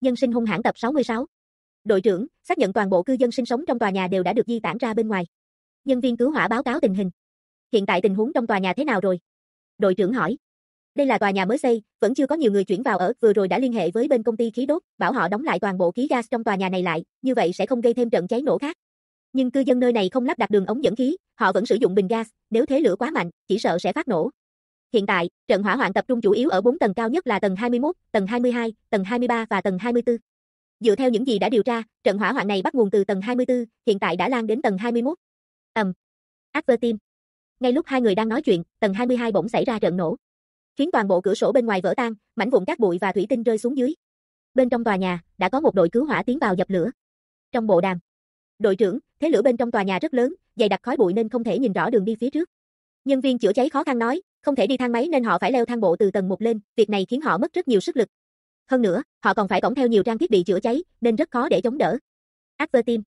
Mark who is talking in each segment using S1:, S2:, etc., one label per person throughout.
S1: Nhân sinh hung hãn tập 66. Đội trưởng, xác nhận toàn bộ cư dân sinh sống trong tòa nhà đều đã được di tản ra bên ngoài. Nhân viên cứu hỏa báo cáo tình hình. Hiện tại tình huống trong tòa nhà thế nào rồi? Đội trưởng hỏi. Đây là tòa nhà mới xây, vẫn chưa có nhiều người chuyển vào ở, vừa rồi đã liên hệ với bên công ty khí đốt, bảo họ đóng lại toàn bộ khí gas trong tòa nhà này lại, như vậy sẽ không gây thêm trận cháy nổ khác. Nhưng cư dân nơi này không lắp đặt đường ống dẫn khí, họ vẫn sử dụng bình gas, nếu thế lửa quá mạnh, chỉ sợ sẽ phát nổ. Hiện tại, trận hỏa hoạn tập trung chủ yếu ở 4 tầng cao nhất là tầng 21, tầng 22, tầng 23 và tầng 24. Dựa theo những gì đã điều tra, trận hỏa hoạn này bắt nguồn từ tầng 24, hiện tại đã lan đến tầng 21. Advertim. Ngay lúc hai người đang nói chuyện, tầng 22 bỗng xảy ra trận nổ, khiến toàn bộ cửa sổ bên ngoài vỡ tan, mảnh vụn cát bụi và thủy tinh rơi xuống dưới. Bên trong tòa nhà, đã có một đội cứu hỏa tiến vào dập lửa. Trong bộ đàm. Đội trưởng, thế lửa bên trong tòa nhà rất lớn, dày đặc khói bụi nên không thể nhìn rõ đường đi phía trước. Nhân viên chữa cháy khó khăn nói, không thể đi thang máy nên họ phải leo thang bộ từ tầng 1 lên, việc này khiến họ mất rất nhiều sức lực. Hơn nữa, họ còn phải cõng theo nhiều trang thiết bị chữa cháy, nên rất khó để chống đỡ. Advertim.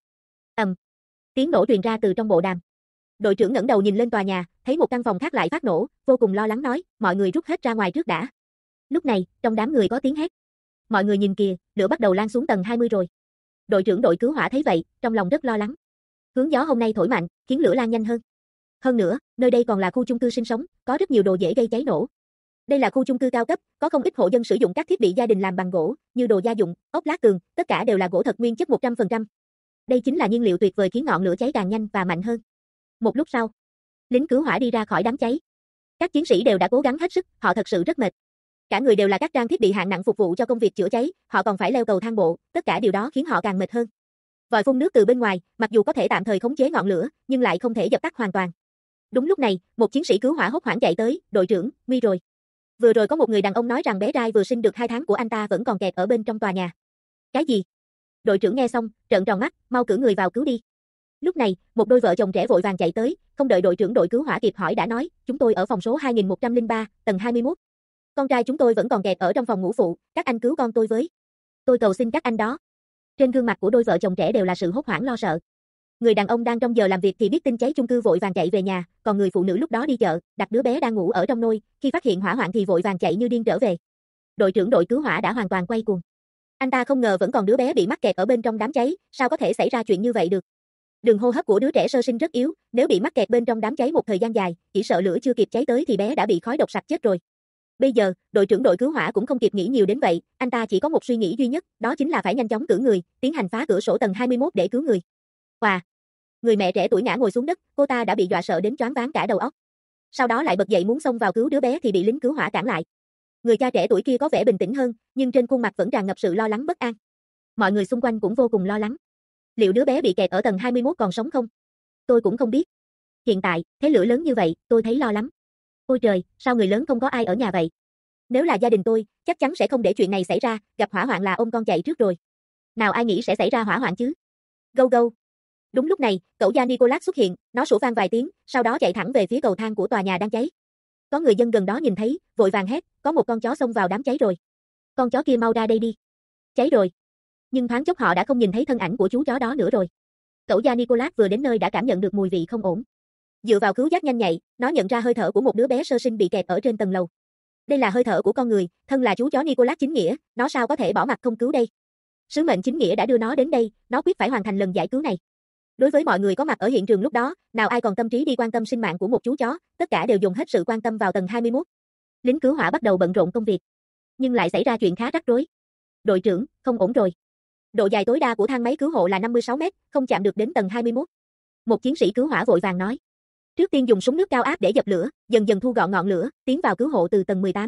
S1: Tiếng nổ truyền ra từ trong bộ đàm. Đội trưởng ngẩng đầu nhìn lên tòa nhà, thấy một căn phòng khác lại phát nổ, vô cùng lo lắng nói, mọi người rút hết ra ngoài trước đã. Lúc này, trong đám người có tiếng hét. Mọi người nhìn kìa, lửa bắt đầu lan xuống tầng 20 rồi. Đội trưởng đội cứu hỏa thấy vậy, trong lòng rất lo lắng. Hướng gió hôm nay thổi mạnh, khiến lửa lan nhanh hơn. Hơn nữa, nơi đây còn là khu chung cư sinh sống, có rất nhiều đồ dễ gây cháy nổ. Đây là khu chung cư cao cấp, có không ít hộ dân sử dụng các thiết bị gia đình làm bằng gỗ, như đồ gia dụng, ốp lát tường, tất cả đều là gỗ thật nguyên chất 100%. Đây chính là nhiên liệu tuyệt vời khiến ngọn lửa cháy càng nhanh và mạnh hơn. Một lúc sau, lính cứu hỏa đi ra khỏi đám cháy. Các chiến sĩ đều đã cố gắng hết sức, họ thật sự rất mệt. Cả người đều là các trang thiết bị hạng nặng phục vụ cho công việc chữa cháy, họ còn phải leo cầu thang bộ, tất cả điều đó khiến họ càng mệt hơn. Vòi phun nước từ bên ngoài, mặc dù có thể tạm thời khống chế ngọn lửa, nhưng lại không thể dập tắt hoàn toàn. Đúng lúc này, một chiến sĩ cứu hỏa hốt hoảng chạy tới, đội trưởng, nguy rồi. Vừa rồi có một người đàn ông nói rằng bé trai vừa sinh được 2 tháng của anh ta vẫn còn kẹt ở bên trong tòa nhà. Cái gì? Đội trưởng nghe xong, trợn tròn mắt, mau cử người vào cứu đi. Lúc này, một đôi vợ chồng trẻ vội vàng chạy tới, không đợi đội trưởng đội cứu hỏa kịp hỏi đã nói, chúng tôi ở phòng số 2103, tầng 21. Con trai chúng tôi vẫn còn kẹt ở trong phòng ngủ phụ, các anh cứu con tôi với. Tôi cầu xin các anh đó. Trên gương mặt của đôi vợ chồng trẻ đều là sự hốt hoảng lo sợ. Người đàn ông đang trong giờ làm việc thì biết tin cháy chung cư vội vàng chạy về nhà, còn người phụ nữ lúc đó đi chợ, đặt đứa bé đang ngủ ở trong nôi, khi phát hiện hỏa hoạn thì vội vàng chạy như điên trở về. Đội trưởng đội cứu hỏa đã hoàn toàn quay cuồng. Anh ta không ngờ vẫn còn đứa bé bị mắc kẹt ở bên trong đám cháy, sao có thể xảy ra chuyện như vậy được? Đường hô hấp của đứa trẻ sơ sinh rất yếu, nếu bị mắc kẹt bên trong đám cháy một thời gian dài, chỉ sợ lửa chưa kịp cháy tới thì bé đã bị khói độc sặc chết rồi. Bây giờ, đội trưởng đội cứu hỏa cũng không kịp nghĩ nhiều đến vậy, anh ta chỉ có một suy nghĩ duy nhất, đó chính là phải nhanh chóng cử người, tiến hành phá cửa sổ tầng 21 để cứu người. Wow! Người mẹ trẻ tuổi ngã ngồi xuống đất, cô ta đã bị dọa sợ đến choáng váng cả đầu óc. Sau đó lại bật dậy muốn xông vào cứu đứa bé thì bị lính cứu hỏa cản lại. Người cha trẻ tuổi kia có vẻ bình tĩnh hơn, nhưng trên khuôn mặt vẫn tràn ngập sự lo lắng bất an. Mọi người xung quanh cũng vô cùng lo lắng. Liệu đứa bé bị kẹt ở tầng 21 còn sống không? Tôi cũng không biết. Hiện tại, thấy lửa lớn như vậy, tôi thấy lo lắm. Ôi trời, sao người lớn không có ai ở nhà vậy? Nếu là gia đình tôi, chắc chắn sẽ không để chuyện này xảy ra, gặp hỏa hoạn là ôm con chạy trước rồi. Nào ai nghĩ sẽ xảy ra hỏa hoạn chứ? Go go. Đúng lúc này, cậu gia Nicholas xuất hiện, nó sủa vang vài tiếng, sau đó chạy thẳng về phía cầu thang của tòa nhà đang cháy. Có người dân gần đó nhìn thấy, vội vàng hét, có một con chó xông vào đám cháy rồi. Con chó kia mau ra đây đi. Cháy rồi. Nhưng thoáng chốc họ đã không nhìn thấy thân ảnh của chú chó đó nữa rồi. Cậu gia Nicholas vừa đến nơi đã cảm nhận được mùi vị không ổn. Dựa vào khứu giác nhanh nhạy, nó nhận ra hơi thở của một đứa bé sơ sinh bị kẹt ở trên tầng lầu. Đây là hơi thở của con người, thân là chú chó Nicholas chính nghĩa, nó sao có thể bỏ mặc không cứu đây? Sứ mệnh chính nghĩa đã đưa nó đến đây, nó quyết phải hoàn thành lần giải cứu này. Đối với mọi người có mặt ở hiện trường lúc đó, nào ai còn tâm trí đi quan tâm sinh mạng của một chú chó, tất cả đều dùng hết sự quan tâm vào tầng 21. Lính cứu hỏa bắt đầu bận rộn công việc, nhưng lại xảy ra chuyện khá rắc rối. Đội trưởng, không ổn rồi. Độ dài tối đa của thang máy cứu hộ là 56 mét, không chạm được đến tầng 21. Một chiến sĩ cứu hỏa vội vàng nói. Trước tiên dùng súng nước cao áp để dập lửa, dần dần thu gọn ngọn lửa, tiến vào cứu hộ từ tầng 18.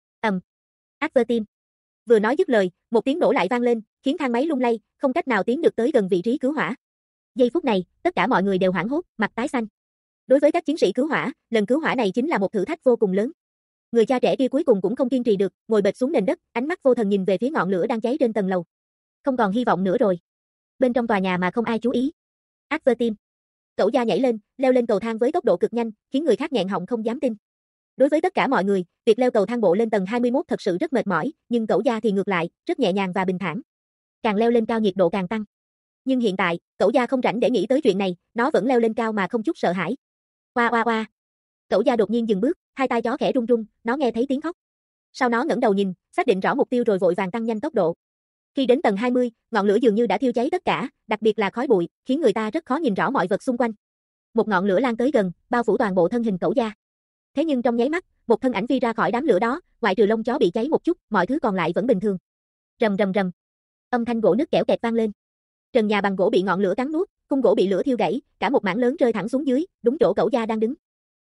S1: Advertim. Vừa nói dứt lời, một tiếng nổ lại vang lên, khiến thang máy lung lay, không cách nào tiến được tới gần vị trí cứu hỏa. Giây phút này, tất cả mọi người đều hoảng hốt, mặt tái xanh. Đối với các chiến sĩ cứu hỏa, lần cứu hỏa này chính là một thử thách vô cùng lớn. Người cha trẻ kia cuối cùng cũng không kiên trì được, ngồi bệt xuống nền đất, ánh mắt vô thần nhìn về phía ngọn lửa đang cháy trên tầng lầu. Không còn hy vọng nữa rồi. Bên trong tòa nhà mà không ai chú ý. Advertim. Cậu gia nhảy lên, leo lên cầu thang với tốc độ cực nhanh, khiến người khác nghẹn họng không dám tin. Đối với tất cả mọi người, việc leo cầu thang bộ lên tầng 21 thật sự rất mệt mỏi, nhưng cậu gia thì ngược lại, rất nhẹ nhàng và bình thản. Càng leo lên cao nhiệt độ càng tăng. Nhưng hiện tại, cậu gia không rảnh để nghĩ tới chuyện này, nó vẫn leo lên cao mà không chút sợ hãi. Oa oa oa. Cậu gia đột nhiên dừng bước, hai tay chó khẽ run run, nó nghe thấy tiếng khóc. Sau nó ngẩng đầu nhìn, xác định rõ mục tiêu rồi vội vàng tăng nhanh tốc độ. Khi đến tầng 20, ngọn lửa dường như đã thiêu cháy tất cả, đặc biệt là khói bụi, khiến người ta rất khó nhìn rõ mọi vật xung quanh. Một ngọn lửa lan tới gần, bao phủ toàn bộ thân hình Cẩu Gia. Thế nhưng trong nháy mắt, một thân ảnh phi ra khỏi đám lửa đó, ngoại trừ lông chó bị cháy một chút, mọi thứ còn lại vẫn bình thường. Rầm rầm rầm. Âm thanh gỗ nứt kẽo kẹt vang lên. Trần nhà bằng gỗ bị ngọn lửa cắn nuốt, khung gỗ bị lửa thiêu gãy, cả một mảng lớn rơi thẳng xuống dưới, đúng chỗ Cẩu Gia đang đứng.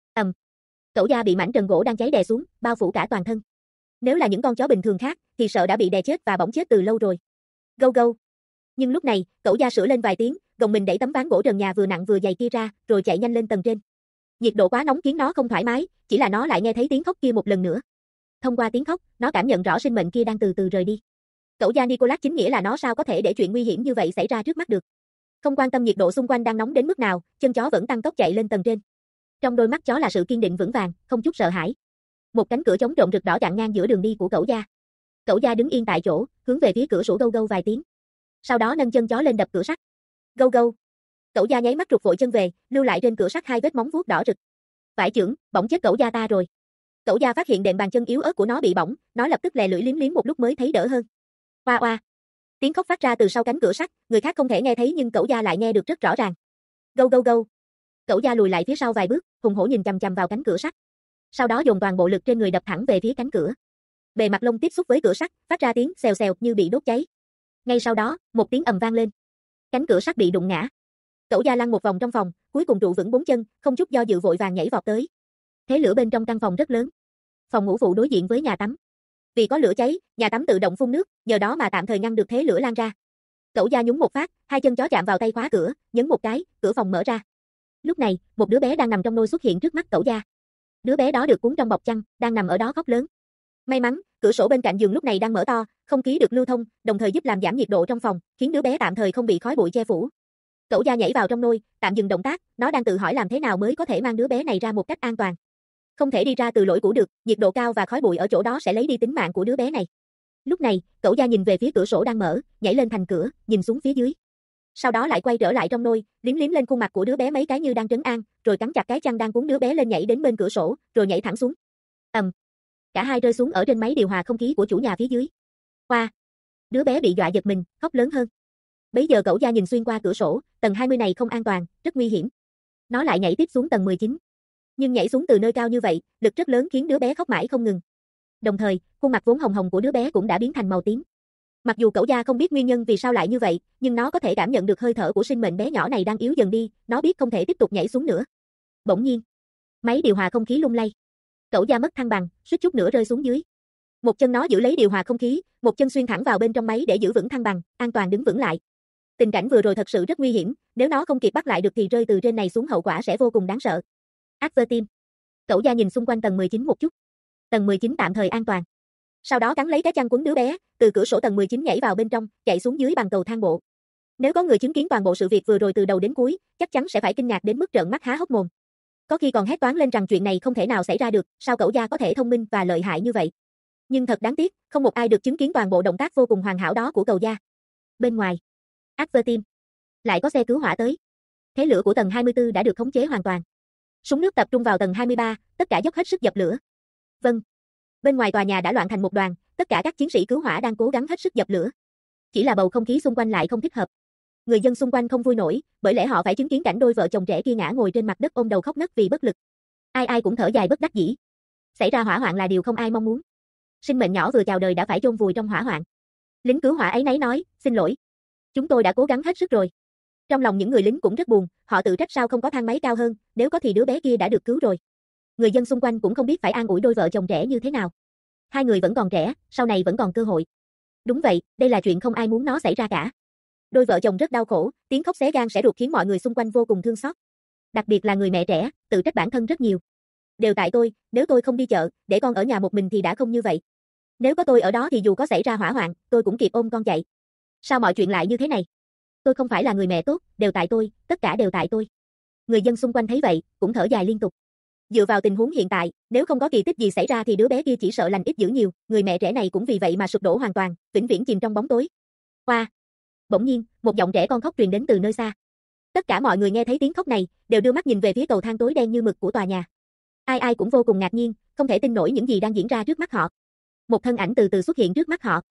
S1: Cẩu Gia bị mảnh trần gỗ đang cháy đè xuống, bao phủ cả toàn thân. Nếu là những con chó bình thường khác, thì sợ đã bị đè chết và bỏng chết từ lâu rồi. Gâu gâu. Nhưng lúc này, Cẩu Gia sủa lên vài tiếng, gồng mình đẩy tấm ván gỗ trần nhà vừa nặng vừa dày kia ra, rồi chạy nhanh lên tầng trên. Nhiệt độ quá nóng khiến nó không thoải mái, chỉ là nó lại nghe thấy tiếng khóc kia một lần nữa. Thông qua tiếng khóc, nó cảm nhận rõ sinh mệnh kia đang từ từ rời đi. Cẩu Gia Nicholas chính nghĩa là nó sao có thể để chuyện nguy hiểm như vậy xảy ra trước mắt được. Không quan tâm nhiệt độ xung quanh đang nóng đến mức nào, chân chó vẫn tăng tốc chạy lên tầng trên. Trong đôi mắt chó là sự kiên định vững vàng, không chút sợ hãi. Một cánh cửa chống trộm rực đỏ chặn ngang giữa đường đi của Cẩu Gia. Cẩu Gia đứng yên tại chỗ, hướng về phía cửa sổ gâu gâu vài tiếng. Sau đó nâng chân chó lên đập cửa sắt. Gâu gâu. Cẩu Gia nháy mắt rụt vội chân về, lưu lại trên cửa sắt 2 vết móng vuốt đỏ rực. Vải chưởng, bỏng chết Cẩu Gia ta rồi. Cẩu Gia phát hiện đệm bàn chân yếu ớt của nó bị bỏng, nó lập tức lè lưỡi liếm liếm một lúc mới thấy đỡ hơn. Oa oa. Tiếng khóc phát ra từ sau cánh cửa sắt, người khác không thể nghe thấy nhưng Cẩu Gia lại nghe được rất rõ ràng. Gâu gâu gâu. Cẩu Gia lùi lại phía sau vài bước, hùng hổ nhìn chằm chằm vào cánh cửa sắt. Sau đó dồn toàn bộ lực trên người đập thẳng về phía cánh cửa. Bề mặt lông tiếp xúc với cửa sắt, phát ra tiếng xèo xèo như bị đốt cháy. Ngay sau đó, một tiếng ầm vang lên. Cánh cửa sắt bị đụng ngã. Cẩu Gia lăn một vòng trong phòng, cuối cùng trụ vững 4 chân, không chút do dự vội vàng nhảy vọt tới. Thế lửa bên trong căn phòng rất lớn. Phòng ngủ phụ đối diện với nhà tắm. Vì có lửa cháy, nhà tắm tự động phun nước, nhờ đó mà tạm thời ngăn được thế lửa lan ra. Cẩu Gia nhúng một phát, 2 chân chó chạm vào tay khóa cửa, nhấn một cái, cửa phòng mở ra. Lúc này, một đứa bé đang nằm trong nôi xuất hiện trước mắt Cẩu Gia. Đứa bé đó được cuốn trong bọc chăn, đang nằm ở đó khóc lớn. May mắn, cửa sổ bên cạnh giường lúc này đang mở to, không khí được lưu thông, đồng thời giúp làm giảm nhiệt độ trong phòng, khiến đứa bé tạm thời không bị khói bụi che phủ. Cẩu Gia nhảy vào trong nôi, tạm dừng động tác, nó đang tự hỏi làm thế nào mới có thể mang đứa bé này ra một cách an toàn. Không thể đi ra từ lỗ cũ được, nhiệt độ cao và khói bụi ở chỗ đó sẽ lấy đi tính mạng của đứa bé này. Lúc này, Cẩu Gia nhìn về phía cửa sổ đang mở, nhảy lên thành cửa, nhìn xuống phía dưới. Sau đó lại quay trở lại trong nôi, liếm liếm lên khuôn mặt của đứa bé mấy cái như đang trấn an, rồi cắn chặt cái chăn đang cuốn đứa bé lên nhảy đến bên cửa sổ, rồi nhảy thẳng xuống. Cả hai rơi xuống ở trên máy điều hòa không khí của chủ nhà phía dưới. Qua. Đứa bé bị dọa giật mình, khóc lớn hơn. Bấy giờ Cẩu Gia nhìn xuyên qua cửa sổ, tầng 20 này không an toàn, rất nguy hiểm. Nó lại nhảy tiếp xuống tầng 19. Nhưng nhảy xuống từ nơi cao như vậy, lực rất lớn khiến đứa bé khóc mãi không ngừng. Đồng thời, khuôn mặt vốn hồng hồng của đứa bé cũng đã biến thành màu tím. Mặc dù Cẩu Gia không biết nguyên nhân vì sao lại như vậy, nhưng nó có thể cảm nhận được hơi thở của sinh mệnh bé nhỏ này đang yếu dần đi, nó biết không thể tiếp tục nhảy xuống nữa. Bỗng nhiên, máy điều hòa không khí lung lay. Cẩu Gia mất thăng bằng, suýt chút nữa rơi xuống dưới. Một chân nó giữ lấy điều hòa không khí, một chân xuyên thẳng vào bên trong máy để giữ vững thăng bằng, an toàn đứng vững lại. Tình cảnh vừa rồi thật sự rất nguy hiểm, nếu nó không kịp bắt lại được thì rơi từ trên này xuống hậu quả sẽ vô cùng đáng sợ. Advertim. Cẩu Gia nhìn xung quanh tầng 19 một chút. Tầng 19 tạm thời an toàn. Sau đó cắn lấy cái chăn quấn đứa bé, từ cửa sổ tầng 19 nhảy vào bên trong, chạy xuống dưới bằng cầu thang bộ. Nếu có người chứng kiến toàn bộ sự việc vừa rồi từ đầu đến cuối, chắc chắn sẽ phải kinh ngạc đến mức trợn mắt há hốc mồm. Có khi còn hét toáng lên rằng chuyện này không thể nào xảy ra được, sao Cẩu Gia có thể thông minh và lợi hại như vậy. Nhưng thật đáng tiếc, không một ai được chứng kiến toàn bộ động tác vô cùng hoàn hảo đó của Cẩu Gia. Bên ngoài, Advertim. Lại có xe cứu hỏa tới. Thế lửa của tầng 24 đã được khống chế hoàn toàn. Súng nước tập trung vào tầng 23, tất cả dốc hết sức dập lửa. Vâng. Bên ngoài tòa nhà đã loạn thành một đoàn, tất cả các chiến sĩ cứu hỏa đang cố gắng hết sức dập lửa. Chỉ là bầu không khí xung quanh lại không thích hợp. Người dân xung quanh không vui nổi, bởi lẽ họ phải chứng kiến cảnh đôi vợ chồng trẻ kia ngã ngồi trên mặt đất ôm đầu khóc nấc vì bất lực. Ai ai cũng thở dài bất đắc dĩ. Xảy ra hỏa hoạn là điều không ai mong muốn. Sinh mệnh nhỏ vừa chào đời đã phải chôn vùi trong hỏa hoạn. Lính cứu hỏa ấy nấy nói, xin lỗi. Chúng tôi đã cố gắng hết sức rồi. Trong lòng những người lính cũng rất buồn, họ tự trách sao không có thang máy cao hơn, nếu có thì đứa bé kia đã được cứu rồi. Người dân xung quanh cũng không biết phải an ủi đôi vợ chồng trẻ như thế nào. Hai người vẫn còn trẻ, sau này vẫn còn cơ hội. Đúng vậy, đây là chuyện không ai muốn nó xảy ra cả. Đôi vợ chồng rất đau khổ, tiếng khóc xé gan sẽ ruột khiến mọi người xung quanh vô cùng thương xót. Đặc biệt là người mẹ trẻ, tự trách bản thân rất nhiều. Đều tại tôi, nếu tôi không đi chợ, để con ở nhà một mình thì đã không như vậy. Nếu có tôi ở đó thì dù có xảy ra hỏa hoạn, tôi cũng kịp ôm con chạy. Sao mọi chuyện lại như thế này? Tôi không phải là người mẹ tốt, đều tại tôi, tất cả đều tại tôi. Người dân xung quanh thấy vậy, cũng thở dài liên tục. Dựa vào tình huống hiện tại, nếu không có kỳ tích gì xảy ra thì đứa bé kia chỉ sợ lành ít dữ nhiều, người mẹ trẻ này cũng vì vậy mà sụp đổ hoàn toàn, vĩnh viễn chìm trong bóng tối. Hoa. Bỗng nhiên, một giọng trẻ con khóc truyền đến từ nơi xa. Tất cả mọi người nghe thấy tiếng khóc này, đều đưa mắt nhìn về phía cầu thang tối đen như mực của tòa nhà. Ai ai cũng vô cùng ngạc nhiên, không thể tin nổi những gì đang diễn ra trước mắt họ. Một thân ảnh từ từ xuất hiện trước mắt họ.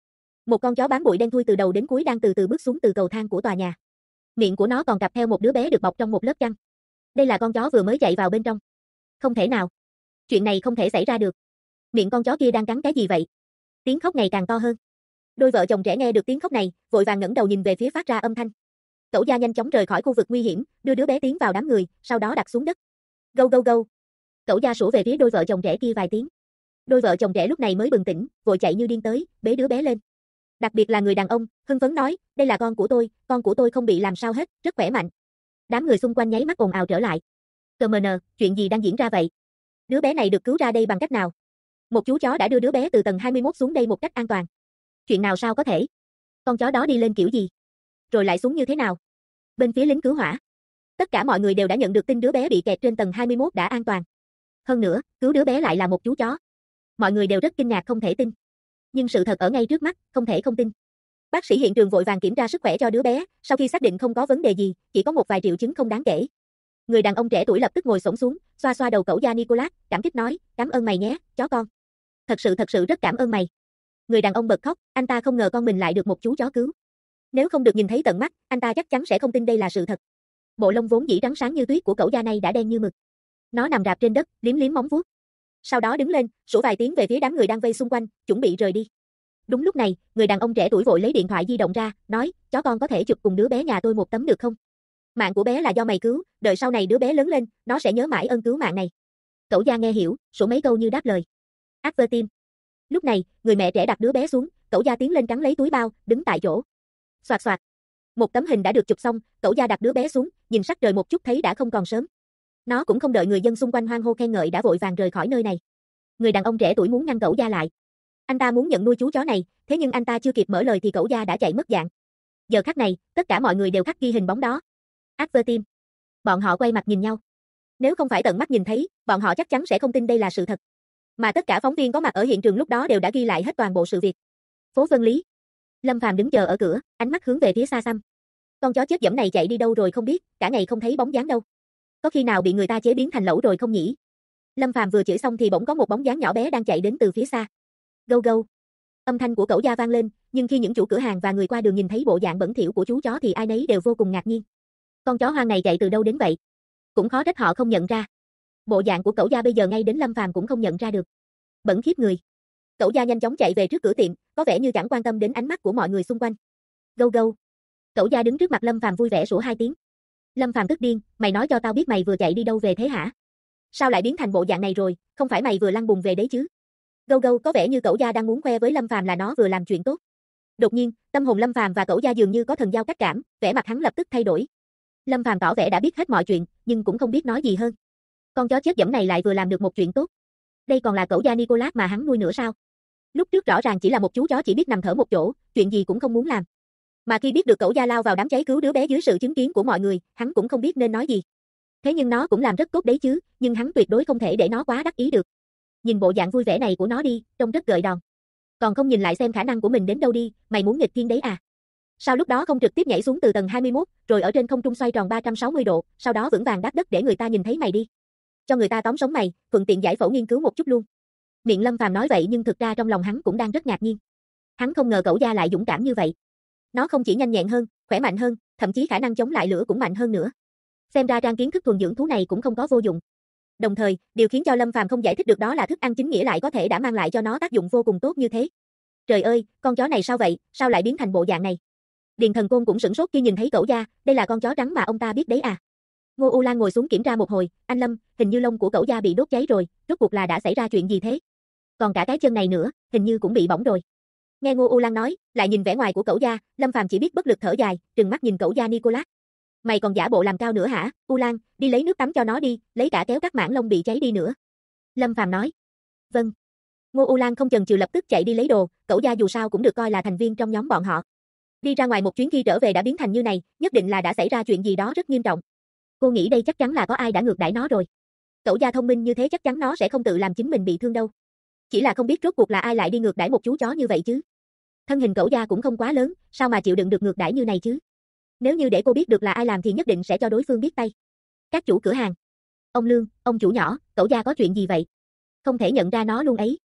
S1: Một con chó bám bụi đen thui từ đầu đến cuối đang từ từ bước xuống từ cầu thang của tòa nhà. Miệng của nó còn cặp theo một đứa bé được bọc trong một lớp chăn. Đây là con chó vừa mới chạy vào bên trong. Không thể nào. Chuyện này không thể xảy ra được. Miệng con chó kia đang cắn cái gì vậy? Tiếng khóc ngày càng to hơn. Đôi vợ chồng trẻ nghe được tiếng khóc này, vội vàng ngẩng đầu nhìn về phía phát ra âm thanh. Cẩu gia nhanh chóng rời khỏi khu vực nguy hiểm, đưa đứa bé tiến vào đám người, sau đó đặt xuống đất. Go go go. Cẩu gia sủa về phía đôi vợ chồng trẻ kia vài tiếng. Đôi vợ chồng trẻ lúc này mới bừng tỉnh, vội chạy như điên tới, bế đứa bé lên. Đặc biệt là người đàn ông, hưng phấn nói, đây là con của tôi không bị làm sao hết, rất khỏe mạnh. Đám người xung quanh nháy mắt ồn ào trở lại. CMN, chuyện gì đang diễn ra vậy? Đứa bé này được cứu ra đây bằng cách nào? Một chú chó đã đưa đứa bé từ tầng 21 xuống đây một cách an toàn. Chuyện nào sao có thể? Con chó đó đi lên kiểu gì? Rồi lại xuống như thế nào? Bên phía lính cứu hỏa. Tất cả mọi người đều đã nhận được tin đứa bé bị kẹt trên tầng 21 đã an toàn. Hơn nữa, cứu đứa bé lại là một chú chó. Mọi người đều rất kinh ngạc không thể tin. Nhưng sự thật ở ngay trước mắt, không thể không tin. Bác sĩ hiện trường vội vàng kiểm tra sức khỏe cho đứa bé, sau khi xác định không có vấn đề gì, chỉ có một vài triệu chứng không đáng kể. Người đàn ông trẻ tuổi lập tức ngồi xổm xuống, xoa xoa đầu cẩu gia Nicholas, cảm kích nói, cảm ơn mày nhé, chó con. Thật sự rất cảm ơn mày. Người đàn ông bật khóc, anh ta không ngờ con mình lại được một chú chó cứu. Nếu không được nhìn thấy tận mắt, anh ta chắc chắn sẽ không tin đây là sự thật. Bộ lông vốn dĩ trắng sáng như tuyết của cẩu gia này đã đen như mực. Nó nằm rạp trên đất, liếm liếm móng vuốt. Sau đó đứng lên, sủa vài tiếng về phía đám người đang vây xung quanh, chuẩn bị rời đi. Đúng lúc này, người đàn ông trẻ tuổi vội lấy điện thoại di động ra, nói, chó con có thể chụp cùng đứa bé nhà tôi một tấm được không? Mạng của bé là do mày cứu, đợi sau này đứa bé lớn lên, nó sẽ nhớ mãi ơn cứu mạng này. Cẩu gia nghe hiểu, sủa mấy câu như đáp lời. Advertim. Lúc này, người mẹ trẻ đặt đứa bé xuống, cẩu gia tiến lên cắn lấy túi bao, đứng tại chỗ. Soạt soạt. Một tấm hình đã được chụp xong, cẩu gia đặt đứa bé xuống, nhìn sắc trời một chút thấy đã không còn sớm. Nó cũng không đợi người dân xung quanh hoan hô khen ngợi đã vội vàng rời khỏi nơi này. Người đàn ông trẻ tuổi muốn ngăn cẩu gia lại. Anh ta muốn nhận nuôi chú chó này, thế nhưng anh ta chưa kịp mở lời thì cẩu gia đã chạy mất dạng. Giờ khắc này, tất cả mọi người đều khắc ghi hình bóng đó. Advertim. Bọn họ quay mặt nhìn nhau. Nếu không phải tận mắt nhìn thấy, bọn họ chắc chắn sẽ không tin đây là sự thật. Mà tất cả phóng viên có mặt ở hiện trường lúc đó đều đã ghi lại hết toàn bộ sự việc. Phố Vân Lý. Lâm Phàm đứng chờ ở cửa, ánh mắt hướng về phía xa xăm. Con chó chết dẫm này chạy đi đâu rồi không biết, cả ngày không thấy bóng dáng đâu. Có khi nào bị người ta chế biến thành lẩu rồi không nhỉ? Lâm Phàm vừa chửi xong thì bỗng có một bóng dáng nhỏ bé đang chạy đến từ phía xa. Gâu gâu. Âm thanh của cẩu gia vang lên, nhưng khi những chủ cửa hàng và người qua đường nhìn thấy bộ dạng bẩn thỉu của chú chó thì ai nấy đều vô cùng ngạc nhiên. Con chó hoang này chạy từ đâu đến vậy? Cũng khó trách họ không nhận ra. Bộ dạng của cẩu gia bây giờ ngay đến Lâm Phàm cũng không nhận ra được. Bẩn khiếp người. Cẩu gia nhanh chóng chạy về trước cửa tiệm, có vẻ như chẳng quan tâm đến ánh mắt của mọi người xung quanh. Gâu gâu. Cẩu gia đứng trước mặt Lâm Phàm vui vẻ sủa hai tiếng. Lâm Phàm tức điên, mày nói cho tao biết mày vừa chạy đi đâu về thế hả? Sao lại biến thành bộ dạng này rồi, không phải mày vừa lăn bùng về đấy chứ? Gâu gâu có vẻ như cẩu gia đang muốn khoe với Lâm Phàm là nó vừa làm chuyện tốt. Đột nhiên, tâm hồn Lâm Phàm và cẩu gia dường như có thần giao cách cảm, vẻ mặt hắn lập tức thay đổi. Lâm Phàm tỏ vẻ đã biết hết mọi chuyện, nhưng cũng không biết nói gì hơn. Con chó chết dẫm này lại vừa làm được một chuyện tốt. Đây còn là cẩu gia Nicholas mà hắn nuôi nữa sao? Lúc trước rõ ràng chỉ là một chú chó chỉ biết nằm thở một chỗ, chuyện gì cũng không muốn làm. Mà khi biết được cẩu gia lao vào đám cháy cứu đứa bé dưới sự chứng kiến của mọi người, hắn cũng không biết nên nói gì. Thế nhưng nó cũng làm rất tốt đấy chứ, nhưng hắn tuyệt đối không thể để nó quá đắc ý được. Nhìn bộ dạng vui vẻ này của nó đi, trông rất gợi đòn. Còn không nhìn lại xem khả năng của mình đến đâu đi, mày muốn nghịch thiên đấy à? Sao lúc đó không trực tiếp nhảy xuống từ tầng 21, rồi ở trên không trung xoay tròn 360 độ, sau đó vững vàng đáp đất để người ta nhìn thấy mày đi. Cho người ta tóm sống mày, thuận tiện giải phẫu nghiên cứu một chút luôn. Miệng Lâm Phàm nói vậy nhưng thực ra trong lòng hắn cũng đang rất ngạc nhiên. Hắn không ngờ cẩu gia lại dũng cảm như vậy. Nó không chỉ nhanh nhẹn hơn, khỏe mạnh hơn, thậm chí khả năng chống lại lửa cũng mạnh hơn nữa. Xem ra trang kiến thức thuần dưỡng thú này cũng không có vô dụng. Đồng thời, điều khiến cho Lâm Phàm không giải thích được đó là thức ăn chính nghĩa lại có thể đã mang lại cho nó tác dụng vô cùng tốt như thế. Trời ơi, con chó này sao vậy, sao lại biến thành bộ dạng này? Điền Thần Côn cũng sửng sốt khi nhìn thấy cẩu gia, đây là con chó trắng mà ông ta biết đấy à? Ngô U Lan ngồi xuống kiểm tra một hồi, anh Lâm, hình như lông của cẩu gia bị đốt cháy rồi, rốt cuộc là đã xảy ra chuyện gì thế? Còn cả cái chân này nữa, hình như cũng bị bỏng rồi. Nghe Ngô U Lan nói, lại nhìn vẻ ngoài của cẩu gia, Lâm Phàm chỉ biết bất lực thở dài, trừng mắt nhìn cẩu gia Nicholas. Mày còn giả bộ làm cao nữa hả? U Lan, đi lấy nước tắm cho nó đi, lấy cả kéo cắt mảng lông bị cháy đi nữa. Lâm Phàm nói. Vâng. Ngô U Lan không chần chừ lập tức chạy đi lấy đồ, cẩu gia dù sao cũng được coi là thành viên trong nhóm bọn họ. Đi ra ngoài một chuyến khi trở về đã biến thành như này, nhất định là đã xảy ra chuyện gì đó rất nghiêm trọng. Cô nghĩ đây chắc chắn là có ai đã ngược đãi nó rồi. Cẩu gia thông minh như thế chắc chắn nó sẽ không tự làm chính mình bị thương đâu. Chỉ là không biết rốt cuộc là ai lại đi ngược đãi một chú chó như vậy chứ. Thân hình cẩu gia cũng không quá lớn, sao mà chịu đựng được ngược đãi như này chứ? Nếu như để cô biết được là ai làm thì nhất định sẽ cho đối phương biết tay. Các chủ cửa hàng. Ông Lương, ông chủ nhỏ, cẩu gia có chuyện gì vậy? Không thể nhận ra nó luôn ấy.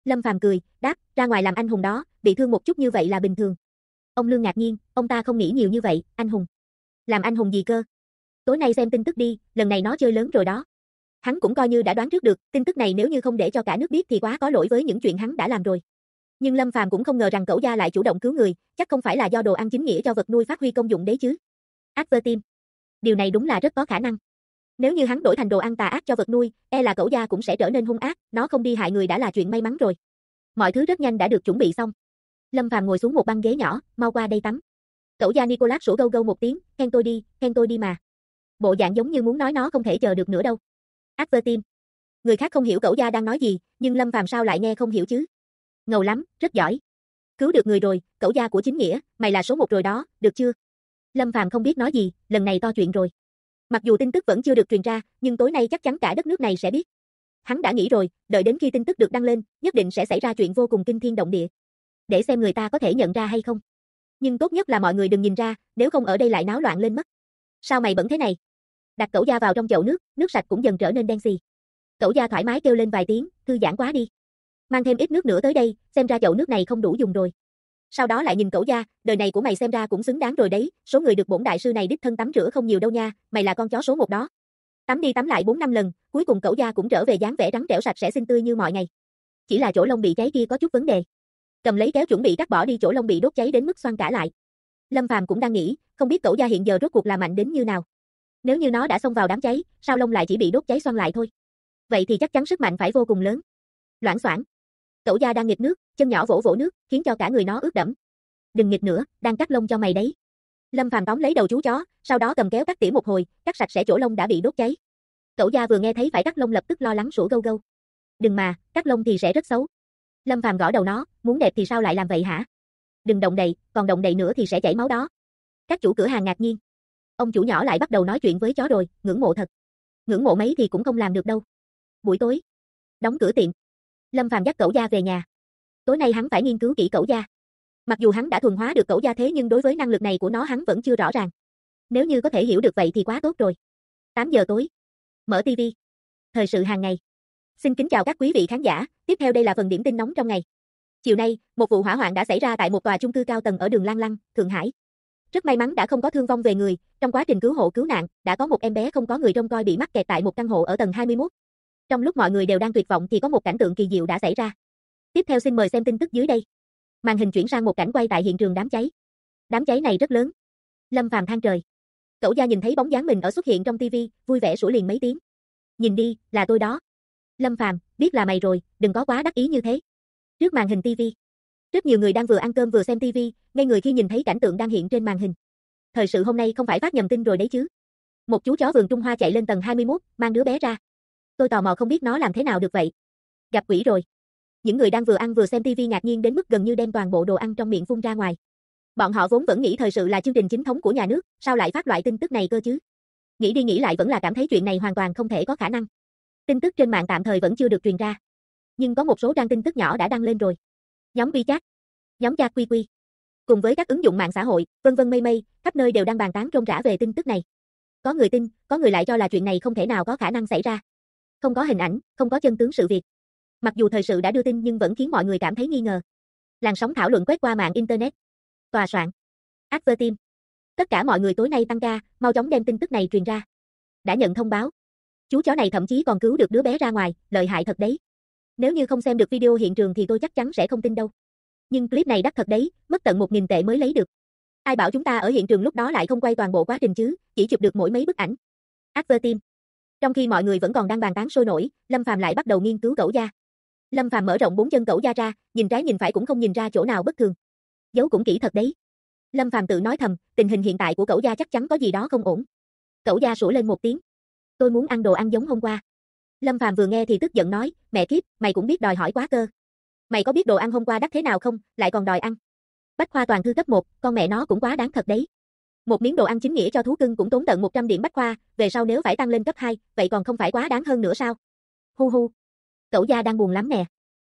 S1: Lâm Phàm cười, đáp, ra ngoài làm anh hùng đó, bị thương một chút như vậy là bình thường. Ông Lương ngạc nhiên, ông ta không nghĩ nhiều như vậy, anh hùng. Làm anh hùng gì cơ? Tối nay xem tin tức đi, lần này nó chơi lớn rồi đó. Hắn cũng coi như đã đoán trước được, tin tức này nếu như không để cho cả nước biết thì quá có lỗi với những chuyện hắn đã làm rồi. Nhưng Lâm Phàm cũng không ngờ rằng cẩu gia lại chủ động cứu người, chắc không phải là do đồ ăn chính nghĩa cho vật nuôi phát huy công dụng đấy chứ. Advertim. Điều này đúng là rất có khả năng. Nếu như hắn đổi thành đồ ăn tà ác cho vật nuôi, e là cẩu gia cũng sẽ trở nên hung ác, nó không đi hại người đã là chuyện may mắn rồi. Mọi thứ rất nhanh đã được chuẩn bị xong. Lâm Phàm ngồi xuống một băng ghế nhỏ, mau qua đây tắm. Cẩu gia Nicolas sủa gâu gâu một tiếng, khen tôi đi mà. Bộ dạng giống như muốn nói nó không thể chờ được nữa đâu. Advertim. Người khác không hiểu cẩu gia đang nói gì, nhưng Lâm Phàm sao lại nghe không hiểu chứ? Ngầu lắm, rất giỏi. Cứu được người rồi, cẩu gia của chính nghĩa, mày là số 1 rồi đó, được chưa? Lâm Phàm không biết nói gì, lần này to chuyện rồi. Mặc dù tin tức vẫn chưa được truyền ra, nhưng tối nay chắc chắn cả đất nước này sẽ biết. Hắn đã nghĩ rồi, đợi đến khi tin tức được đăng lên, nhất định sẽ xảy ra chuyện vô cùng kinh thiên động địa. Để xem người ta có thể nhận ra hay không. Nhưng tốt nhất là mọi người đừng nhìn ra, nếu không ở đây lại náo loạn lên mất. Sao mày bẩn thế này? Đặt cẩu gia vào trong chậu nước, nước sạch cũng dần trở nên đen xì. Cẩu gia thoải mái kêu lên vài tiếng, thư giãn quá đi. Mang thêm ít nước nữa tới đây, xem ra chậu nước này không đủ dùng rồi. Sau đó lại nhìn cẩu gia, đời này của mày xem ra cũng xứng đáng rồi đấy, số người được bổn đại sư này đích thân tắm rửa không nhiều đâu nha, mày là con chó số 1 đó. Tắm đi tắm lại 4-5 lần, cuối cùng cẩu gia cũng trở về dáng vẻ trắng trẻo sạch sẽ xinh tươi như mọi ngày. Chỉ là chỗ lông bị cháy kia có chút vấn đề. Cầm lấy kéo chuẩn bị cắt bỏ đi chỗ lông bị đốt cháy đến mức xoăn cả lại. Lâm Phàm cũng đang nghĩ, không biết cẩu gia hiện giờ rốt cuộc là mạnh đến như nào. Nếu như nó đã xông vào đám cháy, sao lông lại chỉ bị đốt cháy xoăn lại thôi? Vậy thì chắc chắn sức mạnh phải vô cùng lớn. Loảng xoảng. Cẩu gia đang nghịch nước, chân nhỏ vỗ vỗ nước, khiến cho cả người nó ướt đẫm. Đừng nghịch nữa, đang cắt lông cho mày đấy. Lâm Phàm tóm lấy đầu chú chó, sau đó cầm kéo cắt tỉa một hồi, cắt sạch sẽ chỗ lông đã bị đốt cháy. Cẩu gia vừa nghe thấy phải cắt lông lập tức lo lắng sủa gâu gâu. Đừng mà, cắt lông thì sẽ rất xấu. Lâm Phàm gõ đầu nó, muốn đẹp thì sao lại làm vậy hả? Đừng động đậy, còn động đậy nữa thì sẽ chảy máu đó. Các chủ cửa hàng ngạc nhiên. Ông chủ nhỏ lại bắt đầu nói chuyện với chó rồi, ngưỡng mộ thật. Ngưỡng mộ mấy thì cũng không làm được đâu. Buổi tối, đóng cửa tiệm. Lâm Phàm dắt cẩu gia về nhà. Tối nay hắn phải nghiên cứu kỹ cẩu gia. Mặc dù hắn đã thuần hóa được cẩu gia thế nhưng đối với năng lực này của nó hắn vẫn chưa rõ ràng. Nếu như có thể hiểu được vậy thì quá tốt rồi. 8 giờ tối. Mở TV. Thời sự hàng ngày. Xin kính chào các quý vị khán giả, tiếp theo đây là phần điểm tin nóng trong ngày. Chiều nay, một vụ hỏa hoạn đã xảy ra tại một tòa chung cư cao tầng ở đường Lan Lăng, Thượng Hải. Rất may mắn đã không có thương vong về người, trong quá trình cứu hộ cứu nạn, đã có một em bé không có người trông coi bị mắc kẹt tại một căn hộ ở tầng 21. Trong lúc mọi người đều đang tuyệt vọng thì có một cảnh tượng kỳ diệu đã xảy ra. Tiếp theo xin mời xem tin tức dưới đây. Màn hình chuyển sang một cảnh quay tại hiện trường đám cháy. Đám cháy này rất lớn. Lâm Phàm than trời. Cẩu gia nhìn thấy bóng dáng mình ở xuất hiện trong tivi, vui vẻ sủa liền mấy tiếng. Nhìn đi, là tôi đó. Lâm Phàm, biết là mày rồi, đừng có quá đắc ý như thế. Trước màn hình tivi, rất nhiều người đang vừa ăn cơm vừa xem tivi, ngây người khi nhìn thấy cảnh tượng đang hiện trên màn hình. Thời sự hôm nay không phải phát nhầm tin rồi đấy chứ? Một chú chó vườn Trung Hoa chạy lên tầng 21, mang đứa bé ra. Tôi tò mò không biết nó làm thế nào được vậy. Gặp quỷ rồi. Những người đang vừa ăn vừa xem tivi ngạc nhiên đến mức gần như đem toàn bộ đồ ăn trong miệng phun ra ngoài. Bọn họ vốn vẫn nghĩ thời sự là chương trình chính thống của nhà nước, sao lại phát loại tin tức này cơ chứ? Nghĩ đi nghĩ lại vẫn là cảm thấy chuyện này hoàn toàn không thể có khả năng. Tin tức trên mạng tạm thời vẫn chưa được truyền ra. Nhưng có một số trang tin tức nhỏ đã đăng lên rồi. Nhóm WeChat, nhóm chat QQ, cùng với các ứng dụng mạng xã hội, vân vân mây mây, khắp nơi đều đang bàn tán rôm rả về tin tức này. Có người tin, có người lại cho là chuyện này không thể nào có khả năng xảy ra. Không có hình ảnh, không có chân tướng sự việc. Mặc dù thời sự đã đưa tin nhưng vẫn khiến mọi người cảm thấy nghi ngờ. Làn sóng thảo luận quét qua mạng internet. Tòa soạn. Advertim. Tất cả mọi người tối nay tăng ca, mau chóng đem tin tức này truyền ra. Đã nhận thông báo. Chú chó này thậm chí còn cứu được đứa bé ra ngoài, lợi hại thật đấy. Nếu như không xem được video hiện trường thì tôi chắc chắn sẽ không tin đâu. Nhưng clip này đắt thật đấy, mất tận 1.000 tệ mới lấy được. Ai bảo chúng ta ở hiện trường lúc đó lại không quay toàn bộ quá trình chứ, chỉ chụp được mỗi mấy bức ảnh. Advertim. Trong khi mọi người vẫn còn đang bàn tán sôi nổi, Lâm Phàm lại bắt đầu nghiên cứu cẩu gia. Lâm Phàm mở rộng 4 chân cẩu gia ra, nhìn trái nhìn phải cũng không nhìn ra chỗ nào bất thường. Giấu cũng kỹ thật đấy. Lâm Phàm tự nói thầm, tình hình hiện tại của cẩu gia chắc chắn có gì đó không ổn. Cẩu gia sủa lên một tiếng. Tôi muốn ăn đồ ăn giống hôm qua. Lâm Phàm vừa nghe thì tức giận nói, mẹ kiếp, mày cũng biết đòi hỏi quá cơ. Mày có biết đồ ăn hôm qua đắt thế nào không, lại còn đòi ăn. Bách khoa toàn thư cấp 1, con mẹ nó cũng quá đáng thật đấy. Một miếng đồ ăn chính nghĩa cho thú cưng cũng tốn tận 100 điểm bách khoa, về sau nếu phải tăng lên cấp 2, vậy còn không phải quá đáng hơn nữa sao? Hu hu. Cẩu gia đang buồn lắm nè.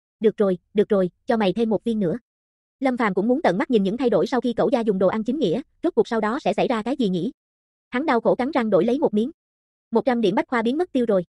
S1: Được rồi, cho mày thêm một viên nữa. Lâm Phàm cũng muốn tận mắt nhìn những thay đổi sau khi cẩu gia dùng đồ ăn chính nghĩa, rốt cuộc sau đó sẽ xảy ra cái gì nhỉ? Hắn đau khổ cắn răng đổi lấy một miếng. 100 điểm bách khoa biến mất tiêu rồi.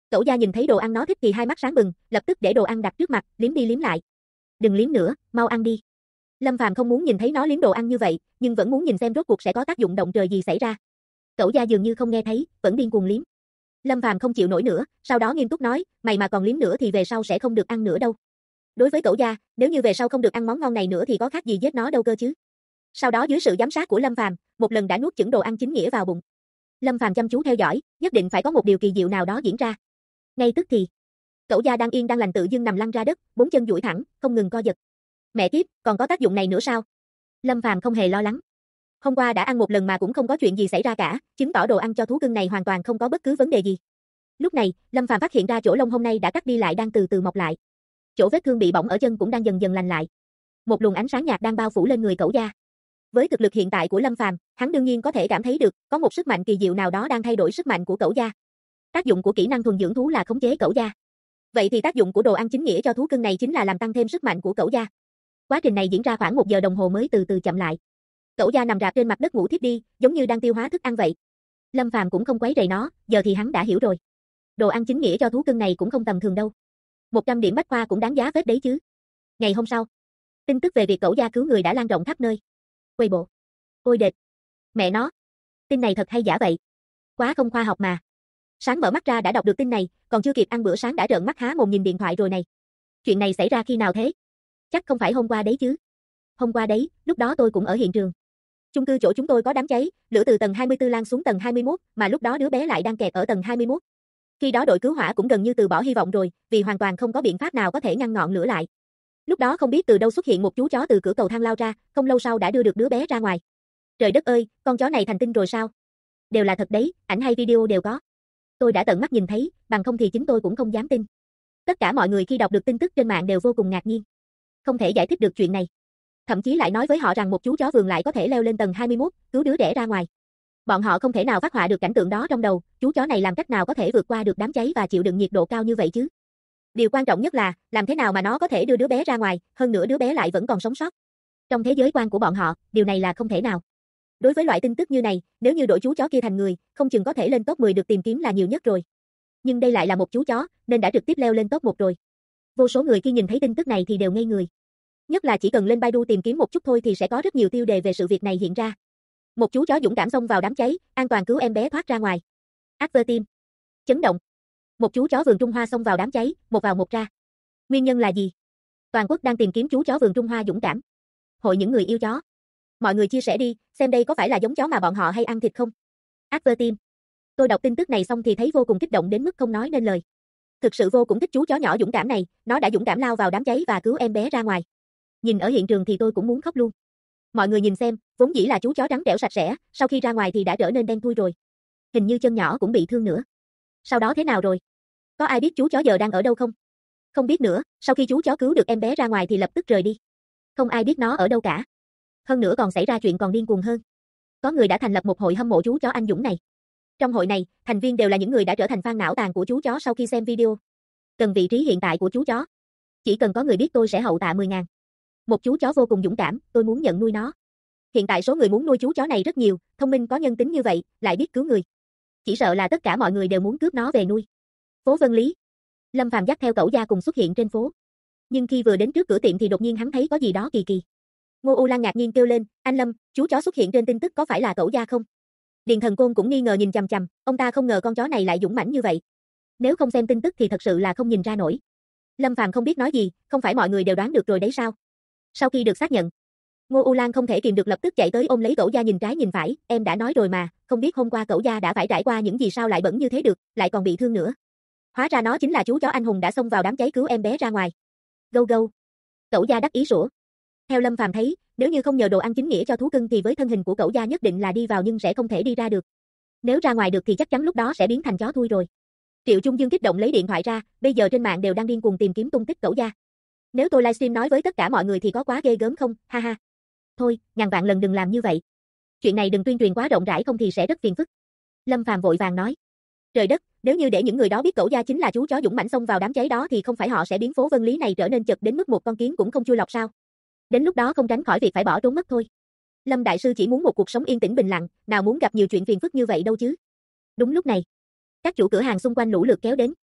S1: Cẩu gia nhìn thấy đồ ăn nó thích thì hai mắt sáng bừng, lập tức để đồ ăn đặt trước mặt, liếm đi liếm lại. Đừng liếm nữa, mau ăn đi. Lâm Phàm không muốn nhìn thấy nó liếm đồ ăn như vậy, nhưng vẫn muốn nhìn xem rốt cuộc sẽ có tác dụng động trời gì xảy ra. Cẩu gia dường như không nghe thấy, vẫn điên cuồng liếm. Lâm Phàm không chịu nổi nữa, sau đó nghiêm túc nói, mày mà còn liếm nữa thì về sau sẽ không được ăn nữa đâu. Đối với Cẩu gia, nếu như về sau không được ăn món ngon này nữa thì có khác gì giết nó đâu cơ chứ. Sau đó dưới sự giám sát của Lâm Phàm, một lần đã nuốt chửng đồ ăn chính nghĩa vào bụng. Lâm Phàm chăm chú theo dõi, nhất định phải có một điều kỳ diệu nào đó diễn ra. Ngay tức thì, Cẩu gia đang yên đang lành tự dưng nằm lăn ra đất, bốn chân duỗi thẳng, không ngừng co giật. Mẹ kiếp, còn có tác dụng này nữa sao? Lâm Phàm không hề lo lắng. Hôm qua đã ăn một lần mà cũng không có chuyện gì xảy ra cả, chứng tỏ đồ ăn cho thú cưng này hoàn toàn không có bất cứ vấn đề gì. Lúc này, Lâm Phàm phát hiện ra chỗ lông hôm nay đã cắt đi lại đang từ từ mọc lại. Chỗ vết thương bị bỏng ở chân cũng đang dần dần lành lại. Một luồng ánh sáng nhạt đang bao phủ lên người Cẩu gia. Với thực lực hiện tại của Lâm Phàm, hắn đương nhiên có thể cảm thấy được, có một sức mạnh kỳ diệu nào đó đang thay đổi sức mạnh của Cẩu gia. Tác dụng của kỹ năng thuần dưỡng thú là khống chế Cẩu gia. Vậy thì tác dụng của đồ ăn chính nghĩa cho thú cưng này chính là làm tăng thêm sức mạnh của Cẩu gia. Quá trình này diễn ra khoảng 1 giờ đồng hồ mới từ từ chậm lại. Cẩu gia nằm rạp trên mặt đất ngủ thiếp đi, giống như đang tiêu hóa thức ăn vậy. Lâm Phàm cũng không quấy rầy nó, giờ thì hắn đã hiểu rồi. Đồ ăn chính nghĩa cho thú cưng này cũng không tầm thường đâu. 100 điểm bách khoa cũng đáng giá phết đấy chứ. Ngày hôm sau, tin tức về việc Cẩu gia cứu người đã lan rộng khắp nơi. Weibo. Ôi đệt. Mẹ nó. Tin này thật hay giả vậy? Quá không khoa học mà. Sáng mở mắt ra đã đọc được tin này, còn chưa kịp ăn bữa sáng đã trợn mắt há mồm nhìn điện thoại rồi này. Chuyện này xảy ra khi nào thế? Chắc không phải hôm qua đấy chứ. Hôm qua đấy, lúc đó tôi cũng ở hiện trường. Chung cư chỗ chúng tôi có đám cháy, lửa từ tầng 24 lan xuống tầng 21, mà lúc đó đứa bé lại đang kẹt ở tầng 21. Khi đó đội cứu hỏa cũng gần như từ bỏ hy vọng rồi, vì hoàn toàn không có biện pháp nào có thể ngăn ngọn lửa lại. Lúc đó không biết từ đâu xuất hiện một chú chó từ cửa cầu thang lao ra, không lâu sau đã đưa được đứa bé ra ngoài. Trời đất ơi, con chó này thành tinh rồi sao? Đều là thật đấy, ảnh hay video đều có. Tôi đã tận mắt nhìn thấy, bằng không thì chính tôi cũng không dám tin. Tất cả mọi người khi đọc được tin tức trên mạng đều vô cùng ngạc nhiên. Không thể giải thích được chuyện này. Thậm chí lại nói với họ rằng một chú chó vườn lại có thể leo lên tầng 21, cứu đứa trẻ ra ngoài. Bọn họ không thể nào phát họa được cảnh tượng đó trong đầu, chú chó này làm cách nào có thể vượt qua được đám cháy và chịu đựng nhiệt độ cao như vậy chứ? Điều quan trọng nhất là, làm thế nào mà nó có thể đưa đứa bé ra ngoài, hơn nữa đứa bé lại vẫn còn sống sót. Trong thế giới quan của bọn họ, điều này là không thể nào. Đối với loại tin tức như này, nếu như đội chú chó kia thành người, không chừng có thể lên top 10 được tìm kiếm là nhiều nhất rồi. Nhưng đây lại là một chú chó, nên đã trực tiếp leo lên top 1 rồi. Vô số người khi nhìn thấy tin tức này thì đều ngây người. Nhất là chỉ cần lên Baidu tìm kiếm một chút thôi thì sẽ có rất nhiều tiêu đề về sự việc này hiện ra. Một chú chó dũng cảm xông vào đám cháy, an toàn cứu em bé thoát ra ngoài. Advertim. Chấn động. Một chú chó vườn Trung Hoa xông vào đám cháy, một vào một ra. Nguyên nhân là gì? Toàn quốc đang tìm kiếm chú chó vườn Trung Hoa dũng cảm. Hội những người yêu chó. Mọi người chia sẻ đi, xem đây có phải là giống chó mà bọn họ hay ăn thịt không? Advertim. Tôi đọc tin tức này xong thì thấy vô cùng kích động đến mức không nói nên lời. Thực sự vô cùng thích chú chó nhỏ dũng cảm này, nó đã dũng cảm lao vào đám cháy và cứu em bé ra ngoài. Nhìn ở hiện trường thì tôi cũng muốn khóc luôn. Mọi người nhìn xem, vốn dĩ là chú chó trắng trẻo sạch sẽ, sau khi ra ngoài thì đã trở nên đen thui rồi. Hình như chân nhỏ cũng bị thương nữa. Sau đó thế nào rồi? Có ai biết chú chó giờ đang ở đâu không? Không biết nữa, sau khi chú chó cứu được em bé ra ngoài thì lập tức rời đi. Không ai biết nó ở đâu cả. Hơn nữa còn xảy ra chuyện còn điên cuồng hơn. Có người đã thành lập một hội hâm mộ chú chó anh dũng này. Trong hội này, thành viên đều là những người đã trở thành fan não tàn của chú chó sau khi xem video. Cần vị trí hiện tại của chú chó. Chỉ cần có người biết tôi sẽ hậu tạ 10.000. Một chú chó vô cùng dũng cảm, tôi muốn nhận nuôi nó. Hiện tại số người muốn nuôi chú chó này rất nhiều, thông minh có nhân tính như vậy, lại biết cứu người. Chỉ sợ là tất cả mọi người đều muốn cướp nó về nuôi. Phố Vân Lý. Lâm Phàm dắt theo Cẩu gia cùng xuất hiện trên phố. Nhưng khi vừa đến trước cửa tiệm thì đột nhiên hắn thấy có gì đó kỳ kỳ. Ngô U Lan ngạc nhiên kêu lên, anh Lâm, chú chó xuất hiện trên tin tức có phải là Cẩu gia không? Điền Thần Côn cũng nghi ngờ nhìn chằm chằm, ông ta không ngờ con chó này lại dũng mãnh như vậy. Nếu không xem tin tức thì thật sự là không nhìn ra nổi. Lâm Phàm không biết nói gì, không phải mọi người đều đoán được rồi đấy sao? Sau khi được xác nhận, Ngô U Lan không thể kìm được lập tức chạy tới ôm lấy Cẩu gia nhìn trái nhìn phải, em đã nói rồi mà, không biết hôm qua Cẩu gia đã phải trải qua những gì sao lại bẩn như thế được, lại còn bị thương nữa. Hóa ra nó chính là chú chó anh hùng đã xông vào đám cháy cứu em bé ra ngoài. Gâu gâu. Cẩu gia đắc ý sủa. Theo Lâm Phàm thấy, nếu như không nhờ đồ ăn chính nghĩa cho thú cưng thì với thân hình của Cẩu gia nhất định là đi vào nhưng sẽ không thể đi ra được. Nếu ra ngoài được thì chắc chắn lúc đó sẽ biến thành chó thui rồi. Triệu Trung Dương kích động lấy điện thoại ra, bây giờ trên mạng đều đang điên cuồng tìm kiếm tung tích Cẩu gia. Nếu tôi livestream nói với tất cả mọi người thì có quá ghê gớm không, ha ha. Thôi, ngàn vạn lần đừng làm như vậy. Chuyện này đừng tuyên truyền quá rộng rãi không thì sẽ rất phiền phức. Lâm Phàm vội vàng nói. Trời đất, nếu như để những người đó biết Cẩu gia chính là chú chó dũng mãnh xông vào đám cháy đó thì không phải họ sẽ biến phố Vân Lý này trở nên chật đến mức một con kiến cũng không chui lọt sao? Đến lúc đó không tránh khỏi việc phải bỏ trốn mất thôi. Lâm đại sư chỉ muốn một cuộc sống yên tĩnh bình lặng, nào muốn gặp nhiều chuyện phiền phức như vậy đâu chứ. Đúng lúc này, các chủ cửa hàng xung quanh lũ lượt kéo đến.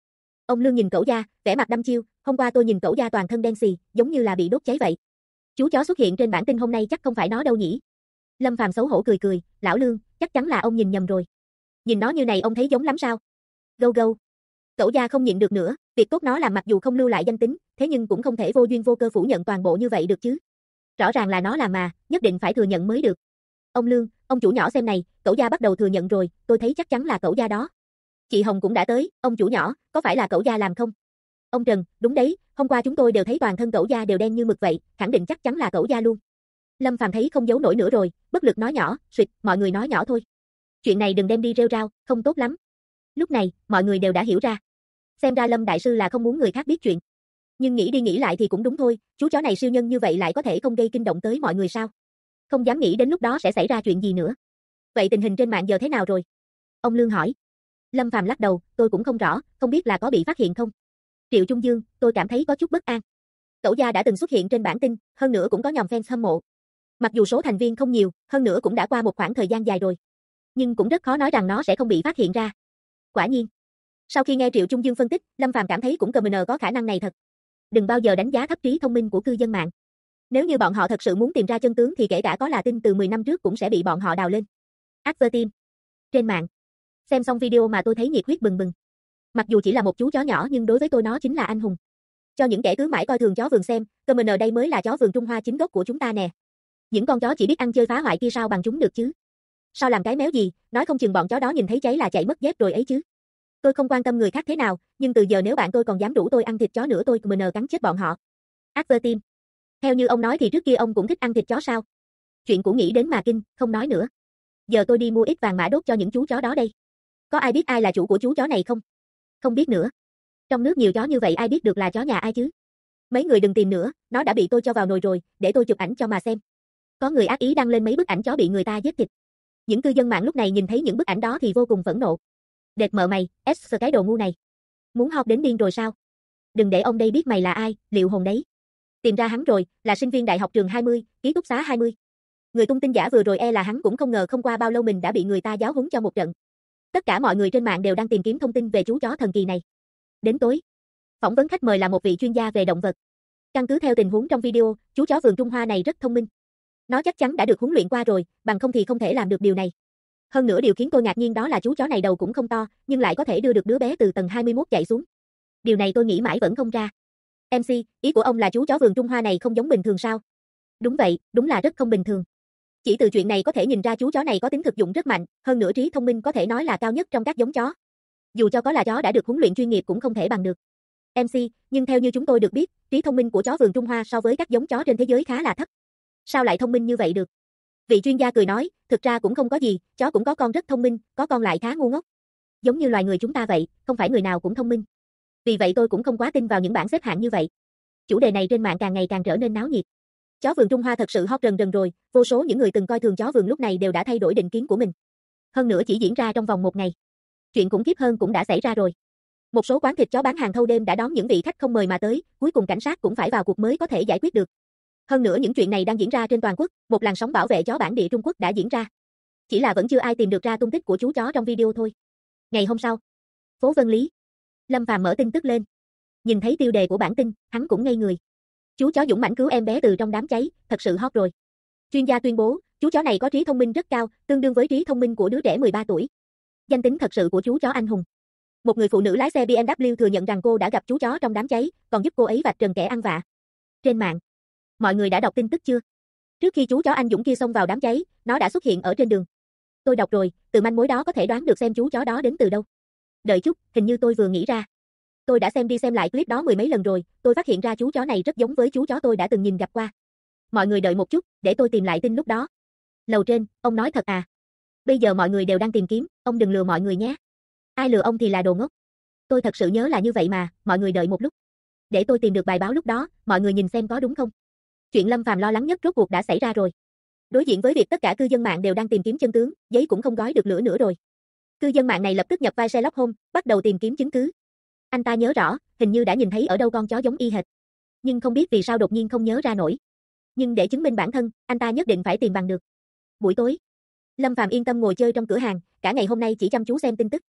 S1: Ông Lương nhìn cẩu gia, vẻ mặt đăm chiêu, hôm qua tôi nhìn cẩu gia toàn thân đen xì, giống như là bị đốt cháy vậy. Chú chó xuất hiện trên bản tin hôm nay chắc không phải nó đâu nhỉ? Lâm Phàm xấu hổ cười cười, lão Lương, chắc chắn là ông nhìn nhầm rồi. Nhìn nó như này ông thấy giống lắm sao? Gâu gâu. Cẩu gia không nhịn được nữa, việc cốt nó làm mặc dù không lưu lại danh tính, thế nhưng cũng không thể vô duyên vô cơ phủ nhận toàn bộ như vậy được chứ. Rõ ràng là nó làm mà, nhất định phải thừa nhận mới được. Ông Lương, ông chủ nhỏ xem này, cẩu gia bắt đầu thừa nhận rồi, tôi thấy chắc chắn là cẩu gia đó. Chị Hồng cũng đã tới, ông chủ nhỏ, có phải là cẩu gia làm không? Ông Trần, đúng đấy, hôm qua chúng tôi đều thấy toàn thân cẩu gia đều đen như mực vậy, khẳng định chắc chắn là cẩu gia luôn. Lâm Phàm thấy không giấu nổi nữa rồi, bất lực nói nhỏ, "Xuyệt, mọi người nói nhỏ thôi. Chuyện này đừng đem đi rêu rao, không tốt lắm." Lúc này, mọi người đều đã hiểu ra. Xem ra Lâm đại sư là không muốn người khác biết chuyện. Nhưng nghĩ đi nghĩ lại thì cũng đúng thôi, chú chó này siêu nhân như vậy lại có thể không gây kinh động tới mọi người sao? Không dám nghĩ đến lúc đó sẽ xảy ra chuyện gì nữa. Vậy tình hình trên mạng giờ thế nào rồi? Ông Lương hỏi. Lâm Phàm lắc đầu, tôi cũng không rõ, không biết là có bị phát hiện không. Triệu Trung Dương, tôi cảm thấy có chút bất an. Cẩu gia đã từng xuất hiện trên bản tin, hơn nữa cũng có nhóm fans hâm mộ. Mặc dù số thành viên không nhiều, hơn nữa cũng đã qua một khoảng thời gian dài rồi. Nhưng cũng rất khó nói rằng nó sẽ không bị phát hiện ra. Quả nhiên. Sau khi nghe Triệu Trung Dương phân tích, Lâm Phàm cảm thấy cũng comment có khả năng này thật. Đừng bao giờ đánh giá thấp trí thông minh của cư dân mạng. Nếu như bọn họ thật sự muốn tìm ra chân tướng thì kể cả có là tin từ 10 năm trước cũng sẽ bị bọn họ đào lên. Adverteam. Trên mạng. Xem xong video mà tôi thấy nhiệt huyết bừng bừng. Mặc dù chỉ là một chú chó nhỏ nhưng đối với tôi nó chính là anh hùng. Cho những kẻ cứ mãi coi thường chó vườn xem, comment đây mới là chó vườn Trung Hoa chính gốc của chúng ta nè. Những con chó chỉ biết ăn chơi phá hoại kia sao bằng chúng được chứ? Sao làm cái méo gì, nói không chừng bọn chó đó nhìn thấy cháy là chạy mất dép rồi ấy chứ. Tôi không quan tâm người khác thế nào, nhưng từ giờ nếu bạn tôi còn dám rủ tôi ăn thịt chó nữa tôi comment cắn chết bọn họ. Adverteam. Theo như ông nói thì trước kia ông cũng thích ăn thịt chó sao? Chuyện cũ nghĩ đến mà kinh, không nói nữa. Giờ tôi đi mua ít vàng mã đốt cho những chú chó đó đây. Có ai biết ai là chủ của chú chó này không? Không biết nữa. Trong nước nhiều chó như vậy ai biết được là chó nhà ai chứ? Mấy người đừng tìm nữa, nó đã bị tôi cho vào nồi rồi, để tôi chụp ảnh cho mà xem. Có người ác ý đăng lên mấy bức ảnh chó bị người ta giết thịt. Những cư dân mạng lúc này nhìn thấy những bức ảnh đó thì vô cùng phẫn nộ. Đệt mợ mày, cái đồ ngu này. Muốn học đến điên rồi sao? Đừng để ông đây biết mày là ai, Liệu Hồn đấy. Tìm ra hắn rồi, là sinh viên đại học trường 20, ký túc xá 20. Người tung tin giả vừa rồi là hắn cũng không ngờ không qua bao lâu mình đã bị người ta giáo huấn cho một trận. Tất cả mọi người trên mạng đều đang tìm kiếm thông tin về chú chó thần kỳ này. Đến tối, phỏng vấn khách mời là một vị chuyên gia về động vật. Căn cứ theo tình huống trong video, chú chó vườn Trung Hoa này rất thông minh. Nó chắc chắn đã được huấn luyện qua rồi, bằng không thì không thể làm được điều này. Hơn nữa điều khiến tôi ngạc nhiên đó là chú chó này đầu cũng không to, nhưng lại có thể đưa được đứa bé từ tầng 21 chạy xuống. Điều này tôi nghĩ mãi vẫn không ra. MC, ý của ông là chú chó vườn Trung Hoa này không giống bình thường sao? Đúng vậy, đúng là rất không bình thường. Chỉ từ chuyện này có thể nhìn ra chú chó này có tính thực dụng rất mạnh, hơn nữa trí thông minh có thể nói là cao nhất trong các giống chó. Dù cho có là chó đã được huấn luyện chuyên nghiệp cũng không thể bằng được. MC, nhưng theo như chúng tôi được biết, trí thông minh của chó vườn Trung Hoa so với các giống chó trên thế giới khá là thấp. Sao lại thông minh như vậy được? Vị chuyên gia cười nói, thực ra cũng không có gì, chó cũng có con rất thông minh, có con lại khá ngu ngốc. Giống như loài người chúng ta vậy, không phải người nào cũng thông minh. Vì vậy tôi cũng không quá tin vào những bảng xếp hạng như vậy. Chủ đề này trên mạng càng ngày càng trở nên náo nhiệt. Chó vườn Trung Hoa thật sự hot rần rần rồi, vô số những người từng coi thường chó vườn lúc này đều đã thay đổi định kiến của mình. Hơn nữa chỉ diễn ra trong vòng một ngày. Chuyện khủng khiếp hơn cũng đã xảy ra rồi. Một số quán thịt chó bán hàng thâu đêm đã đón những vị khách không mời mà tới, cuối cùng cảnh sát cũng phải vào cuộc mới có thể giải quyết được. Hơn nữa những chuyện này đang diễn ra trên toàn quốc, một làn sóng bảo vệ chó bản địa Trung Quốc đã diễn ra. Chỉ là vẫn chưa ai tìm được ra tung tích của chú chó trong video thôi. Ngày hôm sau, phố Vân Lý. Lâm Phàm mở tin tức lên. Nhìn thấy tiêu đề của bản tin, hắn cũng ngây người. Chú chó dũng mãnh cứu em bé từ trong đám cháy, thật sự hot rồi. Chuyên gia tuyên bố, chú chó này có trí thông minh rất cao, tương đương với trí thông minh của đứa trẻ 13 tuổi. Danh tính thật sự của chú chó anh hùng. Một người phụ nữ lái xe BMW thừa nhận rằng cô đã gặp chú chó trong đám cháy, còn giúp cô ấy vạch trần kẻ ăn vạ. Trên mạng, mọi người đã đọc tin tức chưa? Trước khi chú chó anh dũng kia xông vào đám cháy, nó đã xuất hiện ở trên đường. Tôi đọc rồi, từ manh mối đó có thể đoán được xem chú chó đó đến từ đâu. Đợi chút, hình như tôi vừa nghĩ ra. Tôi đã xem đi xem lại clip đó mười mấy lần rồi, tôi phát hiện ra chú chó này rất giống với chú chó tôi đã từng nhìn gặp qua. Mọi người đợi một chút, để tôi tìm lại tin lúc đó. Lầu trên, ông nói thật à? Bây giờ mọi người đều đang tìm kiếm, ông đừng lừa mọi người nhé. Ai lừa ông thì là đồ ngốc. Tôi thật sự nhớ là như vậy mà, mọi người đợi một lúc. Để tôi tìm được bài báo lúc đó, mọi người nhìn xem có đúng không. Chuyện Lâm Phàm lo lắng nhất rốt cuộc đã xảy ra rồi. Đối diện với việc tất cả cư dân mạng đều đang tìm kiếm chân tướng, giấy cũng không gói được lửa nữa rồi. Cư dân mạng này lập tức nhập vai Sherlock Holmes, bắt đầu tìm kiếm chứng cứ. Anh ta nhớ rõ, hình như đã nhìn thấy ở đâu con chó giống y hệt. Nhưng không biết vì sao đột nhiên không nhớ ra nổi. Nhưng để chứng minh bản thân, anh ta nhất định phải tìm bằng được. Buổi tối, Lâm Phàm yên tâm ngồi chơi trong cửa hàng, cả ngày hôm nay chỉ chăm chú xem tin tức.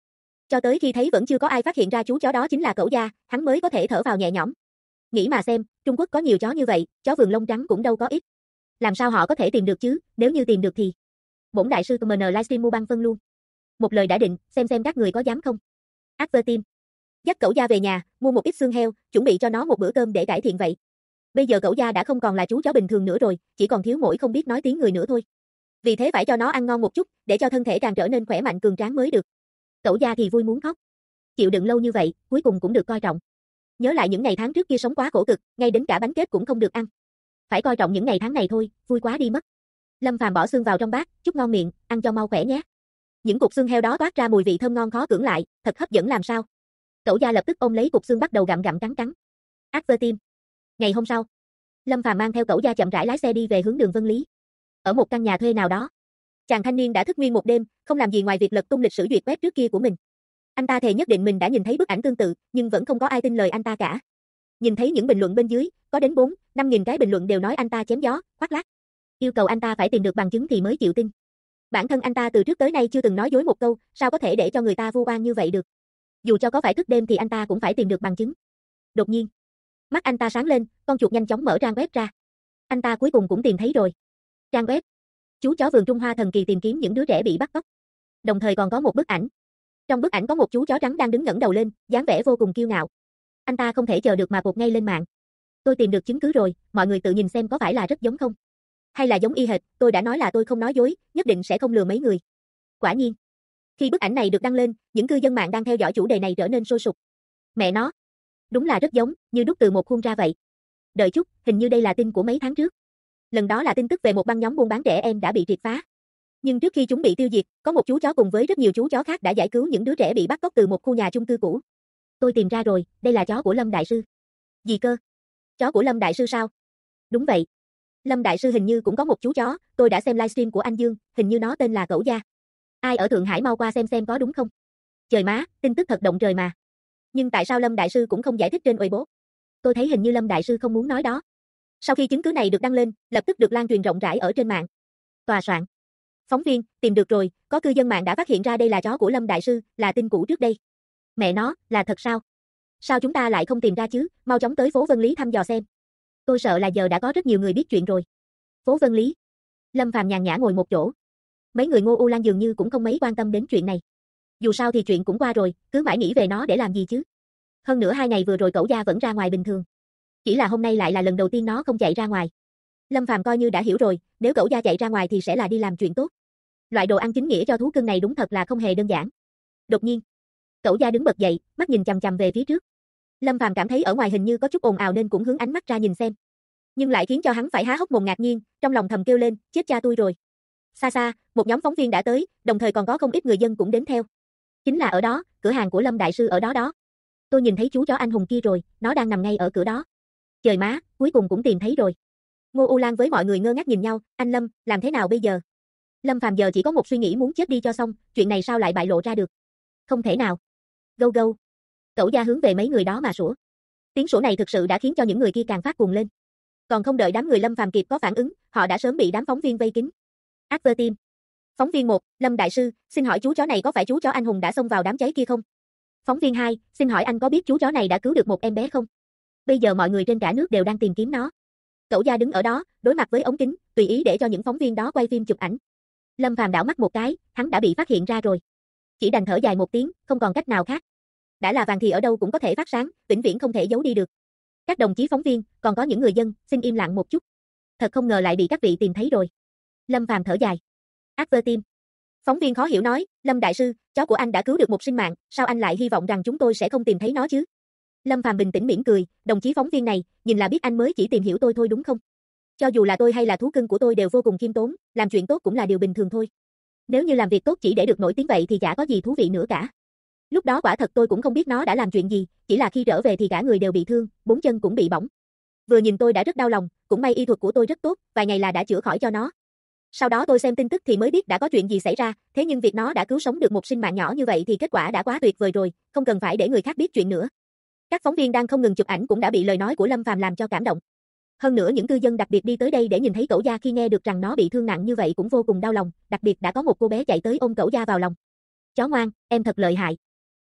S1: Cho tới khi thấy vẫn chưa có ai phát hiện ra chú chó đó chính là Cẩu Gia, hắn mới có thể thở vào nhẹ nhõm. Nghĩ mà xem, Trung Quốc có nhiều chó như vậy, chó vườn lông trắng cũng đâu có ít. Làm sao họ có thể tìm được chứ, nếu như tìm được thì. Bổn đại sư MN livestream mua băng phân luôn. Một lời đã định, xem các người có dám không. Advertime. Dắt Cẩu Gia về nhà, mua một ít xương heo, chuẩn bị cho nó một bữa cơm để cải thiện vậy. Bây giờ Cẩu Gia đã không còn là chú chó bình thường nữa rồi, chỉ còn thiếu mỗi không biết nói tiếng người nữa thôi. Vì thế phải cho nó ăn ngon một chút, để cho thân thể càng trở nên khỏe mạnh cường tráng mới được. Cẩu Gia thì vui muốn khóc. Chịu đựng lâu như vậy, cuối cùng cũng được coi trọng. Nhớ lại những ngày tháng trước kia sống quá khổ cực, ngay đến cả bánh kết cũng không được ăn. Phải coi trọng những ngày tháng này thôi, vui quá đi mất. Lâm Phàm bỏ xương vào trong bát, chúc ngon miệng, ăn cho mau khỏe nhé. Những cục xương heo đó toát ra mùi vị thơm ngon khó cưỡng lại, thật hấp dẫn làm sao. Cẩu Gia lập tức ôm lấy cục xương bắt đầu gặm gặm cắn. Advertime. Ngày hôm sau, Lâm Phàm mang theo Cẩu Gia chậm rãi lái xe đi về hướng đường Vân Lý. Ở một căn nhà thuê nào đó, chàng thanh niên đã thức nguyên một đêm, không làm gì ngoài việc lật tung lịch sử duyệt web trước kia của mình. Anh ta thề nhất định mình đã nhìn thấy bức ảnh tương tự, nhưng vẫn không có ai tin lời anh ta cả. Nhìn thấy những bình luận bên dưới, có đến 4-5 nghìn cái bình luận đều nói anh ta chém gió, khoác lác. Yêu cầu anh ta phải tìm được bằng chứng thì mới chịu tin. Bản thân anh ta từ trước tới nay chưa từng nói dối một câu, sao có thể để cho người ta vu oan như vậy được. Dù cho có phải thức đêm thì anh ta cũng phải tìm được bằng chứng. Đột nhiên, mắt anh ta sáng lên, con chuột nhanh chóng mở trang web ra. Anh ta cuối cùng cũng tìm thấy rồi. Trang web Chú chó vườn Trung Hoa thần kỳ tìm kiếm những đứa trẻ bị bắt cóc. Đồng thời còn có một bức ảnh. Trong bức ảnh có một chú chó trắng đang đứng ngẩng đầu lên, dáng vẻ vô cùng kiêu ngạo. Anh ta không thể chờ được mà cột ngay lên mạng. Tôi tìm được chứng cứ rồi, mọi người tự nhìn xem có phải là rất giống không? Hay là giống y hệt, tôi đã nói là tôi không nói dối, nhất định sẽ không lừa mấy người. Quả nhiên, khi bức ảnh này được đăng lên, những cư dân mạng đang theo dõi chủ đề này trở nên sôi sục. Mẹ nó, đúng là rất giống, như đúc từ một khuôn ra vậy. Đợi chút, hình như đây là tin của mấy tháng trước. Lần đó là tin tức về một băng nhóm buôn bán trẻ em đã bị triệt phá. Nhưng trước khi chúng bị tiêu diệt, có một chú chó cùng với rất nhiều chú chó khác đã giải cứu những đứa trẻ bị bắt cóc từ một khu nhà chung cư cũ. Tôi tìm ra rồi, đây là chó của Lâm Đại Sư. Gì cơ? Chó của Lâm Đại Sư sao? Đúng vậy. Lâm Đại Sư hình như cũng có một chú chó, tôi đã xem livestream của anh Dương, hình như nó tên là Cẩu Gia. Ai ở Thượng Hải mau qua xem có đúng không? Trời má, tin tức thật động trời mà. Nhưng tại sao Lâm Đại Sư cũng không giải thích trên Weibo? Tôi thấy hình như Lâm Đại Sư không muốn nói đó. Sau khi chứng cứ này được đăng lên, lập tức được lan truyền rộng rãi ở trên mạng. Tòa soạn. Phóng viên, tìm được rồi, có cư dân mạng đã phát hiện ra đây là chó của Lâm Đại Sư, là tin cũ trước đây. Mẹ nó, là thật sao? Sao chúng ta lại không tìm ra chứ, mau chóng tới phố Vân Lý thăm dò xem. Tôi sợ là giờ đã có rất nhiều người biết chuyện rồi. Phố Vân Lý. Lâm Phàm nhàn nhã ngồi một chỗ. Mấy người Ngô U Lan dường như cũng không mấy quan tâm đến chuyện này. Dù sao thì chuyện cũng qua rồi, cứ mãi nghĩ về nó để làm gì chứ. Hơn nữa 2 ngày vừa rồi Cẩu Gia vẫn ra ngoài bình thường. Chỉ là hôm nay lại là lần đầu tiên nó không chạy ra ngoài. Lâm Phàm coi như đã hiểu rồi, nếu Cẩu Gia chạy ra ngoài thì sẽ là đi làm chuyện tốt. Loại đồ ăn chính nghĩa cho thú cưng này đúng thật là không hề đơn giản. Đột nhiên, Cẩu Gia đứng bật dậy, mắt nhìn chằm chằm về phía trước. Lâm Phàm cảm thấy ở ngoài hình như có chút ồn ào nên cũng hướng ánh mắt ra nhìn xem. Nhưng lại khiến cho hắn phải há hốc mồm ngạc nhiên, trong lòng thầm kêu lên, chết cha tôi rồi. Xa xa, một nhóm phóng viên đã tới, đồng thời còn có không ít người dân cũng đến theo. Chính là ở đó, cửa hàng của Lâm Đại Sư ở đó đó. Tôi nhìn thấy chú chó anh hùng kia rồi, nó đang nằm ngay ở cửa đó. Trời má, cuối cùng cũng tìm thấy rồi. Ngô U Lan với mọi người ngơ ngác nhìn nhau, anh Lâm, làm thế nào bây giờ? Lâm Phàm giờ chỉ có một suy nghĩ muốn chết đi cho xong, chuyện này sao lại bại lộ ra được? Không thể nào. Gâu gâu. Cẩu Gia hướng về mấy người đó mà sủa. Tiếng sủa này thực sự đã khiến cho những người kia càng phát cuồng lên. Còn không đợi đám người Lâm Phàm kịp có phản ứng, họ đã sớm bị đám phóng viên vây kín. Advertime. Phóng viên 1, Lâm Đại Sư, xin hỏi chú chó này có phải chú chó anh hùng đã xông vào đám cháy kia không? Phóng viên 2, xin hỏi anh có biết chú chó này đã cứu được một em bé không? Bây giờ mọi người trên cả nước đều đang tìm kiếm nó. Cẩu Gia đứng ở đó, đối mặt với ống kính, tùy ý để cho những phóng viên đó quay phim chụp ảnh. Lâm Phàm đảo mắt một cái, hắn đã bị phát hiện ra rồi. Chỉ đành thở dài một tiếng, không còn cách nào khác. Đã là vàng thì ở đâu cũng có thể phát sáng, vĩnh viễn không thể giấu đi được. Các đồng chí phóng viên, còn có những người dân, xin im lặng một chút. Thật không ngờ lại bị các vị tìm thấy rồi. Lâm Phàm thở dài. Advertime. Phóng viên khó hiểu nói, Lâm Đại Sư, chó của anh đã cứu được một sinh mạng, sao anh lại hy vọng rằng chúng tôi sẽ không tìm thấy nó chứ? Lâm Phàm bình tĩnh mỉm cười, đồng chí phóng viên này, nhìn là biết anh mới chỉ tìm hiểu tôi thôi đúng không? Cho dù là tôi hay là thú cưng của tôi đều vô cùng khiêm tốn, làm chuyện tốt cũng là điều bình thường thôi. Nếu như làm việc tốt chỉ để được nổi tiếng vậy thì chả có gì thú vị nữa cả. Lúc đó quả thật tôi cũng không biết nó đã làm chuyện gì, chỉ là khi trở về thì cả người đều bị thương, 4 chân cũng bị bỏng. Vừa nhìn tôi đã rất đau lòng, cũng may y thuật của tôi rất tốt, vài ngày là đã chữa khỏi cho nó. Sau đó tôi xem tin tức thì mới biết đã có chuyện gì xảy ra, thế nhưng việc nó đã cứu sống được một sinh mạng nhỏ như vậy thì kết quả đã quá tuyệt vời rồi, không cần phải để người khác biết chuyện nữa. Các phóng viên đang không ngừng chụp ảnh cũng đã bị lời nói của Lâm Phàm làm cho cảm động. Hơn nữa những cư dân đặc biệt đi tới đây để nhìn thấy Cẩu Gia khi nghe được rằng nó bị thương nặng như vậy cũng vô cùng đau lòng, đặc biệt đã có một cô bé chạy tới ôm Cẩu Gia vào lòng. Chó ngoan, em thật lợi hại.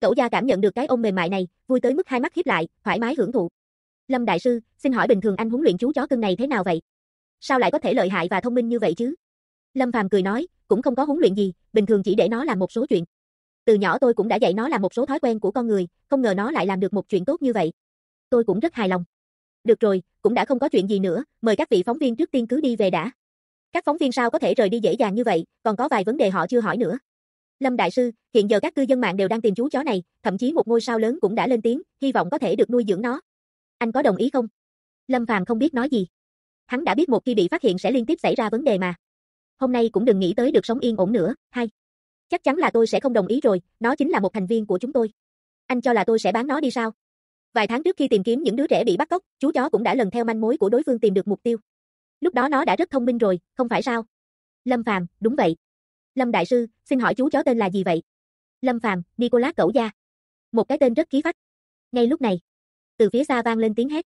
S1: Cẩu Gia cảm nhận được cái ôm mềm mại này, vui tới mức hai mắt híp lại, thoải mái hưởng thụ. Lâm đại sư, xin hỏi bình thường anh huấn luyện chú chó cưng này thế nào vậy? Sao lại có thể lợi hại và thông minh như vậy chứ? Lâm Phàm cười nói, cũng không có huấn luyện gì, bình thường chỉ để nó làm một số chuyện. Từ nhỏ tôi cũng đã dạy nó làm một số thói quen của con người, không ngờ nó lại làm được một chuyện tốt như vậy. Tôi cũng rất hài lòng. Được rồi, cũng đã không có chuyện gì nữa, mời các vị phóng viên trước tiên cứ đi về đã. Các phóng viên sao có thể rời đi dễ dàng như vậy, còn có vài vấn đề họ chưa hỏi nữa. Lâm đại sư, hiện giờ các cư dân mạng đều đang tìm chú chó này, thậm chí một ngôi sao lớn cũng đã lên tiếng, hy vọng có thể được nuôi dưỡng nó. Anh có đồng ý không? Lâm Phàm không biết nói gì. Hắn đã biết một khi bị phát hiện sẽ liên tiếp xảy ra vấn đề mà. Hôm nay cũng đừng nghĩ tới được sống yên ổn nữa, hay. Chắc chắn là tôi sẽ không đồng ý rồi, nó chính là một thành viên của chúng tôi. Anh cho là tôi sẽ bán nó đi sao? Vài tháng trước khi tìm kiếm những đứa trẻ bị bắt cóc, chú chó cũng đã lần theo manh mối của đối phương tìm được mục tiêu. Lúc đó nó đã rất thông minh rồi, không phải sao? Lâm Phàm, đúng vậy. Lâm đại sư, xin hỏi chú chó tên là gì vậy? Lâm Phàm, Nicolas Cẩu Gia. Một cái tên rất khí phách. Ngay lúc này, từ phía xa vang lên tiếng hét.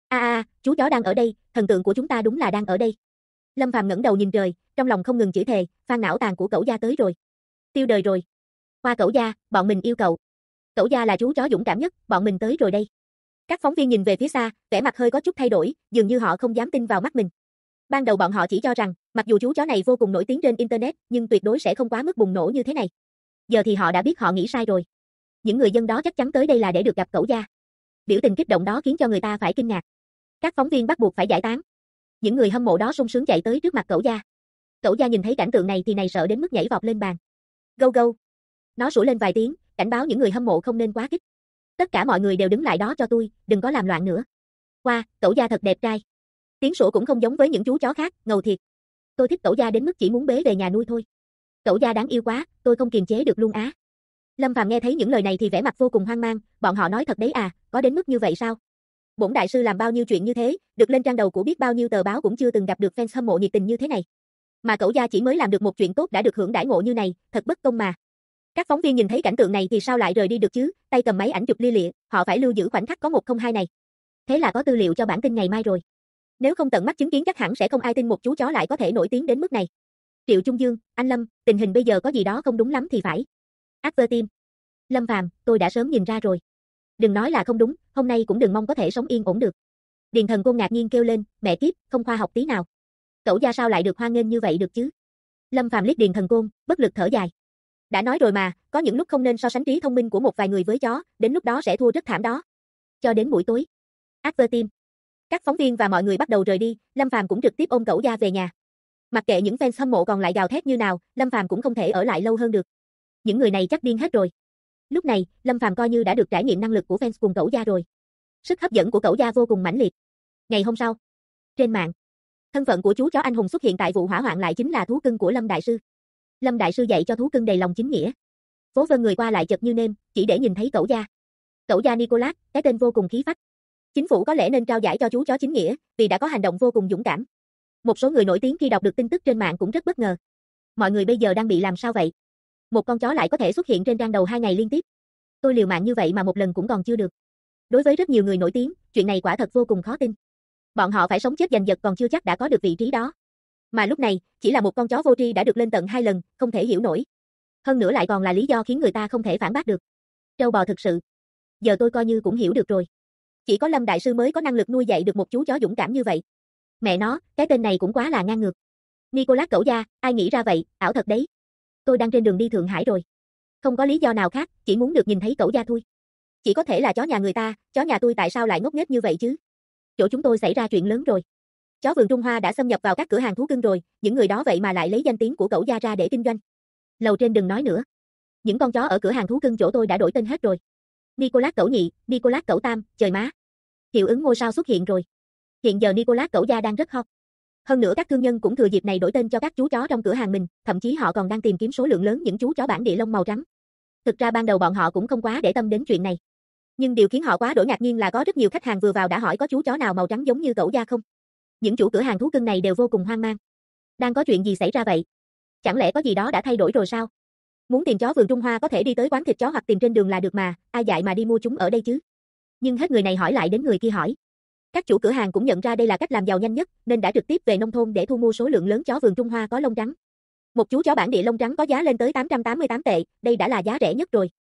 S1: Chú chó đang ở đây, thần tượng của chúng ta đúng là đang ở đây. Lâm Phàm ngẩng đầu nhìn trời, trong lòng không ngừng chửi thề, phan não tàn của Cẩu Gia tới rồi. Tiêu đời rồi. Hoa Cẩu Gia, bọn mình yêu cậu. Cẩu Gia là chú chó dũng cảm nhất, bọn mình tới rồi đây. Các phóng viên nhìn về phía xa, vẻ mặt hơi có chút thay đổi, dường như họ không dám tin vào mắt mình. Ban đầu bọn họ chỉ cho rằng, mặc dù chú chó này vô cùng nổi tiếng trên internet, nhưng tuyệt đối sẽ không quá mức bùng nổ như thế này. Giờ thì họ đã biết họ nghĩ sai rồi. Những người dân đó chắc chắn tới đây là để được gặp Cẩu Gia. Biểu tình kích động đó khiến cho người ta phải kinh ngạc. Các phóng viên bắt buộc phải giải tán. Những người hâm mộ đó sung sướng chạy tới trước mặt Cẩu Gia. Cẩu Gia nhìn thấy cảnh tượng này thì này sợ đến mức nhảy vọt lên bàn. Gâu gâu. Nó sủa lên vài tiếng, cảnh báo những người hâm mộ không nên quá kích. Tất cả mọi người đều đứng lại đó cho tôi, đừng có làm loạn nữa. Wow, Cẩu Gia thật đẹp trai. Tiếng sủa cũng không giống với những chú chó khác, ngầu thiệt. Tôi thích Cẩu Gia đến mức chỉ muốn bế về nhà nuôi thôi. Cẩu Gia đáng yêu quá, tôi không kiềm chế được luôn á. Lâm Phàm nghe thấy những lời này thì vẻ mặt vô cùng hoang mang, bọn họ nói thật đấy à, có đến mức như vậy sao? Bổn đại sư làm bao nhiêu chuyện như thế, được lên trang đầu của biết bao nhiêu tờ báo cũng chưa từng gặp được fans hâm mộ nhiệt tình như thế này. Mà Cẩu Gia chỉ mới làm được một chuyện tốt đã được hưởng đãi ngộ như này, thật bất công mà. Các phóng viên nhìn thấy cảnh tượng này thì sao lại rời đi được chứ, tay cầm máy ảnh chụp lia lịa, họ phải lưu giữ khoảnh khắc có 102 này. Thế là có tư liệu cho bản tin ngày mai rồi. Nếu không tận mắt chứng kiến chắc hẳn sẽ không ai tin một chú chó lại có thể nổi tiếng đến mức này. Triệu Trung Dương, anh Lâm, tình hình bây giờ có gì đó không đúng lắm thì phải. Advertim. Lâm Phàm, tôi đã sớm nhìn ra rồi. Đừng nói là không đúng, hôm nay cũng đừng mong có thể sống yên ổn được. Điền Thần Côn ngạc nhiên kêu lên, mẹ kiếp, không khoa học tí nào. Cẩu Gia sao lại được hoan nghênh như vậy được chứ? Lâm Phàm liếc Điền Thần Côn, bất lực thở dài. Đã nói rồi mà, có những lúc không nên so sánh trí thông minh của một vài người với chó, đến lúc đó sẽ thua rất thảm đó. Cho đến buổi tối. Advertim. Các phóng viên và mọi người bắt đầu rời đi, Lâm Phàm cũng trực tiếp ôm Cẩu Gia về nhà. Mặc kệ những fans hâm mộ còn lại gào thét như nào, Lâm Phàm cũng không thể ở lại lâu hơn được. Những người này chắc điên hết rồi. Lúc này, Lâm Phàm coi như đã được trải nghiệm năng lực của fans cùng Cẩu Gia rồi. Sức hấp dẫn của Cẩu Gia vô cùng mãnh liệt. Ngày hôm sau, trên mạng, thân phận của chú chó anh hùng xuất hiện tại vụ hỏa hoạn lại chính là thú cưng của Lâm đại sư. Lâm đại sư dạy cho thú cưng đầy lòng chính nghĩa. Phố Vân người qua lại chật như nêm, chỉ để nhìn thấy Cẩu Gia. Cẩu Gia Nicolas, cái tên vô cùng khí phách. Chính phủ có lẽ nên trao giải cho chú chó chính nghĩa, vì đã có hành động vô cùng dũng cảm. Một số người nổi tiếng khi đọc được tin tức trên mạng cũng rất bất ngờ. Mọi người bây giờ đang bị làm sao vậy? Một con chó lại có thể xuất hiện trên trang đầu 2 ngày liên tiếp. Tôi liều mạng như vậy mà một lần cũng còn chưa được. Đối với rất nhiều người nổi tiếng, chuyện này quả thật vô cùng khó tin. Bọn họ phải sống chết giành giật còn chưa chắc đã có được vị trí đó. Mà lúc này, chỉ là một con chó vô tri đã được lên tận 2 lần, không thể hiểu nổi. Hơn nữa lại còn là lý do khiến người ta không thể phản bác được. Trâu bò thực sự. Giờ tôi coi như cũng hiểu được rồi. Chỉ có Lâm đại sư mới có năng lực nuôi dạy được một chú chó dũng cảm như vậy. Mẹ nó, cái tên này cũng quá là ngang ngược. Nicolas Cẩu Gia, ai nghĩ ra vậy, ảo thật đấy. Tôi đang trên đường đi Thượng Hải rồi. Không có lý do nào khác, chỉ muốn được nhìn thấy Cẩu Gia thôi. Chỉ có thể là chó nhà người ta, chó nhà tôi tại sao lại ngốc nghếch như vậy chứ? Chỗ chúng tôi xảy ra chuyện lớn rồi. Chó vườn Trung Hoa đã xâm nhập vào các cửa hàng thú cưng rồi, những người đó vậy mà lại lấy danh tiếng của Cẩu Gia ra để kinh doanh. Lầu trên đừng nói nữa. Những con chó ở cửa hàng thú cưng chỗ tôi đã đổi tên hết rồi. Nicolas Cẩu Nhị, Nicolas Cẩu Tam, trời má. Hiệu ứng ngôi sao xuất hiện rồi. Hiện giờ Nicolas Cẩu Gia đang rất hot. Hơn nữa các thương nhân cũng thừa dịp này đổi tên cho các chú chó trong cửa hàng mình, thậm chí họ còn đang tìm kiếm số lượng lớn những chú chó bản địa lông màu trắng. Thực ra ban đầu bọn họ cũng không quá để tâm đến chuyện này. Nhưng điều khiến họ quá đổi ngạc nhiên là có rất nhiều khách hàng vừa vào đã hỏi có chú chó nào màu trắng giống như Cẩu Gia không. Những chủ cửa hàng thú cưng này đều vô cùng hoang mang. Đang có chuyện gì xảy ra vậy? Chẳng lẽ có gì đó đã thay đổi rồi sao? Muốn tìm chó vườn Trung Hoa có thể đi tới quán thịt chó hoặc tìm trên đường là được mà, ai dạy mà đi mua chúng ở đây chứ? Nhưng hết người này hỏi lại đến người kia hỏi. Các chủ cửa hàng cũng nhận ra đây là cách làm giàu nhanh nhất, nên đã trực tiếp về nông thôn để thu mua số lượng lớn chó vườn Trung Hoa có lông trắng. Một chú chó bản địa lông trắng có giá lên tới 888 tệ, đây đã là giá rẻ nhất rồi.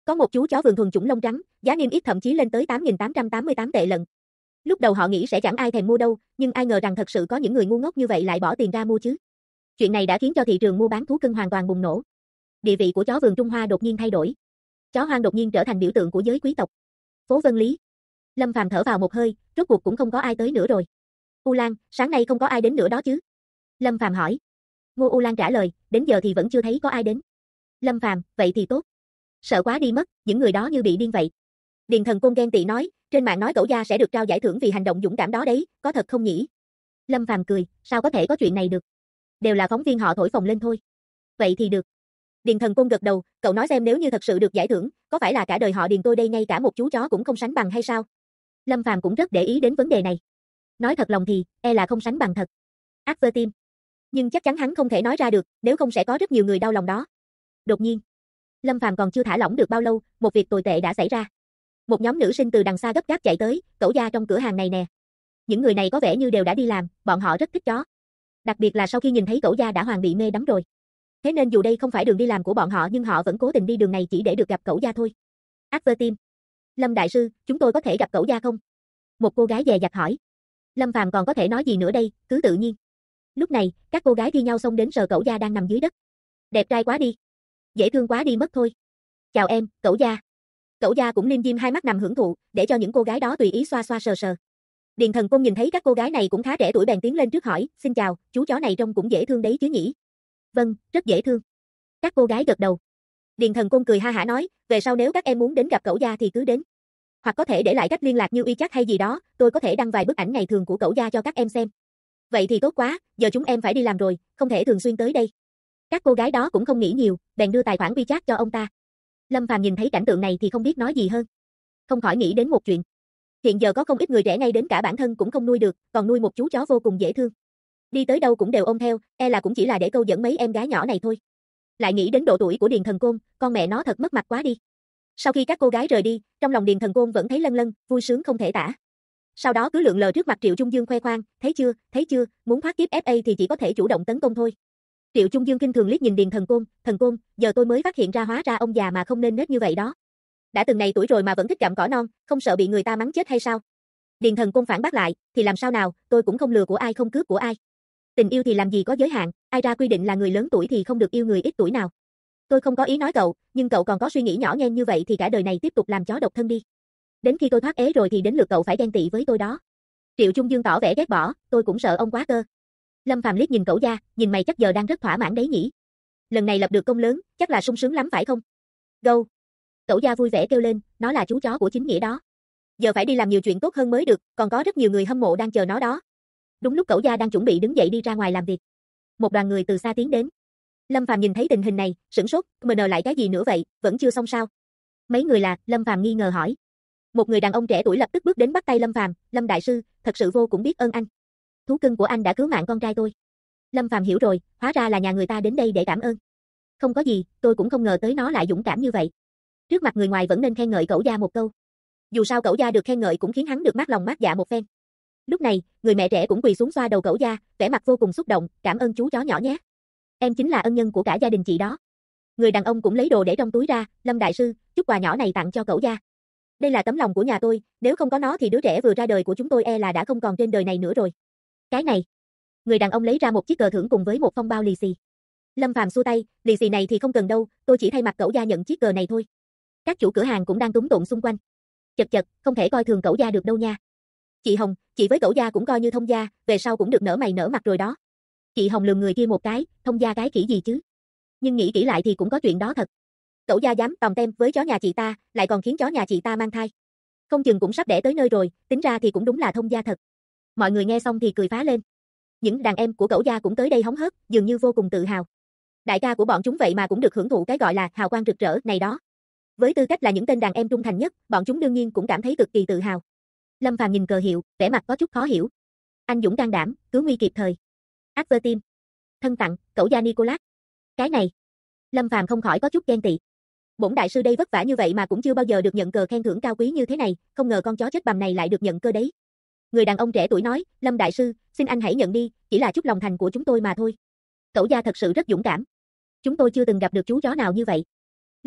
S1: Có một chú chó vườn thuần chủng lông trắng, giá niêm yết thậm chí lên tới 8.888 tệ lần. Lúc đầu họ nghĩ sẽ chẳng ai thèm mua đâu, nhưng ai ngờ rằng thật sự có những người ngu ngốc như vậy lại bỏ tiền ra mua chứ. Chuyện này đã khiến cho thị trường mua bán thú cưng hoàn toàn bùng nổ. Địa vị của chó vườn Trung Hoa đột nhiên thay đổi. Chó hoang đột nhiên trở thành biểu tượng của giới quý tộc. Phố Vân Lý. Lâm Phàm thở vào một hơi, rốt cuộc cũng không có ai tới nữa rồi. U Lan, sáng nay không có ai đến nữa đó chứ? Lâm Phàm hỏi. Ngô U Lan trả lời, đến giờ thì vẫn chưa thấy có ai đến. Lâm Phàm, vậy thì tốt. Sợ quá đi mất, những người đó như bị điên vậy. Điền Thần Côn ghen tị nói, trên mạng nói cậu gia sẽ được trao giải thưởng vì hành động dũng cảm đó đấy, có thật không nhỉ? Lâm Phàm cười, sao có thể có chuyện này được? Đều là phóng viên họ thổi phồng lên thôi. Vậy thì được. Điền Thần Côn gật đầu, cậu nói xem nếu như thật sự được giải thưởng, có phải là cả đời họ Điền tôi đây ngay cả một chú chó cũng không sánh bằng hay sao? Lâm Phàm cũng rất để ý đến vấn đề này. Nói thật lòng thì, là không sánh bằng thật. Ác vơ tim. Nhưng chắc chắn hắn không thể nói ra được, nếu không sẽ có rất nhiều người đau lòng đó. Đột nhiên, Lâm Phàm còn chưa thả lỏng được bao lâu, một việc tồi tệ đã xảy ra. Một nhóm nữ sinh từ đằng xa gấp gáp chạy tới, cậu gia trong cửa hàng này nè. Những người này có vẻ như đều đã đi làm, bọn họ rất thích chó. Đặc biệt là sau khi nhìn thấy cậu gia đã hoàn bị mê đắm rồi. Thế nên dù đây không phải đường đi làm của bọn họ nhưng họ vẫn cố tình đi đường này chỉ để được gặp cậu gia thôi. Ác vơ tim. Lâm đại sư, chúng tôi có thể gặp cậu gia không? Một cô gái dè dặt hỏi. Lâm Phàm còn có thể nói gì nữa đây, cứ tự nhiên. Lúc này, các cô gái thi nhau xông đến sờ cậu gia đang nằm dưới đất. Đẹp trai quá đi. Dễ thương quá đi mất thôi. Chào em, cậu gia. Cậu gia cũng liêm diêm hai mắt nằm hưởng thụ, để cho những cô gái đó tùy ý xoa xoa sờ sờ. Điền Thần Côn nhìn thấy các cô gái này cũng khá trẻ tuổi bèn tiến lên trước hỏi, xin chào, chú chó này trông cũng dễ thương đấy chứ nhỉ? Vâng, rất dễ thương. Các cô gái gật đầu. Điền Thần Côn cười ha hả nói, về sau nếu các em muốn đến gặp cậu gia thì cứ đến. Hoặc có thể để lại cách liên lạc như WeChat hay gì đó, tôi có thể đăng vài bức ảnh ngày thường của cậu gia cho các em xem. Vậy thì tốt quá, giờ chúng em phải đi làm rồi, không thể thường xuyên tới đây. Các cô gái đó cũng không nghĩ nhiều, bèn đưa tài khoản WeChat cho ông ta. Lâm Phàm nhìn thấy cảnh tượng này thì không biết nói gì hơn. Không khỏi nghĩ đến một chuyện. Hiện giờ có không ít người trẻ ngay đến cả bản thân cũng không nuôi được, còn nuôi một chú chó vô cùng dễ thương. Đi tới đâu cũng đều ôm theo, là cũng chỉ là để câu dẫn mấy em gái nhỏ này thôi. Lại nghĩ đến độ tuổi của Điền Thần Côn, con mẹ nó thật mất mặt quá đi. Sau khi các cô gái rời đi, trong lòng Điền Thần Côn vẫn thấy lân lân, vui sướng không thể tả. Sau đó cứ lượn lờ trước mặt Triệu Trung Dương khoe khoang, thấy chưa, muốn thoát kiếp FA thì chỉ có thể chủ động tấn công thôi. Triệu Trung Dương kinh thường liếc nhìn Điền Thần Côn, giờ tôi mới phát hiện ra hóa ra ông già mà không nên nết như vậy đó. Đã từng này tuổi rồi mà vẫn thích gặm cỏ non, không sợ bị người ta mắng chết hay sao? Điền Thần Côn phản bác lại, thì làm sao nào, tôi cũng không lừa của ai không cướp của ai. Tình yêu thì làm gì có giới hạn, ai ra quy định là người lớn tuổi thì không được yêu người ít tuổi nào. Tôi không có ý nói cậu, nhưng cậu còn có suy nghĩ nhỏ nhen như vậy thì cả đời này tiếp tục làm chó độc thân đi. Đến khi tôi thoát ế rồi thì đến lượt cậu phải ghen tị với tôi đó. Triệu Trung Dương tỏ vẻ ghét bỏ, tôi cũng sợ ông quá cơ. Lâm Phàm liếc nhìn cậu gia, nhìn mày chắc giờ đang rất thỏa mãn đấy nhỉ. Lần này lập được công lớn, chắc là sung sướng lắm phải không? Gâu. Cậu gia vui vẻ kêu lên, nó là chú chó của chính nghĩa đó. Giờ phải đi làm nhiều chuyện tốt hơn mới được, còn có rất nhiều người hâm mộ đang chờ nó đó. Đúng lúc cậu gia đang chuẩn bị đứng dậy đi ra ngoài làm việc. Một đoàn người từ xa tiến đến. Lâm Phàm nhìn thấy tình hình này, sửng sốt, MN lại cái gì nữa vậy, vẫn chưa xong sao? Mấy người là, Lâm Phàm nghi ngờ hỏi. Một người đàn ông trẻ tuổi lập tức bước đến bắt tay Lâm Phàm, Lâm đại sư, thật sự vô cùng biết ơn anh. Thú cưng của anh đã cứu mạng con trai tôi. Lâm Phàm hiểu rồi, hóa ra là nhà người ta đến đây để cảm ơn. Không có gì, tôi cũng không ngờ tới nó lại dũng cảm như vậy. Trước mặt người ngoài vẫn nên khen ngợi cậu gia một câu. Dù sao cậu gia được khen ngợi cũng khiến hắn được mát lòng mát dạ một phen. Lúc này, người mẹ trẻ cũng quỳ xuống xoa đầu cậu gia, vẻ mặt vô cùng xúc động, cảm ơn chú chó nhỏ nhé. Em chính là ân nhân của cả gia đình chị đó. Người đàn ông cũng lấy đồ để trong túi ra, Lâm đại sư, chút quà nhỏ này tặng cho cậu gia. Đây là tấm lòng của nhà tôi, nếu không có nó thì đứa trẻ vừa ra đời của chúng tôi là đã không còn trên đời này nữa rồi. Cái này. Người đàn ông lấy ra một chiếc cờ thưởng cùng với một phong bao lì xì. Lâm Phàm xua tay, lì xì này thì không cần đâu, tôi chỉ thay mặt cậu gia nhận chiếc cờ này thôi. Các chủ cửa hàng cũng đang túm tụm xung quanh. Chật, không thể coi thường cậu gia được đâu nha. Chị Hồng, chị với cậu gia cũng coi như thông gia, về sau cũng được nở mày nở mặt rồi đó. Chị Hồng lườm người kia một cái, thông gia cái khỉ gì chứ? Nhưng nghĩ kỹ lại thì cũng có chuyện đó thật. Cậu gia dám tòng tem với chó nhà chị ta, lại còn khiến chó nhà chị ta mang thai. Không chừng cũng sắp đẻ tới nơi rồi, tính ra thì cũng đúng là thông gia thật. Mọi người nghe xong thì cười phá lên. Những đàn em của cậu gia cũng tới đây hóng hớt, dường như vô cùng tự hào. Đại ca của bọn chúng vậy mà cũng được hưởng thụ cái gọi là hào quang rực rỡ này đó. Với tư cách là những tên đàn em trung thành nhất, bọn chúng đương nhiên cũng cảm thấy cực kỳ tự hào. Lâm Phàm nhìn cờ hiệu, vẻ mặt có chút khó hiểu. Anh dũng can đảm, cứu nguy kịp thời. Advertim. Thân tặng, cậu gia Nicolas. Cái này. Lâm Phàm không khỏi có chút ghen tị. Bổn đại sư đây vất vả như vậy mà cũng chưa bao giờ được nhận cờ khen thưởng cao quý như thế này, không ngờ con chó chết bầm này lại được nhận cơ đấy. Người đàn ông trẻ tuổi nói, Lâm đại sư, xin anh hãy nhận đi, chỉ là chút lòng thành của chúng tôi mà thôi. Cậu gia thật sự rất dũng cảm. Chúng tôi chưa từng gặp được chú chó nào như vậy.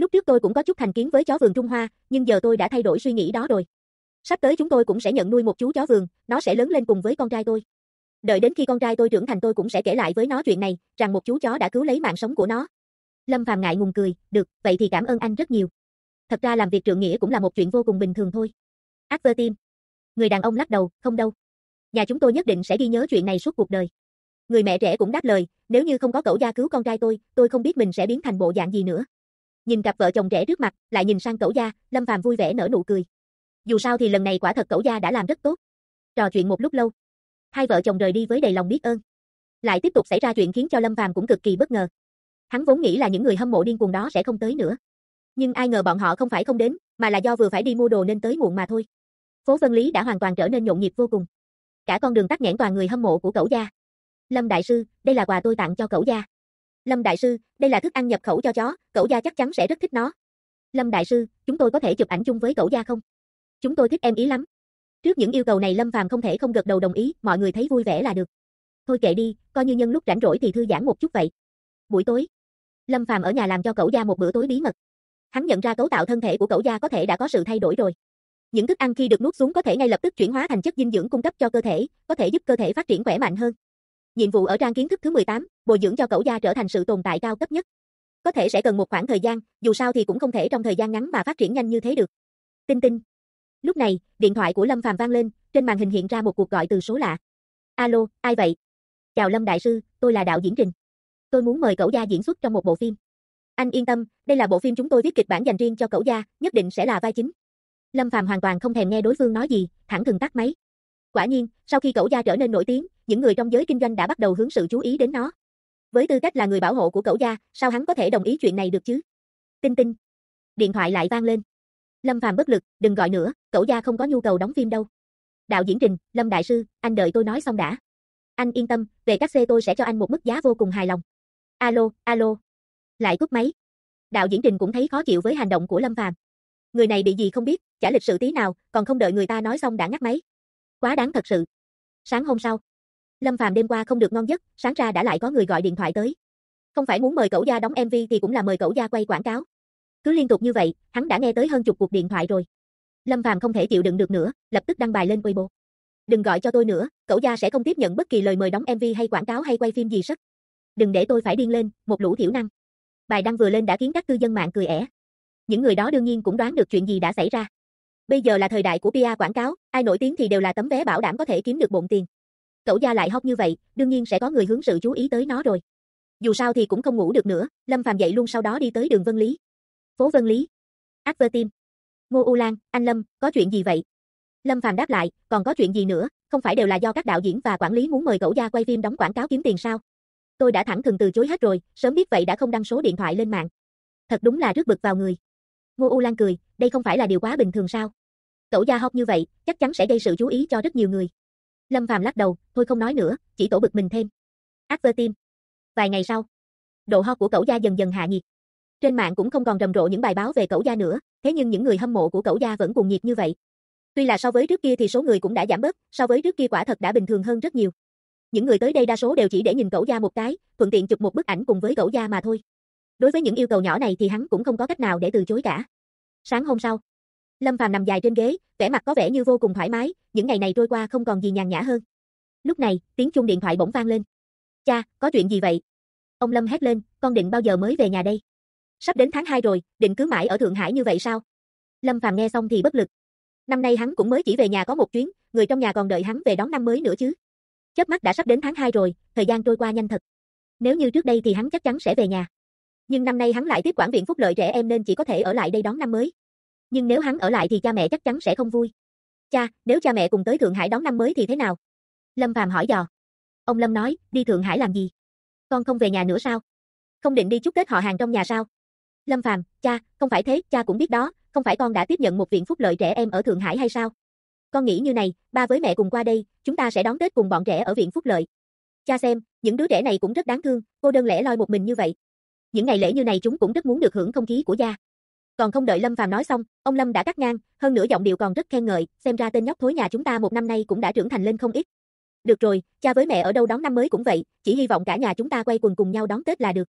S1: Lúc trước tôi cũng có chút thành kiến với chó vườn Trung Hoa, nhưng giờ tôi đã thay đổi suy nghĩ đó rồi. Sắp tới chúng tôi cũng sẽ nhận nuôi một chú chó vườn, nó sẽ lớn lên cùng với con trai tôi. Đợi đến khi con trai tôi trưởng thành tôi cũng sẽ kể lại với nó chuyện này, rằng một chú chó đã cứu lấy mạng sống của nó. Lâm Phàm ngại ngùng cười, được, vậy thì cảm ơn anh rất nhiều. Thật ra làm việc trượng nghĩa cũng là một chuyện vô cùng bình thường thôi. Advertim. Người đàn ông lắc đầu, không đâu. Nhà chúng tôi nhất định sẽ ghi nhớ chuyện này suốt cuộc đời. Người mẹ trẻ cũng đáp lời, nếu như không có cẩu gia cứu con trai tôi không biết mình sẽ biến thành bộ dạng gì nữa. Nhìn cặp vợ chồng trẻ trước mặt, lại nhìn sang cẩu gia, Lâm Phàm vui vẻ nở nụ cười. Dù sao thì lần này quả thật cẩu gia đã làm rất tốt. Trò chuyện một lúc lâu, hai vợ chồng rời đi với đầy lòng biết ơn. Lại tiếp tục xảy ra chuyện khiến cho Lâm Phàm cũng cực kỳ bất ngờ. Hắn vốn nghĩ là những người hâm mộ điên cuồng đó sẽ không tới nữa. Nhưng ai ngờ bọn họ không phải không đến, mà là do vừa phải đi mua đồ nên tới muộn mà thôi. Phố Vân Lý đã hoàn toàn trở nên nhộn nhịp vô cùng. Cả con đường tắc nghẽn toàn người hâm mộ của cẩu gia. Lâm đại sư, đây là quà tôi tặng cho cẩu gia. Lâm đại sư, đây là thức ăn nhập khẩu cho chó, cẩu gia chắc chắn sẽ rất thích nó. Lâm đại sư, chúng tôi có thể chụp ảnh chung với cẩu gia không? Chúng tôi thích em ý lắm. Trước những yêu cầu này Lâm Phàm không thể không gật đầu đồng ý, mọi người thấy vui vẻ là được. Thôi kệ đi, coi như nhân lúc rảnh rỗi thì thư giãn một chút vậy. Buổi tối, Lâm Phàm ở nhà làm cho cẩu gia một bữa tối bí mật. Hắn nhận ra cấu tạo thân thể của cẩu gia có thể đã có sự thay đổi rồi. Những thức ăn khi được nuốt xuống có thể ngay lập tức chuyển hóa thành chất dinh dưỡng cung cấp cho cơ thể, có thể giúp cơ thể phát triển khỏe mạnh hơn. Nhiệm vụ ở trang kiến thức thứ 18, bồi dưỡng cho cẩu gia trở thành sự tồn tại cao cấp nhất. Có thể sẽ cần một khoảng thời gian, dù sao thì cũng không thể trong thời gian ngắn mà phát triển nhanh như thế được. Tinh tinh. Lúc này, điện thoại của Lâm Phàm vang lên, trên màn hình hiện ra một cuộc gọi từ số lạ. Alo, ai vậy? Chào Lâm đại sư, tôi là đạo diễn Trình. Tôi muốn mời cẩu gia diễn xuất trong một bộ phim. Anh yên tâm, đây là bộ phim chúng tôi viết kịch bản dành riêng cho cẩu gia, nhất định sẽ là vai chính. Lâm Phàm hoàn toàn không thèm nghe đối phương nói gì, thẳng thừng tắt máy. Quả nhiên, sau khi cẩu gia trở nên nổi tiếng, những người trong giới kinh doanh đã bắt đầu hướng sự chú ý đến nó. Với tư cách là người bảo hộ của cẩu gia, sao hắn có thể đồng ý chuyện này được chứ? Tinh tinh. Điện thoại lại vang lên. Lâm Phàm bất lực, đừng gọi nữa, cẩu gia không có nhu cầu đóng phim đâu. Đạo diễn Trình, Lâm đại sư, anh đợi tôi nói xong đã. Anh yên tâm, về cát xê tôi sẽ cho anh một mức giá vô cùng hài lòng. Alo, alo. Lại cúp máy. Đạo diễn Trình cũng thấy khó chịu với hành động của Lâm Phàm. Người này bị gì không biết, chả lịch sự tí nào, còn không đợi người ta nói xong đã ngắt máy. Quá đáng thật sự. Sáng hôm sau, Lâm Phàm đêm qua không được ngon giấc, sáng ra đã lại có người gọi điện thoại tới. Không phải muốn mời cẩu gia đóng MV thì cũng là mời cẩu gia quay quảng cáo. Cứ liên tục như vậy, hắn đã nghe tới hơn chục cuộc điện thoại rồi. Lâm Phàm không thể chịu đựng được nữa, lập tức đăng bài lên Weibo. Đừng gọi cho tôi nữa, cẩu gia sẽ không tiếp nhận bất kỳ lời mời đóng MV hay quảng cáo hay quay phim gì sất. Đừng để tôi phải điên lên, một lũ thiểu năng. Bài đăng vừa lên đã khiến các cư dân mạng cười ẻ. Những người đó đương nhiên cũng đoán được chuyện gì đã xảy ra. Bây giờ là thời đại của PR quảng cáo, ai nổi tiếng thì đều là tấm vé bảo đảm có thể kiếm được bộn tiền. Cẩu gia lại hot như vậy, đương nhiên sẽ có người hướng sự chú ý tới nó rồi. Dù sao thì cũng không ngủ được nữa, Lâm Phàm dậy luôn sau đó đi tới đường Vân Lý. Phố Vân Lý. Advertim. Ngô U Lan, anh Lâm, có chuyện gì vậy? Lâm Phàm đáp lại, còn có chuyện gì nữa, không phải đều là do các đạo diễn và quản lý muốn mời cẩu gia quay phim đóng quảng cáo kiếm tiền sao? Tôi đã thẳng thừng từ chối hết rồi, sớm biết vậy đã không đăng số điện thoại lên mạng. Thật đúng là rước bực vào người. Ngô U Lan cười, đây không phải là điều quá bình thường sao? Cẩu gia hot như vậy, chắc chắn sẽ gây sự chú ý cho rất nhiều người. Lâm Phàm lắc đầu, thôi không nói nữa, chỉ tổ bực mình thêm. Advertim. Vài ngày sau, độ hot của cẩu gia dần dần hạ nhiệt. Trên mạng cũng không còn rầm rộ những bài báo về cẩu gia nữa, thế nhưng những người hâm mộ của cẩu gia vẫn cuồng nhiệt như vậy. Tuy là so với trước kia thì số người cũng đã giảm bớt, so với trước kia quả thật đã bình thường hơn rất nhiều. Những người tới đây đa số đều chỉ để nhìn cẩu gia một cái, thuận tiện chụp một bức ảnh cùng với cẩu gia mà thôi. Đối với những yêu cầu nhỏ này thì hắn cũng không có cách nào để từ chối cả. Sáng hôm sau, Lâm Phàm nằm dài trên ghế, vẻ mặt có vẻ như vô cùng thoải mái, những ngày này trôi qua không còn gì nhàn nhã hơn. Lúc này, tiếng chuông điện thoại bỗng vang lên. Cha, có chuyện gì vậy? Ông Lâm hét lên, con định bao giờ mới về nhà đây? Sắp đến tháng 2 rồi, định cứ mãi ở Thượng Hải như vậy sao? Lâm Phàm nghe xong thì bất lực. Năm nay hắn cũng mới chỉ về nhà có một chuyến, người trong nhà còn đợi hắn về đón năm mới nữa chứ. Chớp mắt đã sắp đến tháng 2 rồi, thời gian trôi qua nhanh thật. Nếu như trước đây thì hắn chắc chắn sẽ về nhà. Nhưng năm nay hắn lại tiếp quản viện phúc lợi trẻ em nên chỉ có thể ở lại đây đón năm mới. Nhưng nếu hắn ở lại thì cha mẹ chắc chắn sẽ không vui. Cha, nếu cha mẹ cùng tới Thượng Hải đón năm mới thì thế nào? Lâm Phàm hỏi dò. Ông Lâm nói, đi Thượng Hải làm gì? Con không về nhà nữa sao? Không định đi chúc Tết họ hàng trong nhà sao? Lâm Phàm, cha, không phải thế, cha cũng biết đó, không phải con đã tiếp nhận một viện phúc lợi trẻ em ở Thượng Hải hay sao? Con nghĩ như này, ba với mẹ cùng qua đây, chúng ta sẽ đón Tết cùng bọn trẻ ở viện phúc lợi. Cha xem, những đứa trẻ này cũng rất đáng thương, cô đơn lẻ loi một mình như vậy. Những ngày lễ như này chúng cũng rất muốn được hưởng không khí của gia. Còn không đợi Lâm Phàm nói xong, ông Lâm đã cắt ngang, hơn nữa giọng điệu còn rất khen ngợi, xem ra tên nhóc thối nhà chúng ta một năm nay cũng đã trưởng thành lên không ít. Được rồi, cha với mẹ ở đâu đón năm mới cũng vậy, chỉ hy vọng cả nhà chúng ta quây quần cùng nhau đón Tết là được.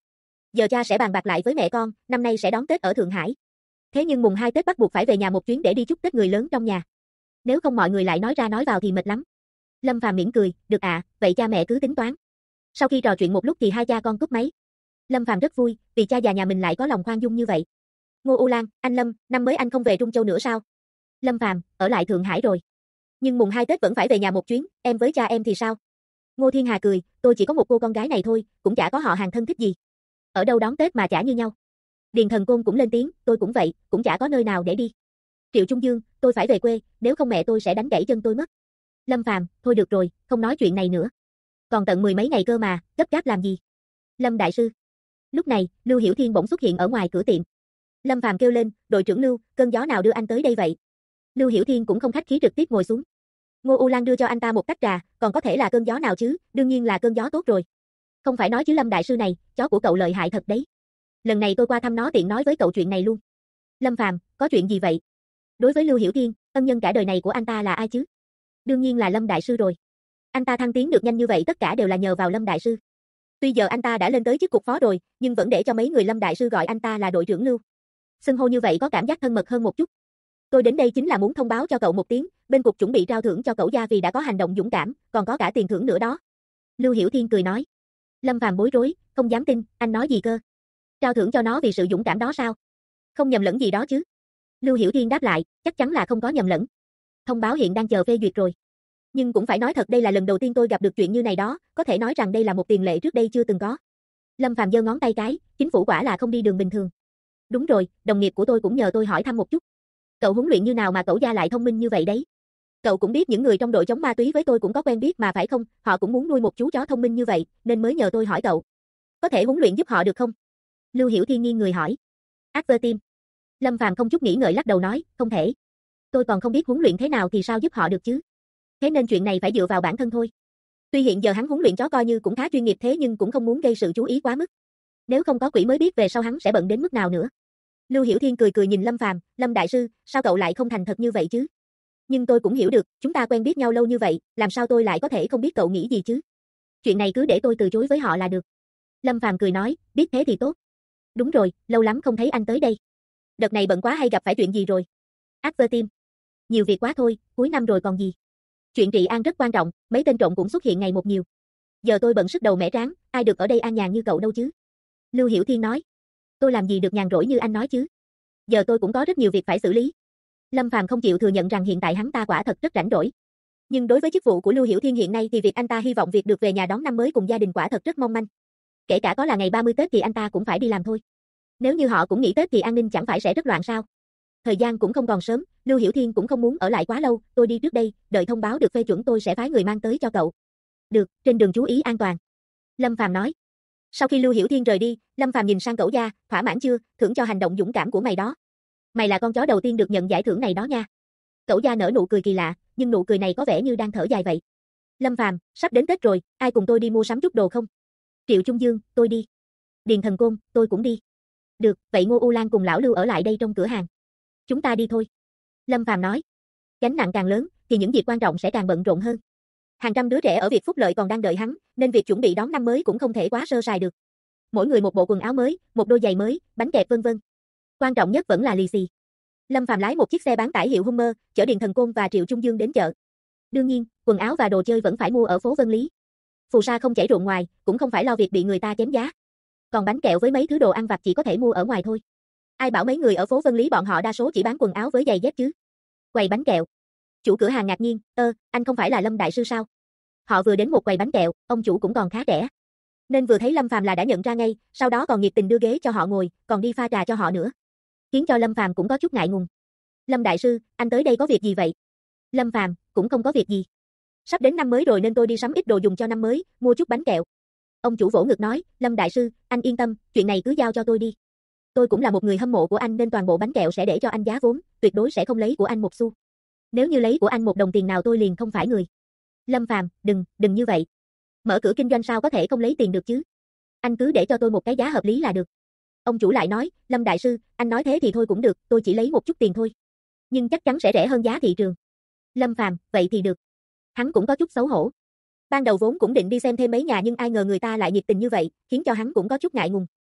S1: Giờ cha sẽ bàn bạc lại với mẹ con, năm nay sẽ đón Tết ở Thượng Hải. Thế nhưng mùng 2 Tết bắt buộc phải về nhà một chuyến để đi chúc Tết người lớn trong nhà. Nếu không mọi người lại nói ra nói vào thì mệt lắm. Lâm Phàm mỉm cười, được ạ, vậy cha mẹ cứ tính toán. Sau khi trò chuyện một lúc thì hai cha con cúp máy. Lâm Phàm rất vui, vì cha già nhà mình lại có lòng khoan dung như vậy. Ngô U Lan, anh Lâm, năm mới anh không về Trung Châu nữa sao? Lâm Phàm, ở lại Thượng Hải rồi. Nhưng mùng 2 Tết vẫn phải về nhà một chuyến, em với cha em thì sao? Ngô Thiên Hà cười, tôi chỉ có một cô con gái này thôi, cũng chả có họ hàng thân thích gì. Ở đâu đón Tết mà chả như nhau. Điền Thần Côn cũng lên tiếng, tôi cũng vậy, cũng chả có nơi nào để đi. Triệu Trung Dương, tôi phải về quê, nếu không mẹ tôi sẽ đánh gãy chân tôi mất. Lâm Phàm, thôi được rồi, không nói chuyện này nữa. Còn tận mười mấy ngày cơ mà, gấp gáp làm gì? Lâm đại sư. Lúc này, Lưu Hiểu Thiên bỗng xuất hiện ở ngoài cửa tiệm. Lâm Phàm kêu lên, đội trưởng Lưu, cơn gió nào đưa anh tới đây vậy? Lưu Hiểu Thiên cũng không khách khí trực tiếp ngồi xuống. Ngô U Lan đưa cho anh ta một tách trà, còn có thể là cơn gió nào chứ, đương nhiên là cơn gió tốt rồi. Không phải nói chứ Lâm đại sư này, chó của cậu lợi hại thật đấy. Lần này tôi qua thăm nó tiện nói với cậu chuyện này luôn. Lâm Phàm, có chuyện gì vậy? Đối với Lưu Hiểu Thiên, ân nhân cả đời này của anh ta là ai chứ? Đương nhiên là Lâm đại sư rồi. Anh ta thăng tiến được nhanh như vậy tất cả đều là nhờ vào Lâm đại sư. Tuy giờ anh ta đã lên tới chức cục phó rồi, nhưng vẫn để cho mấy người Lâm đại sư gọi anh ta là đội trưởng Lưu. Xưng hô như vậy có cảm giác thân mật hơn một chút. Tôi đến đây chính là muốn thông báo cho cậu một tiếng, bên cục chuẩn bị trao thưởng cho cậu gia vì đã có hành động dũng cảm, còn có cả tiền thưởng nữa đó. Lưu Hiểu Thiên cười nói. Lâm Phàm bối rối, không dám tin, anh nói gì cơ? Trao thưởng cho nó vì sự dũng cảm đó sao? Không nhầm lẫn gì đó chứ? Lưu Hiểu Thiên đáp lại, chắc chắn là không có nhầm lẫn. Thông báo hiện đang chờ phê duyệt rồi. Nhưng cũng phải nói thật đây là lần đầu tiên tôi gặp được chuyện như này đó, có thể nói rằng đây là một tiền lệ trước đây chưa từng có. Lâm Phàm giơ ngón tay cái, chính phủ quả là không đi đường bình thường. Đúng rồi, đồng nghiệp của tôi cũng nhờ tôi hỏi thăm một chút. Cậu huấn luyện như nào mà cậu gia lại thông minh như vậy đấy? Cậu cũng biết những người trong đội chống ma túy với tôi cũng có quen biết mà phải không, họ cũng muốn nuôi một chú chó thông minh như vậy, nên mới nhờ tôi hỏi cậu. Có thể huấn luyện giúp họ được không? Lưu Hiểu Thiên nghiêng người hỏi. Advertim. Lâm Phàm không chút nghĩ ngợi lắc đầu nói, không thể. Tôi còn không biết huấn luyện thế nào thì sao giúp họ được chứ? Thế nên chuyện này phải dựa vào bản thân thôi. Tuy hiện giờ hắn huấn luyện chó coi như cũng khá chuyên nghiệp thế nhưng cũng không muốn gây sự chú ý quá mức. Nếu không có quỷ mới biết về sau hắn sẽ bận đến mức nào nữa. Lưu Hiểu Thiên cười cười nhìn Lâm Phàm, Lâm đại sư, sao cậu lại không thành thật như vậy chứ? Nhưng tôi cũng hiểu được, chúng ta quen biết nhau lâu như vậy, làm sao tôi lại có thể không biết cậu nghĩ gì chứ? Chuyện này cứ để tôi từ chối với họ là được. Lâm Phàm cười nói, biết thế thì tốt. Đúng rồi, lâu lắm không thấy anh tới đây. Đợt này bận quá hay gặp phải chuyện gì rồi? Advertim. Nhiều việc quá thôi, cuối năm rồi còn gì. Chuyện trị an rất quan trọng, mấy tên trộm cũng xuất hiện ngày một nhiều. Giờ tôi bận sức đầu mẻ trán, ai được ở đây an nhàn như cậu đâu chứ? Lưu Hiểu Thiên nói. Tôi làm gì được nhàn rỗi như anh nói chứ? Giờ tôi cũng có rất nhiều việc phải xử lý. Lâm Phàm không chịu thừa nhận rằng hiện tại hắn ta quả thật rất rảnh rỗi. Nhưng đối với chức vụ của Lưu Hiểu Thiên hiện nay thì việc anh ta hy vọng việc được về nhà đón năm mới cùng gia đình quả thật rất mong manh. Kể cả có là ngày 30 Tết thì anh ta cũng phải đi làm thôi. Nếu như họ cũng nghỉ Tết thì an ninh chẳng phải sẽ rất loạn sao? Thời gian cũng không còn sớm, Lưu Hiểu Thiên cũng không muốn ở lại quá lâu, tôi đi trước đây, đợi thông báo được phê chuẩn tôi sẽ phái người mang tới cho cậu. Được, trên đường chú ý an toàn. Lâm Phàm nói. Sau khi Lưu Hiểu Thiên rời đi, Lâm Phàm nhìn sang Cẩu Gia, thỏa mãn chưa, thưởng cho hành động dũng cảm của mày đó. Mày là con chó đầu tiên được nhận giải thưởng này đó nha. Cẩu Gia nở nụ cười kỳ lạ, nhưng nụ cười này có vẻ như đang thở dài vậy. Lâm Phàm, sắp đến Tết rồi, ai cùng tôi đi mua sắm chút đồ không? Triệu Trung Dương, tôi đi. Điền Thần Côn, tôi cũng đi. Được, vậy Ngô U Lan cùng lão Lưu ở lại đây trong cửa hàng. Chúng ta đi thôi. Lâm Phàm nói. Gánh nặng càng lớn, thì những việc quan trọng sẽ càng bận rộn hơn. Hàng trăm đứa trẻ ở Việt Phúc Lợi còn đang đợi hắn, nên việc chuẩn bị đón năm mới cũng không thể quá sơ sài được. Mỗi người một bộ quần áo mới, một đôi giày mới, bánh kẹp vân vân. Quan trọng nhất vẫn là lì xì. Lâm Phàm lái một chiếc xe bán tải hiệu Hummer, chở Điền Thần Côn và Triệu Trung Dương đến chợ. Đương nhiên, quần áo và đồ chơi vẫn phải mua ở phố Vân Lý. Phù sa không chảy ruộng ngoài, cũng không phải lo việc bị người ta chém giá. Còn bánh kẹo với mấy thứ đồ ăn vặt chỉ có thể mua ở ngoài thôi. Ai bảo mấy người ở phố Vân Lý bọn họ đa số chỉ bán quần áo với giày dép chứ? Quầy bánh kẹo. Chủ cửa hàng ngạc nhiên, anh không phải là Lâm đại sư sao? Họ vừa đến một quầy bánh kẹo, ông chủ cũng còn khá trẻ. Nên vừa thấy Lâm Phàm là đã nhận ra ngay, sau đó còn nhiệt tình đưa ghế cho họ ngồi, còn đi pha trà cho họ nữa. Khiến cho Lâm Phàm cũng có chút ngại ngùng. Lâm đại sư, anh tới đây có việc gì vậy? Lâm Phàm, cũng không có việc gì. Sắp đến năm mới rồi nên tôi đi sắm ít đồ dùng cho năm mới, mua chút bánh kẹo. Ông chủ vỗ ngực nói, Lâm đại sư, anh yên tâm, chuyện này cứ giao cho tôi đi. Tôi cũng là một người hâm mộ của anh nên toàn bộ bánh kẹo sẽ để cho anh giá vốn, tuyệt đối sẽ không lấy của anh một xu. Nếu như lấy của anh một đồng tiền nào tôi liền không phải người. Lâm Phàm, đừng như vậy. Mở cửa kinh doanh sao có thể không lấy tiền được chứ? Anh cứ để cho tôi một cái giá hợp lý là được. Ông chủ lại nói, Lâm đại sư, anh nói thế thì thôi cũng được, tôi chỉ lấy một chút tiền thôi. Nhưng chắc chắn sẽ rẻ hơn giá thị trường. Lâm Phàm, vậy thì được. Hắn cũng có chút xấu hổ. Ban đầu vốn cũng định đi xem thêm mấy nhà nhưng ai ngờ người ta lại nhiệt tình như vậy, khiến cho hắn cũng có chút ngại ngùng.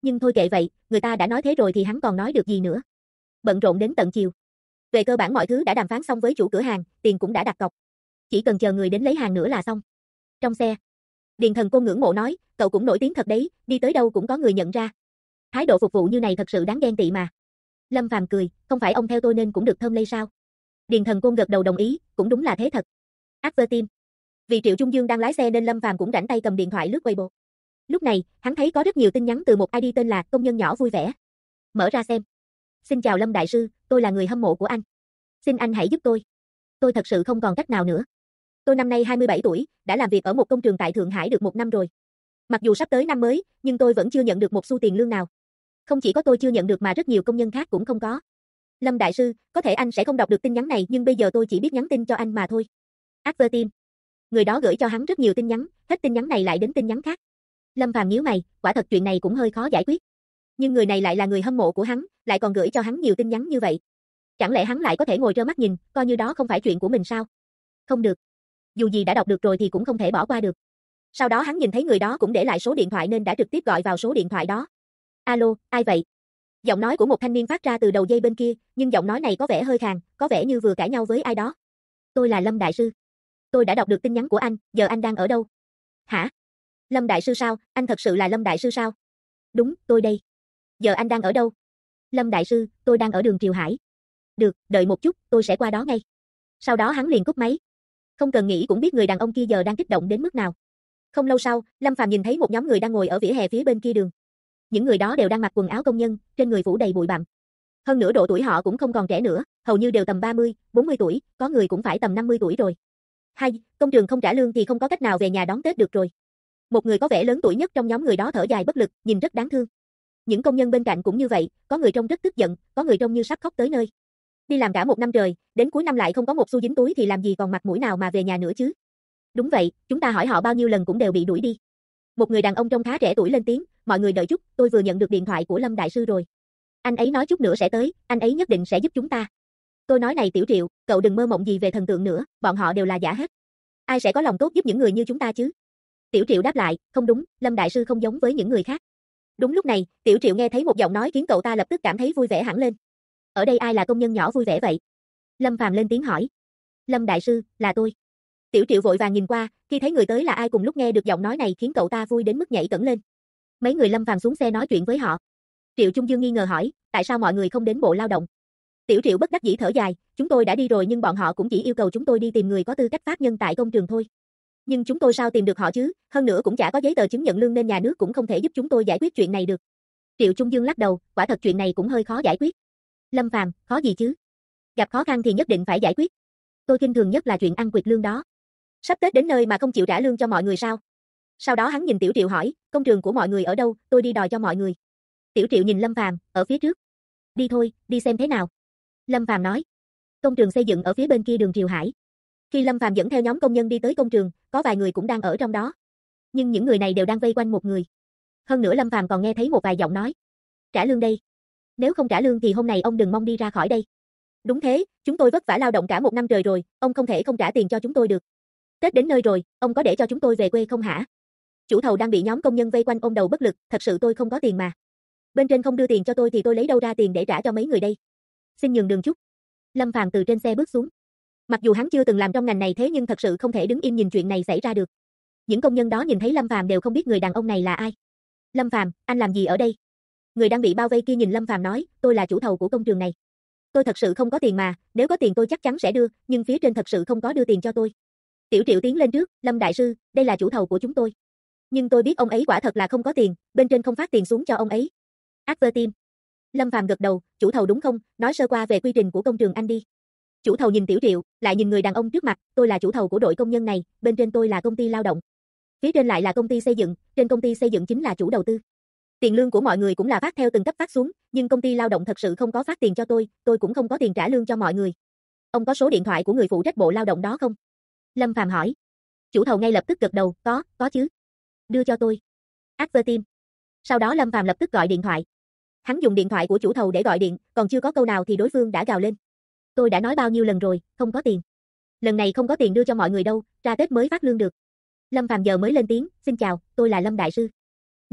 S1: Nhưng thôi kệ vậy, người ta đã nói thế rồi thì hắn còn nói được gì nữa. Bận rộn đến tận chiều. Về cơ bản mọi thứ đã đàm phán xong với chủ cửa hàng, tiền cũng đã đặt cọc. Chỉ cần chờ người đến lấy hàng nữa là xong. Trong xe, Điền Thần Côn ngưỡng mộ nói, cậu cũng nổi tiếng thật đấy, đi tới đâu cũng có người nhận ra. Thái độ phục vụ như này thật sự đáng ghen tị mà. Lâm Phàm cười, không phải ông theo tôi nên cũng được thơm lây sao? Điền Thần Côn gật đầu đồng ý, cũng đúng là thế thật. Advertime. Vì Triệu Trung Dương đang lái xe nên Lâm Phàm cũng rảnh tay cầm điện thoại lướt Weibo. Lúc này, hắn thấy có rất nhiều tin nhắn từ một ID tên là công nhân nhỏ vui vẻ. Mở ra xem. Xin chào Lâm đại sư, tôi là người hâm mộ của anh. Xin anh hãy giúp tôi. Tôi thật sự không còn cách nào nữa. Tôi năm nay 27 tuổi, đã làm việc ở một công trường tại Thượng Hải được 1 năm rồi. Mặc dù sắp tới năm mới, nhưng tôi vẫn chưa nhận được một xu tiền lương nào. Không chỉ có tôi chưa nhận được mà rất nhiều công nhân khác cũng không có. Lâm đại sư, có thể anh sẽ không đọc được tin nhắn này nhưng bây giờ tôi chỉ biết nhắn tin cho anh mà thôi. Advertime. Người đó gửi cho hắn rất nhiều tin nhắn, hết tin nhắn này lại đến tin nhắn khác. Lâm Phàm nhíu mày, quả thật chuyện này cũng hơi khó giải quyết. Nhưng người này lại là người hâm mộ của hắn, lại còn gửi cho hắn nhiều tin nhắn như vậy. Chẳng lẽ hắn lại có thể ngồi trơ mắt nhìn, coi như đó không phải chuyện của mình sao? Không được. Dù gì đã đọc được rồi thì cũng không thể bỏ qua được. Sau đó hắn nhìn thấy người đó cũng để lại số điện thoại nên đã trực tiếp gọi vào số điện thoại đó. Alo, ai vậy? Giọng nói của một thanh niên phát ra từ đầu dây bên kia, nhưng giọng nói này có vẻ hơi khàn, có vẻ như vừa cãi nhau với ai đó. Tôi là Lâm đại sư. Tôi đã đọc được tin nhắn của anh, giờ anh đang ở đâu? Hả? Lâm đại sư sao, anh thật sự là Lâm đại sư sao? Đúng, tôi đây. Giờ anh đang ở đâu? Lâm đại sư, tôi đang ở đường Triều Hải. Được, đợi một chút, tôi sẽ qua đó ngay. Sau đó hắn liền cúp máy. Không cần nghĩ cũng biết người đàn ông kia giờ đang kích động đến mức nào. Không lâu sau, Lâm Phàm nhìn thấy một nhóm người đang ngồi ở vỉa hè phía bên kia đường. Những người đó đều đang mặc quần áo công nhân, trên người phủ đầy bụi bặm. Hơn nữa độ tuổi họ cũng không còn trẻ nữa, hầu như đều tầm 30, 40 tuổi, có người cũng phải tầm 50 tuổi rồi. Hay, công trường không trả lương thì không có cách nào về nhà đón Tết được rồi. Một người có vẻ lớn tuổi nhất trong nhóm người đó thở dài bất lực, nhìn rất đáng thương. Những công nhân bên cạnh cũng như vậy, có người trông rất tức giận, có người trông như sắp khóc tới nơi. Đi làm cả 1 năm trời, đến cuối năm lại không có một xu dính túi thì làm gì còn mặt mũi nào mà về nhà nữa chứ? Đúng vậy, chúng ta hỏi họ bao nhiêu lần cũng đều bị đuổi đi. Một người đàn ông trông khá trẻ tuổi lên tiếng, mọi người đợi chút, tôi vừa nhận được điện thoại của Lâm đại sư rồi. Anh ấy nói chút nữa sẽ tới, anh ấy nhất định sẽ giúp chúng ta. Tôi nói này Tiểu Triệu, cậu đừng mơ mộng gì về thần tượng nữa, bọn họ đều là giả hết. Ai sẽ có lòng tốt giúp những người như chúng ta chứ? Tiểu Triệu đáp lại, không đúng, Lâm đại sư không giống với những người khác. Đúng lúc này, Tiểu Triệu nghe thấy một giọng nói khiến cậu ta lập tức cảm thấy vui vẻ hẳn lên. Ở đây ai là công nhân nhỏ vui vẻ vậy? Lâm Phàm lên tiếng hỏi. Lâm đại sư, là tôi. Tiểu Triệu vội vàng nhìn qua, khi thấy người tới là ai cùng lúc nghe được giọng nói này khiến cậu ta vui đến mức nhảy cẫng lên. Mấy người Lâm Phàm xuống xe nói chuyện với họ. Triệu Trung Dương nghi ngờ hỏi, tại sao mọi người không đến Bộ Lao động? Tiểu Triệu bất đắc dĩ thở dài, chúng tôi đã đi rồi nhưng bọn họ cũng chỉ yêu cầu chúng tôi đi tìm người có tư cách pháp nhân tại công trường thôi. Nhưng chúng tôi sao tìm được họ chứ, hơn nữa cũng chả có giấy tờ chứng nhận lương nên nhà nước cũng không thể giúp chúng tôi giải quyết chuyện này được. Triệu Trung Dương lắc đầu, quả thật chuyện này cũng hơi khó giải quyết. Lâm Phàm, khó gì chứ? Gặp khó khăn thì nhất định phải giải quyết. Tôi kinh thường nhất là chuyện ăn quỵt lương đó. Sắp Tết đến nơi mà không chịu trả lương cho mọi người sao? Sau đó hắn nhìn Tiểu Triệu hỏi, công trường của mọi người ở đâu, tôi đi đòi cho mọi người. Tiểu Triệu nhìn Lâm Phàm, ở phía trước. Đi thôi, đi xem thế nào. Lâm Phàm nói. Công trường xây dựng ở phía bên kia đường Triều Hải. Khi Lâm Phàm dẫn theo nhóm công nhân đi tới công trường, có vài người cũng đang ở trong đó. Nhưng những người này đều đang vây quanh một người. Hơn nữa Lâm Phàm còn nghe thấy một vài giọng nói. Trả lương đây. Nếu không trả lương thì hôm nay ông đừng mong đi ra khỏi đây. Đúng thế, chúng tôi vất vả lao động cả 1 năm trời rồi, ông không thể không trả tiền cho chúng tôi được. Tết đến nơi rồi, ông có để cho chúng tôi về quê không hả? Chủ thầu đang bị nhóm công nhân vây quanh ôm đầu bất lực, thật sự tôi không có tiền mà. Bên trên không đưa tiền cho tôi thì tôi lấy đâu ra tiền để trả cho mấy người đây. Xin nhường đường chút. Lâm Phàm từ trên xe bước xuống. Mặc dù hắn chưa từng làm trong ngành này thế nhưng thật sự không thể đứng im nhìn chuyện này xảy ra được. Những công nhân đó nhìn thấy Lâm Phàm đều không biết người đàn ông này là ai. Lâm Phàm, anh làm gì ở đây? Người đang bị bao vây kia nhìn Lâm Phàm nói, tôi là chủ thầu của công trường này. Tôi thật sự không có tiền mà, nếu có tiền tôi chắc chắn sẽ đưa, nhưng phía trên thật sự không có đưa tiền cho tôi. Tiểu Triệu tiến lên trước, Lâm đại sư, đây là chủ thầu của chúng tôi. Nhưng tôi biết ông ấy quả thật là không có tiền, bên trên không phát tiền xuống cho ông ấy. Advertime. Lâm Phàm gật đầu, chủ thầu đúng không, nói sơ qua về quy trình của công trường anh đi. Chủ thầu nhìn Tiểu Triệu, lại nhìn người đàn ông trước mặt, tôi là chủ thầu của đội công nhân này, bên trên tôi là công ty lao động. Phía trên lại là công ty xây dựng, trên công ty xây dựng chính là chủ đầu tư. Tiền lương của mọi người cũng là phát theo từng cấp phát xuống, nhưng công ty lao động thật sự không có phát tiền cho tôi cũng không có tiền trả lương cho mọi người. Ông có số điện thoại của người phụ trách Bộ Lao động đó không? Lâm Phàm hỏi. Chủ thầu ngay lập tức gật đầu, có chứ. Đưa cho tôi. Advertime. Sau đó Lâm Phàm lập tức gọi điện thoại. Hắn dùng điện thoại của chủ thầu để gọi điện, còn chưa có câu nào thì đối phương đã gào lên. Tôi đã nói bao nhiêu lần rồi, không có tiền. Lần này không có tiền đưa cho mọi người đâu, ra Tết mới phát lương được. Lâm Phàm giờ mới lên tiếng, xin chào, tôi là Lâm đại sư.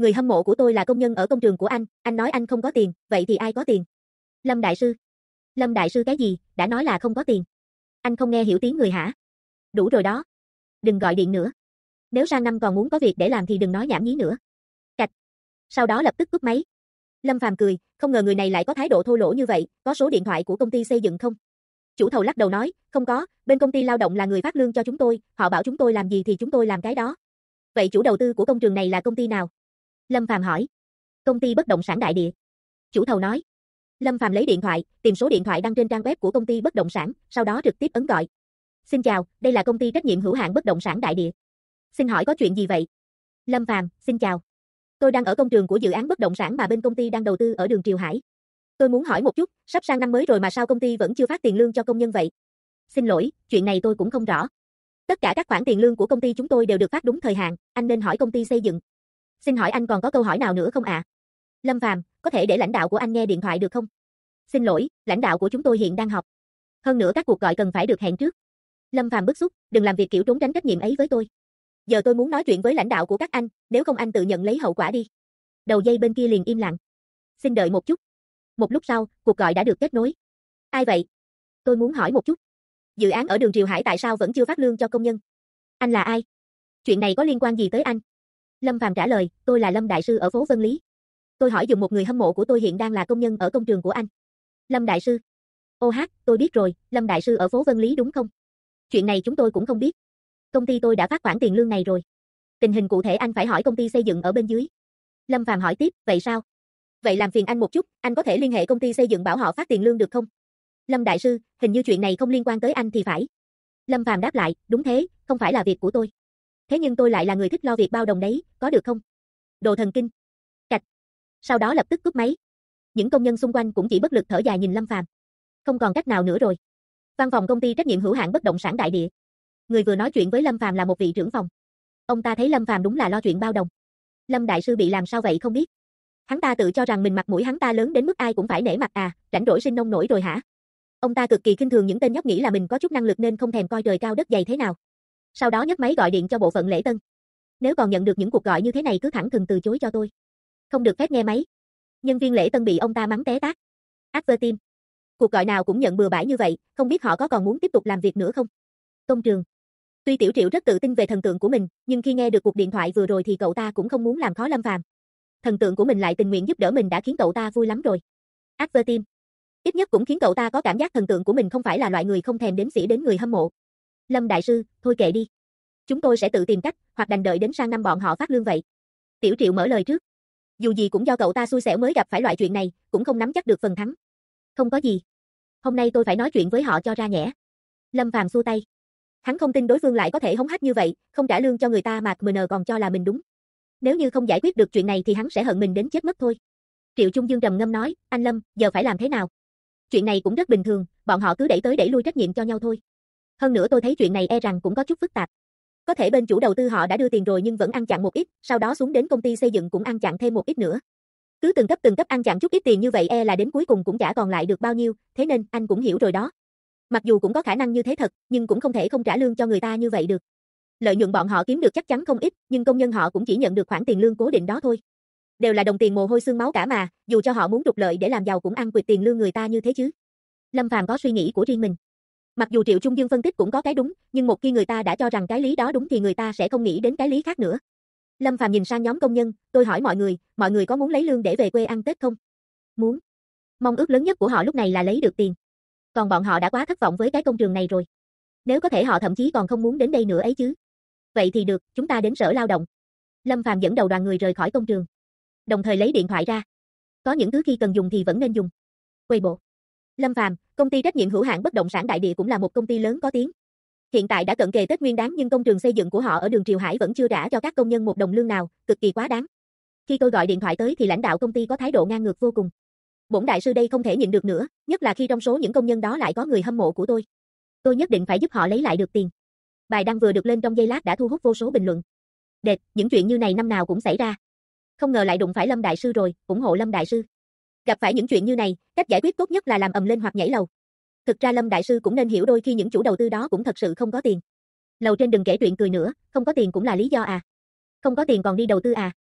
S1: Người hâm mộ của tôi là công nhân ở công trường của anh nói anh không có tiền, vậy thì ai có tiền? Lâm đại sư. Lâm đại sư cái gì, đã nói là không có tiền. Anh không nghe hiểu tiếng người hả? Đủ rồi đó. Đừng gọi điện nữa. Nếu sang năm còn muốn có việc để làm thì đừng nói nhảm nhí nữa. Cạch. Sau đó lập tức cúp máy. Lâm Phàm cười, không ngờ người này lại có thái độ thô lỗ như vậy, có số điện thoại của công ty xây dựng không? Chủ thầu lắc đầu nói, không có, bên công ty lao động là người phát lương cho chúng tôi, họ bảo chúng tôi làm gì thì chúng tôi làm cái đó. Vậy chủ đầu tư của công trường này là công ty nào? Lâm Phàm hỏi. Công ty bất động sản Đại Địa. Chủ thầu nói. Lâm Phàm lấy điện thoại, tìm số điện thoại đăng trên trang web của công ty bất động sản, sau đó trực tiếp ấn gọi. Xin chào, đây là công ty trách nhiệm hữu hạn bất động sản Đại Địa. Xin hỏi có chuyện gì vậy? Lâm Phàm, xin chào. Tôi đang ở công trường của dự án bất động sản mà bên công ty đang đầu tư ở đường Triều Hải. Tôi muốn hỏi một chút, sắp sang năm mới rồi mà sao công ty vẫn chưa phát tiền lương cho công nhân vậy? Xin lỗi, chuyện này tôi cũng không rõ. Tất cả các khoản tiền lương của công ty chúng tôi đều được phát đúng thời hạn, anh nên hỏi công ty xây dựng. Xin hỏi anh còn có câu hỏi nào nữa không ạ? Lâm Phàm, có thể để lãnh đạo của anh nghe điện thoại được không? Xin lỗi, lãnh đạo của chúng tôi hiện đang họp. Hơn nữa các cuộc gọi cần phải được hẹn trước. Lâm Phàm bức xúc, đừng làm việc kiểu trốn tránh trách nhiệm ấy với tôi. Giờ tôi muốn nói chuyện với lãnh đạo của các anh, nếu không anh tự nhận lấy hậu quả đi. Đầu dây bên kia liền im lặng. Xin đợi một chút. Một lúc sau, cuộc gọi đã được kết nối. Ai vậy? Tôi muốn hỏi một chút. Dự án ở đường Triều Hải tại sao vẫn chưa phát lương cho công nhân? Anh là ai? Chuyện này có liên quan gì tới anh? Lâm Phàm trả lời, tôi là Lâm đại sư ở phố Vân Lý. Tôi hỏi giùm một người hâm mộ của tôi hiện đang là công nhân ở công trường của anh. Lâm đại sư. Ô hát, tôi biết rồi, Lâm đại sư ở phố Vân Lý đúng không? Chuyện này chúng tôi cũng không biết. Công ty tôi đã phát khoản tiền lương này rồi. Tình hình cụ thể anh phải hỏi công ty xây dựng ở bên dưới. Lâm Phàm hỏi tiếp, vậy sao? Vậy làm phiền anh một chút, anh có thể liên hệ công ty xây dựng bảo họ phát tiền lương được không? Lâm đại sư, hình như chuyện này không liên quan tới anh thì phải. Lâm Phàm đáp lại, đúng thế, không phải là việc của tôi. Thế nhưng tôi lại là người thích lo việc bao đồng đấy, có được không? Đồ thần kinh. Cạch. Sau đó lập tức cúp máy. Những công nhân xung quanh cũng chỉ bất lực thở dài nhìn Lâm Phàm. Không còn cách nào nữa rồi. Văn phòng công ty trách nhiệm hữu hạn bất động sản Đại Địa. Người vừa nói chuyện với Lâm Phàm là một vị trưởng phòng. Ông ta thấy Lâm Phàm đúng là lo chuyện bao đồng. Lâm đại sư bị làm sao vậy không biết. Hắn ta tự cho rằng mình mặt mũi hắn ta lớn đến mức ai cũng phải nể mặt à, rảnh rỗi sinh nông nổi rồi hả? Ông ta cực kỳ khinh thường những tên nhóc nghĩ là mình có chút năng lực nên không thèm coi trời cao đất dày thế nào. Sau đó nhấc máy gọi điện cho bộ phận lễ tân. Nếu còn nhận được những cuộc gọi như thế này cứ thẳng thừng từ chối cho tôi. Không được phép nghe máy. Nhân viên lễ tân bị ông ta mắng té tát. Advertim. Cuộc gọi nào cũng nhận bừa bãi như vậy, không biết họ có còn muốn tiếp tục làm việc nữa không? Công trường. Tuy Tiểu Triệu rất tự tin về thần tượng của mình, nhưng khi nghe được cuộc điện thoại vừa rồi thì cậu ta cũng không muốn làm khó Lâm Phàm. Thần tượng của mình lại tình nguyện giúp đỡ mình đã khiến cậu ta vui lắm rồi. Advertim. Ít nhất cũng khiến cậu ta có cảm giác thần tượng của mình không phải là loại người không thèm đếm xỉa đến người hâm mộ. Lâm đại sư, thôi kệ đi. Chúng tôi sẽ tự tìm cách, hoặc đành đợi đến sang năm bọn họ phát lương vậy. Tiểu Triệu mở lời trước. Dù gì cũng do cậu ta xui xẻo mới gặp phải loại chuyện này, cũng không nắm chắc được phần thắng. Không có gì. Hôm nay tôi phải nói chuyện với họ cho ra nhẽ. Lâm Phàm xua tay. Hắn không tin đối phương lại có thể hống hách như vậy, không trả lương cho người ta mà MN còn cho là mình đúng. Nếu như không giải quyết được chuyện này thì hắn sẽ hận mình đến chết mất thôi. Triệu Trung Dương trầm ngâm nói, anh Lâm, giờ phải làm thế nào? Chuyện này cũng rất bình thường, bọn họ cứ đẩy tới đẩy lui trách nhiệm cho nhau thôi. Hơn nữa tôi thấy chuyện này e rằng cũng có chút phức tạp. Có thể bên chủ đầu tư họ đã đưa tiền rồi nhưng vẫn ăn chặn một ít, sau đó xuống đến công ty xây dựng cũng ăn chặn thêm một ít nữa. Cứ từng cấp ăn chặn chút ít tiền như vậy e là đến cuối cùng cũng chả còn lại được bao nhiêu, thế nên anh cũng hiểu rồi đó. Mặc dù cũng có khả năng như thế thật, nhưng cũng không thể không trả lương cho người ta như vậy được. Lợi nhuận bọn họ kiếm được chắc chắn không ít, nhưng công nhân họ cũng chỉ nhận được khoản tiền lương cố định đó thôi. Đều là đồng tiền mồ hôi xương máu cả mà, dù cho họ muốn trục lợi để làm giàu cũng ăn quỵt tiền lương người ta như thế chứ. Lâm Phàm có suy nghĩ của riêng mình. Mặc dù Triệu Trung Dương phân tích cũng có cái đúng, nhưng một khi người ta đã cho rằng cái lý đó đúng thì người ta sẽ không nghĩ đến cái lý khác nữa. Lâm Phàm nhìn sang nhóm công nhân, tôi hỏi mọi người có muốn lấy lương để về quê ăn Tết không? Muốn. Mong ước lớn nhất của họ lúc này là lấy được tiền. Còn bọn họ đã quá thất vọng với cái công trường này rồi. Nếu có thể họ thậm chí còn không muốn đến đây nữa ấy chứ. Vậy thì được, chúng ta đến sở lao động. Lâm Phàm dẫn đầu đoàn người rời khỏi công trường. Đồng thời lấy điện thoại ra. Có những thứ khi cần dùng thì vẫn nên dùng. Weibo. Lâm Phàm, công ty trách nhiệm hữu hạn bất động sản Đại Địa cũng là một công ty lớn có tiếng. Hiện tại đã cận kề Tết Nguyên Đán nhưng công trường xây dựng của họ ở đường Triều Hải vẫn chưa trả cho các công nhân một đồng lương nào, cực kỳ quá đáng. Khi tôi gọi điện thoại tới thì lãnh đạo công ty có thái độ ngang ngược vô cùng. Bổn đại sư đây không thể nhịn được nữa, nhất là khi trong số những công nhân đó lại có người hâm mộ của tôi. Tôi nhất định phải giúp họ lấy lại được tiền. Bài đăng vừa được lên trong giây lát đã thu hút vô số bình luận. Đệt, những chuyện như này năm nào cũng xảy ra. Không ngờ lại đụng phải Lâm đại sư rồi, ủng hộ Lâm đại sư. Gặp phải những chuyện như này, cách giải quyết tốt nhất là làm ầm lên hoặc nhảy lầu. Thực ra Lâm đại sư cũng nên hiểu đôi khi những chủ đầu tư đó cũng thật sự không có tiền. Lầu trên đừng kể chuyện cười nữa, không có tiền cũng là lý do à. Không có tiền còn đi đầu tư à.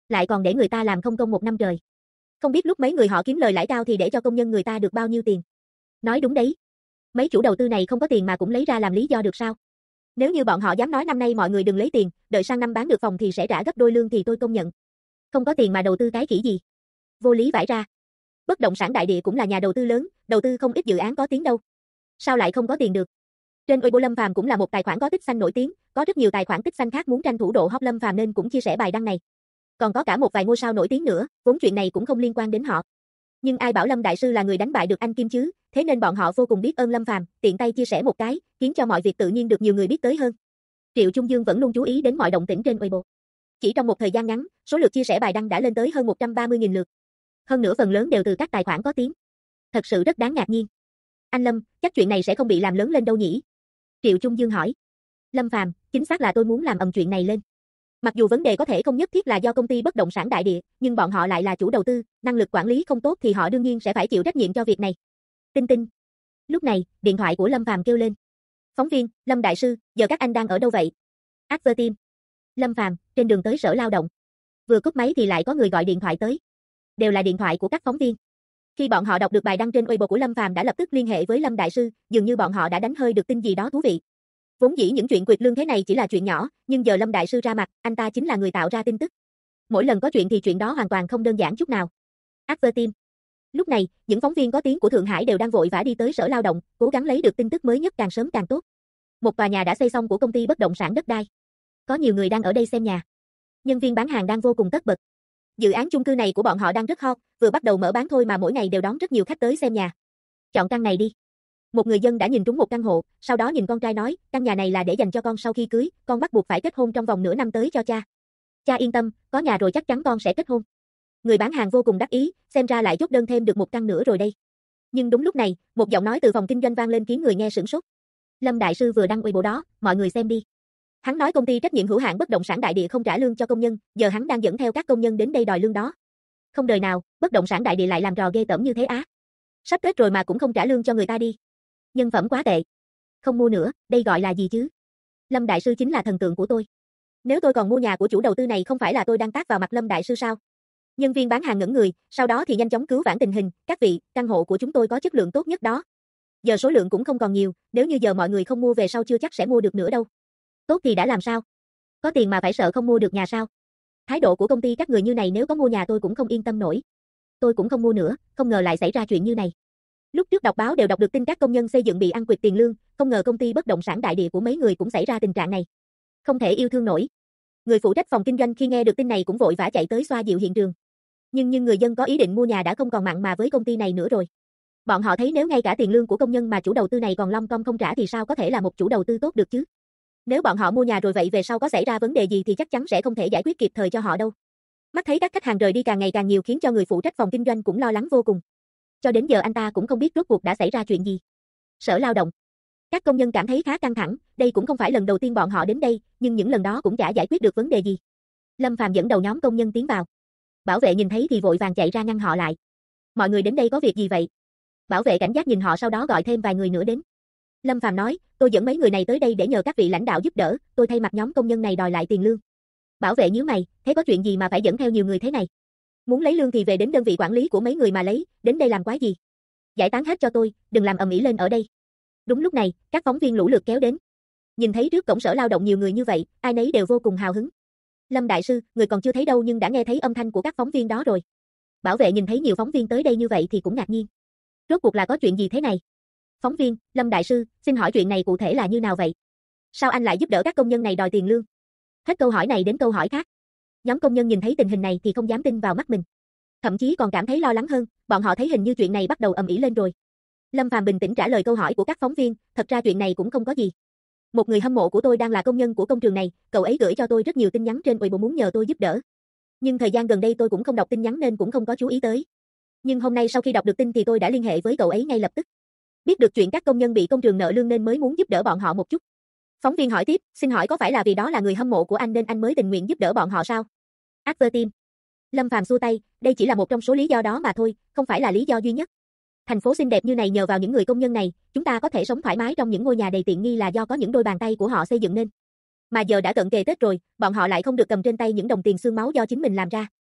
S1: Lại còn để người ta làm không công 1 năm trời. Không biết lúc mấy người họ kiếm lời lãi cao thì để cho công nhân người ta được bao nhiêu tiền. Nói đúng đấy. Mấy chủ đầu tư này không có tiền mà cũng lấy ra làm lý do được sao? Nếu như bọn họ dám nói năm nay mọi người đừng lấy tiền, đợi sang năm bán được phòng thì sẽ trả gấp đôi lương thì tôi công nhận. Không có tiền mà đầu tư cái khỉ gì? Vô lý vãi ra. Bất động sản đại địa cũng là nhà đầu tư lớn, đầu tư không ít dự án có tiếng đâu. Sao lại không có tiền được? Trên Weibo Lâm Phàm cũng là một tài khoản có tích xanh nổi tiếng, có rất nhiều tài khoản tích xanh khác muốn tranh thủ độ hot Lâm Phàm nên cũng chia sẻ bài đăng này. Còn có cả một vài ngôi sao nổi tiếng nữa, vốn chuyện này cũng không liên quan đến họ. Nhưng ai bảo Lâm đại sư là người đánh bại được anh Kim chứ, thế nên bọn họ vô cùng biết ơn Lâm Phàm, tiện tay chia sẻ một cái, khiến cho mọi việc tự nhiên được nhiều người biết tới hơn. Triệu Trung Dương vẫn luôn chú ý đến mọi động tĩnh trên Weibo. Chỉ trong một thời gian ngắn, số lượt chia sẻ bài đăng đã lên tới hơn 130.000 lượt. Hơn nữa phần lớn đều từ các tài khoản có tiếng. Thật sự rất đáng ngạc nhiên. Anh Lâm, chắc chuyện này sẽ không bị làm lớn lên đâu nhỉ? Triệu Trung Dương hỏi. Lâm Phàm, chính xác là tôi muốn làm ầm chuyện này lên. Mặc dù vấn đề có thể không nhất thiết là do công ty bất động sản đại địa, nhưng bọn họ lại là chủ đầu tư, năng lực quản lý không tốt thì họ đương nhiên sẽ phải chịu trách nhiệm cho việc này. Tinh tinh. Lúc này, điện thoại của Lâm Phàm kêu lên. Phóng viên, Lâm đại sư, giờ các anh đang ở đâu vậy? Advertime. Lâm Phàm, trên đường tới Sở Lao động. Vừa cúp máy thì lại có người gọi điện thoại tới. Đều là điện thoại của các phóng viên. Khi bọn họ đọc được bài đăng trên Weibo của Lâm Phàm đã lập tức liên hệ với Lâm đại sư, dường như bọn họ đã đánh hơi được tin gì đó thú vị. Vốn dĩ những chuyện quỵt lương thế này chỉ là chuyện nhỏ, nhưng giờ Lâm đại sư ra mặt, anh ta chính là người tạo ra tin tức. Mỗi lần có chuyện thì chuyện đó hoàn toàn không đơn giản chút nào. Advertime. Lúc này, những phóng viên có tiếng của Thượng Hải đều đang vội vã đi tới Sở Lao động, cố gắng lấy được tin tức mới nhất càng sớm càng tốt. Một tòa nhà đã xây xong của công ty bất động sản đất đai. Có nhiều người đang ở đây xem nhà. Nhân viên bán hàng đang vô cùng tất bật. Dự án chung cư này của bọn họ đang rất hot, vừa bắt đầu mở bán thôi mà mỗi ngày đều đón rất nhiều khách tới xem nhà. Chọn căn này đi. Một người dân đã nhìn trúng một căn hộ, sau đó nhìn con trai nói, căn nhà này là để dành cho con sau khi cưới, con bắt buộc phải kết hôn trong vòng nửa năm tới cho cha. Cha yên tâm, có nhà rồi chắc chắn con sẽ kết hôn. Người bán hàng vô cùng đắc ý, xem ra lại chốt đơn thêm được một căn nữa rồi đây. Nhưng đúng lúc này, một giọng nói từ phòng kinh doanh vang lên khiến người nghe sửng sốt. Lâm đại sư vừa đăng Weibo đó, mọi người xem đi. Hắn nói công ty trách nhiệm hữu hạn bất động sản đại địa không trả lương cho công nhân, giờ hắn đang dẫn theo các công nhân đến đây đòi lương đó. Không đời nào, bất động sản đại địa lại làm trò ghê tởm như thế á. Sắp Tết rồi mà cũng không trả lương cho người ta đi. Nhân phẩm quá tệ. Không mua nữa, đây gọi là gì chứ? Lâm đại sư chính là thần tượng của tôi. Nếu tôi còn mua nhà của chủ đầu tư này không phải là tôi đang tát vào mặt Lâm đại sư sao? Nhân viên bán hàng ngẩn người, sau đó thì nhanh chóng cứu vãn tình hình, các vị, căn hộ của chúng tôi có chất lượng tốt nhất đó. Giờ số lượng cũng không còn nhiều, nếu như giờ mọi người không mua về sau chưa chắc sẽ mua được nữa đâu. Tốt thì đã làm sao? Có tiền mà phải sợ không mua được nhà sao? Thái độ của công ty các người như này nếu có mua nhà tôi cũng không yên tâm nổi. Tôi cũng không mua nữa, không ngờ lại xảy ra chuyện như này. Lúc trước đọc báo đều đọc được tin các công nhân xây dựng bị ăn quỵt tiền lương, không ngờ công ty bất động sản đại địa của mấy người cũng xảy ra tình trạng này. Không thể yêu thương nổi. Người phụ trách phòng kinh doanh khi nghe được tin này cũng vội vã chạy tới xoa dịu hiện trường. Nhưng người dân có ý định mua nhà đã không còn mặn mà với công ty này nữa rồi. Bọn họ thấy nếu ngay cả tiền lương của công nhân mà chủ đầu tư này còn long com không trả thì sao có thể là một chủ đầu tư tốt được chứ? Nếu bọn họ mua nhà rồi vậy về sau có xảy ra vấn đề gì thì chắc chắn sẽ không thể giải quyết kịp thời cho họ đâu. Mắt thấy các khách hàng rời đi càng ngày càng nhiều khiến cho người phụ trách phòng kinh doanh cũng lo lắng vô cùng. Cho đến giờ anh ta cũng không biết rốt cuộc đã xảy ra chuyện gì. Sở Lao động. Các công nhân cảm thấy khá căng thẳng, đây cũng không phải lần đầu tiên bọn họ đến đây, nhưng những lần đó cũng chả giải quyết được vấn đề gì. Lâm Phàm dẫn đầu nhóm công nhân tiến vào. Bảo vệ nhìn thấy thì vội vàng chạy ra ngăn họ lại. Mọi người đến đây có việc gì vậy? Bảo vệ cảnh giác nhìn họ sau đó gọi thêm vài người nữa đến. Lâm Phàm nói, tôi dẫn mấy người này tới đây để nhờ các vị lãnh đạo giúp đỡ, tôi thay mặt nhóm công nhân này đòi lại tiền lương. Bảo vệ nhíu mày, thế có chuyện gì mà phải dẫn theo nhiều người thế này? Muốn lấy lương thì về đến đơn vị quản lý của mấy người mà lấy, đến đây làm quái gì? Giải tán hết cho tôi, đừng làm ầm ĩ lên ở đây. Đúng lúc này, các phóng viên lũ lượt kéo đến. Nhìn thấy trước cổng Sở Lao động nhiều người như vậy, ai nấy đều vô cùng hào hứng. Lâm đại sư, người còn chưa thấy đâu nhưng đã nghe thấy âm thanh của các phóng viên đó rồi. Bảo vệ nhìn thấy nhiều phóng viên tới đây như vậy thì cũng ngạc nhiên. Rốt cuộc là có chuyện gì thế này? Phóng viên, Lâm đại sư, xin hỏi chuyện này cụ thể là như nào vậy? Sao anh lại giúp đỡ các công nhân này đòi tiền lương? Hết câu hỏi này đến câu hỏi khác. Nhóm công nhân nhìn thấy tình hình này thì không dám tin vào mắt mình. Thậm chí còn cảm thấy lo lắng hơn, bọn họ thấy hình như chuyện này bắt đầu ầm ĩ lên rồi. Lâm Phàm bình tĩnh trả lời câu hỏi của các phóng viên, thật ra chuyện này cũng không có gì. Một người hâm mộ của tôi đang là công nhân của công trường này, cậu ấy gửi cho tôi rất nhiều tin nhắn trên Weibo muốn nhờ tôi giúp đỡ. Nhưng thời gian gần đây tôi cũng không đọc tin nhắn nên cũng không có chú ý tới. Nhưng hôm nay sau khi đọc được tin thì tôi đã liên hệ với cậu ấy ngay lập tức. Biết được chuyện các công nhân bị công trường nợ lương nên mới muốn giúp đỡ bọn họ một chút. Phóng viên hỏi tiếp, xin hỏi có phải là vì đó là người hâm mộ của anh nên anh mới tình nguyện giúp đỡ bọn họ sao? Advertime. Lâm Phàm xua tay, đây chỉ là một trong số lý do đó mà thôi, không phải là lý do duy nhất. Thành phố xinh đẹp như này nhờ vào những người công nhân này, chúng ta có thể sống thoải mái trong những ngôi nhà đầy tiện nghi là do có những đôi bàn tay của họ xây dựng nên. Mà giờ đã cận kề Tết rồi, bọn họ lại không được cầm trên tay những đồng tiền xương máu do chính mình làm ra.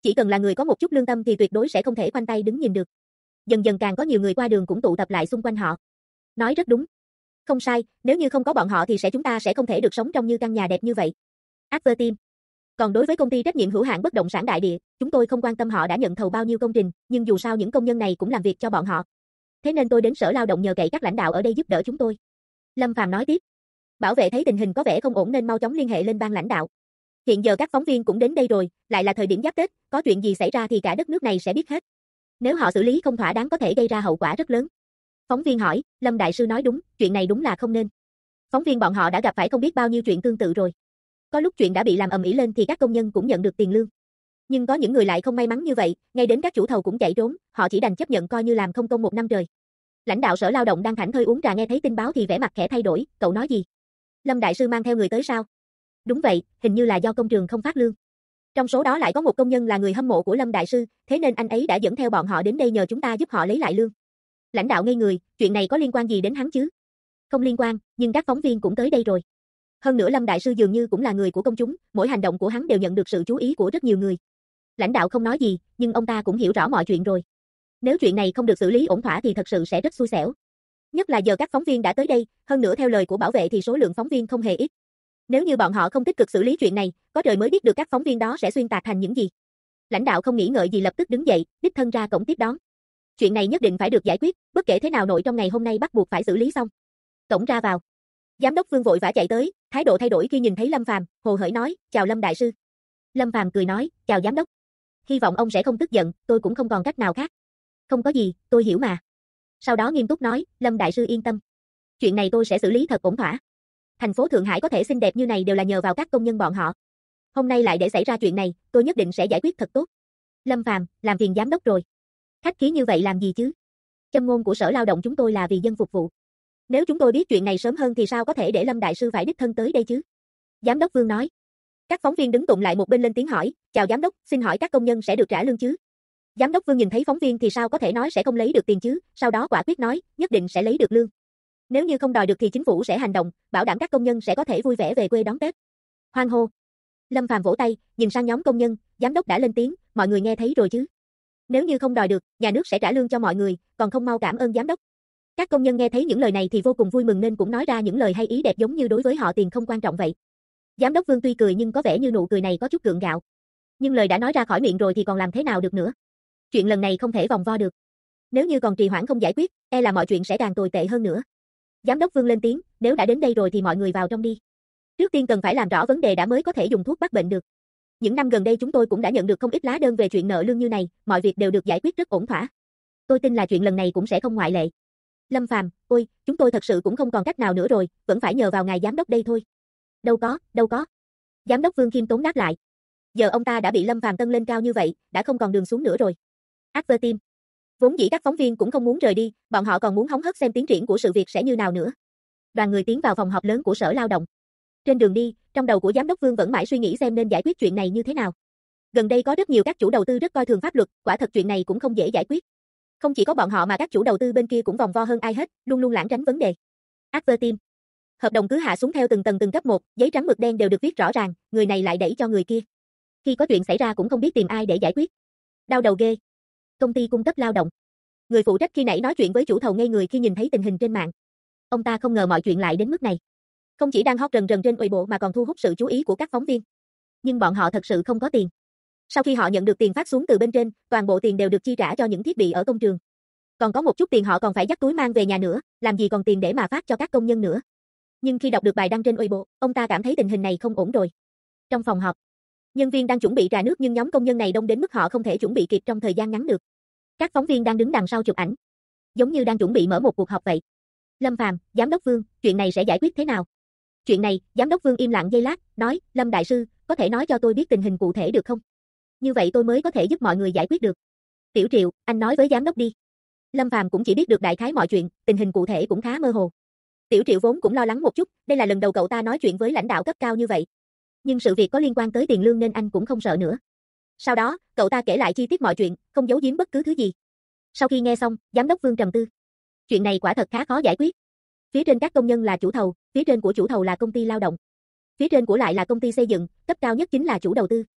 S1: Chỉ cần là người có một chút lương tâm thì tuyệt đối sẽ không thể khoanh tay đứng nhìn được. Dần dần càng có nhiều người qua đường cũng tụ tập lại xung quanh họ. Nói rất đúng. Không sai, nếu như không có bọn họ thì chúng ta sẽ không thể được sống trong như căn nhà đẹp như vậy. Advertim. Còn đối với công ty trách nhiệm hữu hạn bất động sản Đại Địa, chúng tôi không quan tâm họ đã nhận thầu bao nhiêu công trình, nhưng dù sao những công nhân này cũng làm việc cho bọn họ. Thế nên tôi đến Sở Lao động nhờ cậy các lãnh đạo ở đây giúp đỡ chúng tôi. Lâm Phàm nói tiếp. Bảo vệ thấy tình hình có vẻ không ổn nên mau chóng liên hệ lên ban lãnh đạo. Hiện giờ các phóng viên cũng đến đây rồi, lại là thời điểm giáp Tết, có chuyện gì xảy ra thì cả đất nước này sẽ biết hết. Nếu họ xử lý không thỏa đáng có thể gây ra hậu quả rất lớn. Phóng viên hỏi, Lâm đại sư nói đúng, chuyện này đúng là không nên. Phóng viên bọn họ đã gặp phải không biết bao nhiêu chuyện tương tự rồi. Có lúc chuyện đã bị làm ầm ĩ lên thì các công nhân cũng nhận được tiền lương. Nhưng có những người lại không may mắn như vậy, ngay đến các chủ thầu cũng chạy trốn, họ chỉ đành chấp nhận coi như làm không công một năm trời. Lãnh đạo Sở Lao động đang thảnh thơi uống trà nghe thấy tin báo thì vẻ mặt khẽ thay đổi, cậu nói gì? Lâm đại sư mang theo người tới sao? Đúng vậy, hình như là do công trường không phát lương. Trong số đó lại có một công nhân là người hâm mộ của Lâm đại sư, thế nên anh ấy đã dẫn theo bọn họ đến đây nhờ chúng ta giúp họ lấy lại lương. Lãnh đạo ngây người, chuyện này có liên quan gì đến hắn chứ? Không liên quan, nhưng các phóng viên cũng tới đây rồi. Hơn nữa Lâm đại sư dường như cũng là người của công chúng, mỗi hành động của hắn đều nhận được sự chú ý của rất nhiều người. Lãnh đạo không nói gì, nhưng ông ta cũng hiểu rõ mọi chuyện rồi. Nếu chuyện này không được xử lý ổn thỏa thì thật sự sẽ rất xui xẻo. Nhất là giờ các phóng viên đã tới đây, hơn nữa theo lời của bảo vệ thì số lượng phóng viên không hề ít. Nếu như bọn họ không tích cực xử lý chuyện này, có trời mới biết được các phóng viên đó sẽ xuyên tạc thành những gì. Lãnh đạo không nghĩ ngợi gì lập tức đứng dậy, đích thân ra cổng tiếp đón. Chuyện này nhất định phải được giải quyết, bất kể thế nào nội trong ngày hôm nay bắt buộc phải xử lý xong. Cổng ra vào. Giám đốc Vương vội vã chạy tới, thái độ thay đổi khi nhìn thấy Lâm Phàm, hồ hởi nói, chào Lâm đại sư. Lâm Phàm cười nói, chào giám đốc. Hy vọng ông sẽ không tức giận, tôi cũng không còn cách nào khác. Không có gì, tôi hiểu mà. Sau đó nghiêm túc nói, Lâm đại sư yên tâm. Chuyện này tôi sẽ xử lý thật ổn thỏa. Thành phố Thượng Hải có thể xinh đẹp như này đều là nhờ vào các công nhân bọn họ. Hôm nay lại để xảy ra chuyện này, tôi nhất định sẽ giải quyết thật tốt. Lâm Phàm, làm phiền giám đốc rồi. Khách khí như vậy làm gì chứ? Châm ngôn của Sở Lao động chúng tôi là vì dân phục vụ. Nếu chúng tôi biết chuyện này sớm hơn thì sao có thể để Lâm đại sư phải đích thân tới đây chứ? Giám đốc Vương nói. Các phóng viên đứng tụng lại một bên lên tiếng hỏi, chào giám đốc, xin hỏi các công nhân sẽ được trả lương chứ? Giám đốc Vương nhìn thấy phóng viên thì sao có thể nói sẽ không lấy được tiền chứ, sau đó quả quyết nói, nhất định sẽ lấy được lương. Nếu như không đòi được thì chính phủ sẽ hành động, bảo đảm các công nhân sẽ có thể vui vẻ về quê đón Tết. Hoan hô. Lâm Phàm vỗ tay, nhìn sang nhóm công nhân, giám đốc đã lên tiếng, mọi người nghe thấy rồi chứ? Nếu như không đòi được, nhà nước sẽ trả lương cho mọi người, còn không mau cảm ơn giám đốc. Các công nhân nghe thấy những lời này thì vô cùng vui mừng nên cũng nói ra những lời hay ý đẹp giống như đối với họ tiền không quan trọng vậy. Giám đốc Vương tuy cười nhưng có vẻ như nụ cười này có chút gượng gạo. Nhưng lời đã nói ra khỏi miệng rồi thì còn làm thế nào được nữa? Chuyện lần này không thể vòng vo được. Nếu như còn trì hoãn không giải quyết, e là mọi chuyện sẽ càng tồi tệ hơn nữa. Giám đốc Vương lên tiếng, nếu đã đến đây rồi thì mọi người vào trong đi. Trước tiên cần phải làm rõ vấn đề đã mới có thể dùng thuốc bắt bệnh được. Những năm gần đây chúng tôi cũng đã nhận được không ít lá đơn về chuyện nợ lương như này, mọi việc đều được giải quyết rất ổn thỏa. Tôi tin là chuyện lần này cũng sẽ không ngoại lệ. Lâm Phàm, ôi, chúng tôi thật sự cũng không còn cách nào nữa rồi, vẫn phải nhờ vào ngài giám đốc đây thôi. Đâu có. Giám đốc Vương khiêm tốn đáp lại. Giờ ông ta đã bị Lâm Phàm tân lên cao như vậy, đã không còn đường xuống nữa rồi. Advertim. Vốn dĩ các phóng viên cũng không muốn rời đi, bọn họ còn muốn hóng hớt xem tiến triển của sự việc sẽ như nào nữa. Đoàn người tiến vào phòng họp lớn của Sở Lao động. Trên đường đi, trong đầu của giám đốc Vương vẫn mãi suy nghĩ xem nên giải quyết chuyện này như thế nào. Gần đây có rất nhiều các chủ đầu tư rất coi thường pháp luật, quả thật chuyện này cũng không dễ giải quyết. Không chỉ có bọn họ mà các chủ đầu tư bên kia cũng vòng vo hơn ai hết, luôn luôn lảng tránh vấn đề. Advertim. Hợp đồng cứ hạ xuống theo từng tầng từng cấp một, giấy trắng mực đen đều được viết rõ ràng, người này lại đẩy cho người kia. Khi có chuyện xảy ra cũng không biết tìm ai để giải quyết. Đau đầu ghê. Công ty cung cấp lao động. Người phụ trách khi nãy nói chuyện với chủ thầu ngây người khi nhìn thấy tình hình trên mạng. Ông ta không ngờ mọi chuyện lại đến mức này. Không chỉ đang hot rần rần trên Weibo mà còn thu hút sự chú ý của các phóng viên. Nhưng bọn họ thật sự không có tiền. Sau khi họ nhận được tiền phát xuống từ bên trên, toàn bộ tiền đều được chi trả cho những thiết bị ở công trường. Còn có một chút tiền họ còn phải dắt túi mang về nhà nữa, làm gì còn tiền để mà phát cho các công nhân nữa. Nhưng khi đọc được bài đăng trên Weibo, ông ta cảm thấy tình hình này không ổn rồi. Trong phòng họp, nhân viên đang chuẩn bị trà nước nhưng nhóm công nhân này đông đến mức họ không thể chuẩn bị kịp trong thời gian ngắn được. Các phóng viên đang đứng đằng sau chụp ảnh, giống như đang chuẩn bị mở một cuộc họp vậy. Lâm Phàm, giám đốc Vương, chuyện này sẽ giải quyết thế nào? Chuyện này, giám đốc Vương im lặng giây lát, nói, Lâm đại sư, có thể nói cho tôi biết tình hình cụ thể được không? Như vậy tôi mới có thể giúp mọi người giải quyết được. Tiểu Triệu, anh nói với giám đốc đi. Lâm Phàm cũng chỉ biết được đại khái mọi chuyện, tình hình cụ thể cũng khá mơ hồ. Tiểu Triệu vốn cũng lo lắng một chút, đây là lần đầu cậu ta nói chuyện với lãnh đạo cấp cao như vậy. Nhưng sự việc có liên quan tới tiền lương nên anh cũng không sợ nữa. Sau đó, cậu ta kể lại chi tiết mọi chuyện, không giấu giếm bất cứ thứ gì. Sau khi nghe xong, giám đốc Vương trầm tư. Chuyện này quả thật khá khó giải quyết. Phía trên các công nhân là chủ thầu, phía trên của chủ thầu là công ty lao động. Phía trên của lại là công ty xây dựng, cấp cao nhất chính là chủ đầu tư.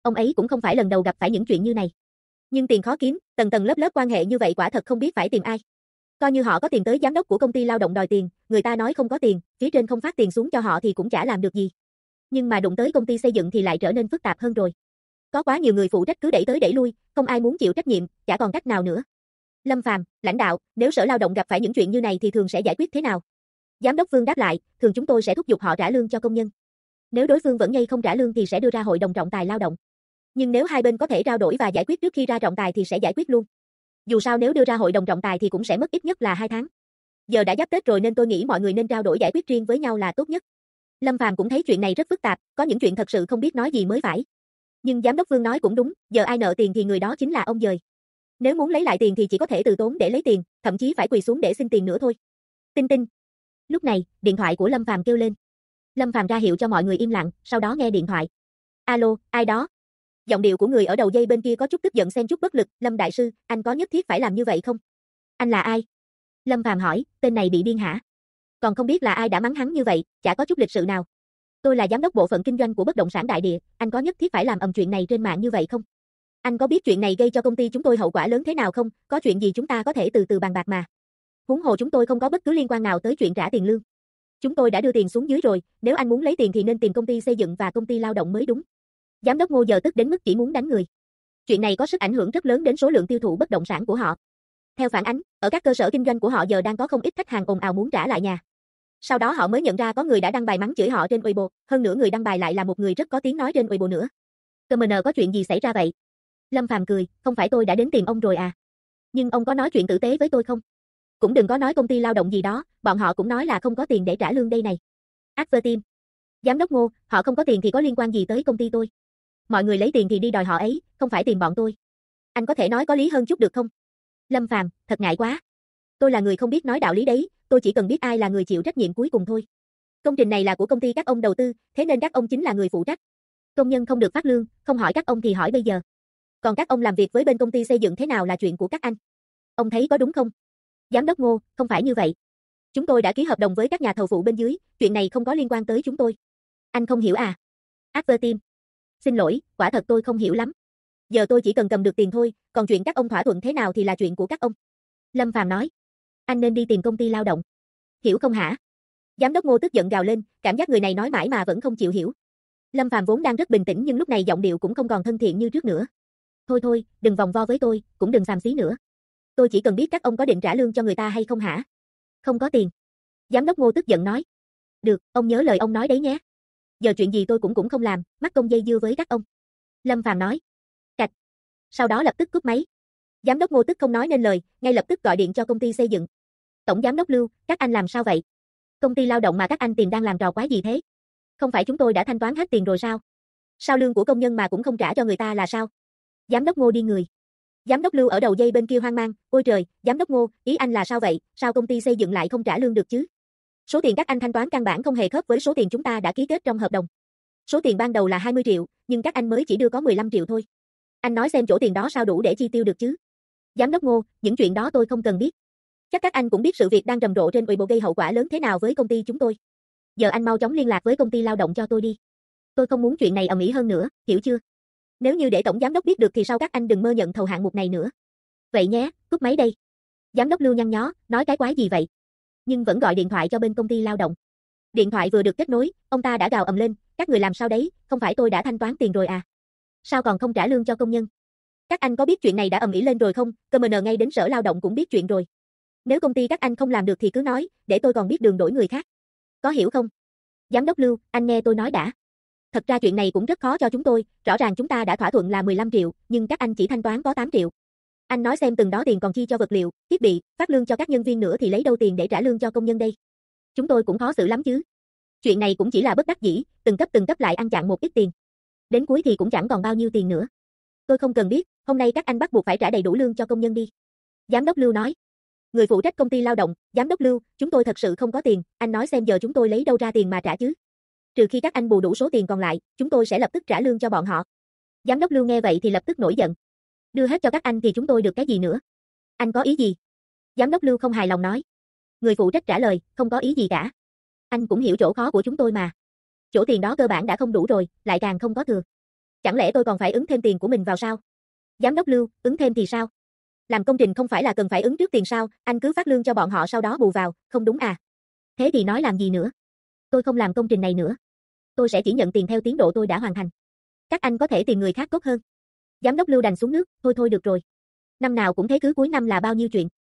S1: Ông ấy cũng không phải lần đầu gặp phải những chuyện như này. Nhưng tiền khó kiếm, tầng tầng lớp lớp quan hệ như vậy quả thật không biết phải tìm ai. Coi như họ có tiền tới giám đốc của công ty lao động đòi tiền, người ta nói không có tiền, phía trên không phát tiền xuống cho họ thì cũng chả làm được gì. Nhưng mà đụng tới công ty xây dựng thì lại trở nên phức tạp hơn rồi. Có quá nhiều người phụ trách cứ đẩy tới đẩy lui, không ai muốn chịu trách nhiệm, chả còn cách nào nữa. Lâm Phàm, lãnh đạo, nếu Sở Lao động gặp phải những chuyện như này thì thường sẽ giải quyết thế nào? Giám đốc Vương đáp lại, thường chúng tôi sẽ thúc giục họ trả lương cho công nhân. Nếu đối phương vẫn nhây không trả lương thì sẽ đưa ra hội đồng trọng tài lao động. Nhưng nếu hai bên có thể trao đổi và giải quyết trước khi ra trọng tài thì sẽ giải quyết luôn. Dù sao nếu đưa ra hội đồng trọng tài thì cũng sẽ mất ít nhất là 2 tháng. Giờ đã giáp Tết rồi nên tôi nghĩ mọi người nên trao đổi giải quyết riêng với nhau là tốt nhất. Lâm Phàm cũng thấy chuyện này rất phức tạp, có những chuyện thật sự không biết nói gì mới phải. Nhưng giám đốc Vương nói cũng đúng, giờ ai nợ tiền thì người đó chính là ông dời. Nếu muốn lấy lại tiền thì chỉ có thể từ tốn để lấy tiền, thậm chí phải quỳ xuống để xin tiền nữa thôi. Tinh tinh. Lúc này, điện thoại của Lâm Phàm kêu lên. Lâm Phàm ra hiệu cho mọi người im lặng, sau đó nghe điện thoại. Alo, ai đó? Giọng điệu của người ở đầu dây bên kia có chút tức giận xen chút bất lực, Lâm đại sư, anh có nhất thiết phải làm như vậy không? Anh là ai? Lâm Phàm hỏi, tên này bị điên hả? Còn không biết là ai đã mắng hắn như vậy, chả có chút lịch sự nào. Tôi là giám đốc bộ phận kinh doanh của bất động sản Đại Địa, anh có nhất thiết phải làm ầm chuyện này trên mạng như vậy không? Anh có biết chuyện này gây cho công ty chúng tôi hậu quả lớn thế nào không? Có chuyện gì chúng ta có thể từ từ bàn bạc mà. Huống hồ chúng tôi không có bất cứ liên quan nào tới chuyện trả tiền lương. Chúng tôi đã đưa tiền xuống dưới rồi, nếu anh muốn lấy tiền thì nên tìm công ty xây dựng và công ty lao động mới đúng. Giám đốc Ngô giờ tức đến mức chỉ muốn đánh người. Chuyện này có sức ảnh hưởng rất lớn đến số lượng tiêu thụ bất động sản của họ. Theo phản ánh, ở các cơ sở kinh doanh của họ giờ đang có không ít khách hàng ồn ào muốn trả lại nhà. Sau đó họ mới nhận ra có người đã đăng bài mắng chửi họ trên Weibo, hơn nữa người đăng bài lại là một người rất có tiếng nói trên Weibo nữa. CMN có chuyện gì xảy ra vậy? Lâm Phàm cười, không phải tôi đã đến tìm ông rồi à? Nhưng ông có nói chuyện tử tế với tôi không? Cũng đừng có nói công ty lao động gì đó, bọn họ cũng nói là không có tiền để trả lương đây này. Advertim. Giám đốc Ngô, họ không có tiền thì có liên quan gì tới công ty tôi? Mọi người lấy tiền thì đi đòi họ ấy, không phải tìm bọn tôi. Anh có thể nói có lý hơn chút được không? Lâm Phàm, thật ngại quá. Tôi là người không biết nói đạo lý đấy, tôi chỉ cần biết ai là người chịu trách nhiệm cuối cùng thôi. Công trình này là của công ty các ông đầu tư, thế nên các ông chính là người phụ trách. Công nhân không được phát lương, không hỏi các ông thì hỏi bây giờ. Còn các ông làm việc với bên công ty xây dựng thế nào là chuyện của các anh. Ông thấy có đúng không? Giám đốc Ngô, không phải như vậy. Chúng tôi đã ký hợp đồng với các nhà thầu phụ bên dưới, chuyện này không có liên quan tới chúng tôi. Anh không hiểu à? Advertim. Xin lỗi, quả thật tôi không hiểu lắm. Giờ tôi chỉ cần cầm được tiền thôi, còn chuyện các ông thỏa thuận thế nào thì là chuyện của các ông. Lâm Phàm nói. Anh nên đi tìm công ty lao động. Hiểu không hả? Giám đốc Ngô tức giận gào lên, cảm giác người này nói mãi mà vẫn không chịu hiểu. Lâm Phàm vốn đang rất bình tĩnh nhưng lúc này giọng điệu cũng không còn thân thiện như trước nữa. Thôi thôi, đừng vòng vo với tôi, cũng đừng xàm xí nữa. Tôi chỉ cần biết các ông có định trả lương cho người ta hay không hả? Không có tiền. Giám đốc Ngô tức giận nói. Được, ông nhớ lời ông nói đấy nhé. Giờ chuyện gì tôi cũng không làm, mắc công dây dưa với các ông. Lâm Phàm nói. Cạch. Sau đó lập tức cúp máy. Giám đốc Ngô tức không nói nên lời, ngay lập tức gọi điện cho công ty xây dựng. Tổng giám đốc Lưu, các anh làm sao vậy? Công ty lao động mà các anh tìm đang làm trò quái gì thế? Không phải chúng tôi đã thanh toán hết tiền rồi sao? Sao lương của công nhân mà cũng không trả cho người ta là sao? Giám đốc Ngô đi người. Giám đốc Lưu ở đầu dây bên kia hoang mang, ôi trời, giám đốc Ngô, ý anh là sao vậy, sao công ty xây dựng lại không trả lương được chứ? Số tiền các anh thanh toán căn bản không hề khớp với số tiền chúng ta đã ký kết trong hợp đồng. Số tiền ban đầu là 20 triệu, nhưng các anh mới chỉ đưa có 15 triệu thôi. Anh nói xem chỗ tiền đó sao đủ để chi tiêu được chứ? Giám đốc Ngô, những chuyện đó tôi không cần biết. Chắc các anh cũng biết sự việc đang rầm rộ trên Weibo gây hậu quả lớn thế nào với công ty chúng tôi. Giờ anh mau chóng liên lạc với công ty lao động cho tôi đi. Tôi không muốn chuyện này ầm ĩ hơn nữa, hiểu chưa? Nếu như để tổng giám đốc biết được thì sau các anh đừng mơ nhận thầu hạng mục này nữa. Vậy nhé, cúp máy đây. Giám đốc Lưu nhăn nhó, nói cái quái gì vậy? Nhưng vẫn gọi điện thoại cho bên công ty lao động. Điện thoại vừa được kết nối, ông ta đã gào ầm lên, các người làm sao đấy, không phải tôi đã thanh toán tiền rồi à? Sao còn không trả lương cho công nhân? Các anh có biết chuyện này đã ầm ĩ lên rồi không? CMN ngay đến sở lao động cũng biết chuyện rồi. Nếu công ty các anh không làm được thì cứ nói, để tôi còn biết đường đổi người khác. Có hiểu không? Giám đốc Lưu, anh nghe tôi nói đã. Thật ra chuyện này cũng rất khó cho chúng tôi, rõ ràng chúng ta đã thỏa thuận là 15 triệu, nhưng các anh chỉ thanh toán có 8 triệu. Anh nói xem từng đó tiền còn chi cho vật liệu, thiết bị, phát lương cho các nhân viên nữa thì lấy đâu tiền để trả lương cho công nhân đây? Chúng tôi cũng khó xử lắm chứ. Chuyện này cũng chỉ là bất đắc dĩ, từng cấp lại ăn chặn một ít tiền. Đến cuối thì cũng chẳng còn bao nhiêu tiền nữa. Tôi không cần biết, hôm nay các anh bắt buộc phải trả đầy đủ lương cho công nhân đi. Giám đốc Lưu nói. Người phụ trách công ty lao động, giám đốc Lưu, chúng tôi thật sự không có tiền, anh nói xem giờ chúng tôi lấy đâu ra tiền mà trả chứ? Trừ khi các anh bù đủ số tiền còn lại, chúng tôi sẽ lập tức trả lương cho bọn họ. Giám đốc Lưu nghe vậy thì lập tức nổi giận. Đưa hết cho các anh thì chúng tôi được cái gì nữa? Anh có ý gì? Giám đốc Lưu không hài lòng nói. Người phụ trách trả lời, không có ý gì cả. Anh cũng hiểu chỗ khó của chúng tôi mà. Chỗ tiền đó cơ bản đã không đủ rồi, lại càng không có thừa. Chẳng lẽ tôi còn phải ứng thêm tiền của mình vào sao? Giám đốc Lưu, ứng thêm thì sao? Làm công trình không phải là cần phải ứng trước tiền sao, anh cứ phát lương cho bọn họ sau đó bù vào, không đúng à? Thế thì nói làm gì nữa? Tôi không làm công trình này nữa. Tôi sẽ chỉ nhận tiền theo tiến độ tôi đã hoàn thành. Các anh có thể tìm người khác tốt hơn. Giám đốc Lưu đành xuống nước, thôi được rồi. Năm nào cũng thế, cứ cuối năm là bao nhiêu chuyện.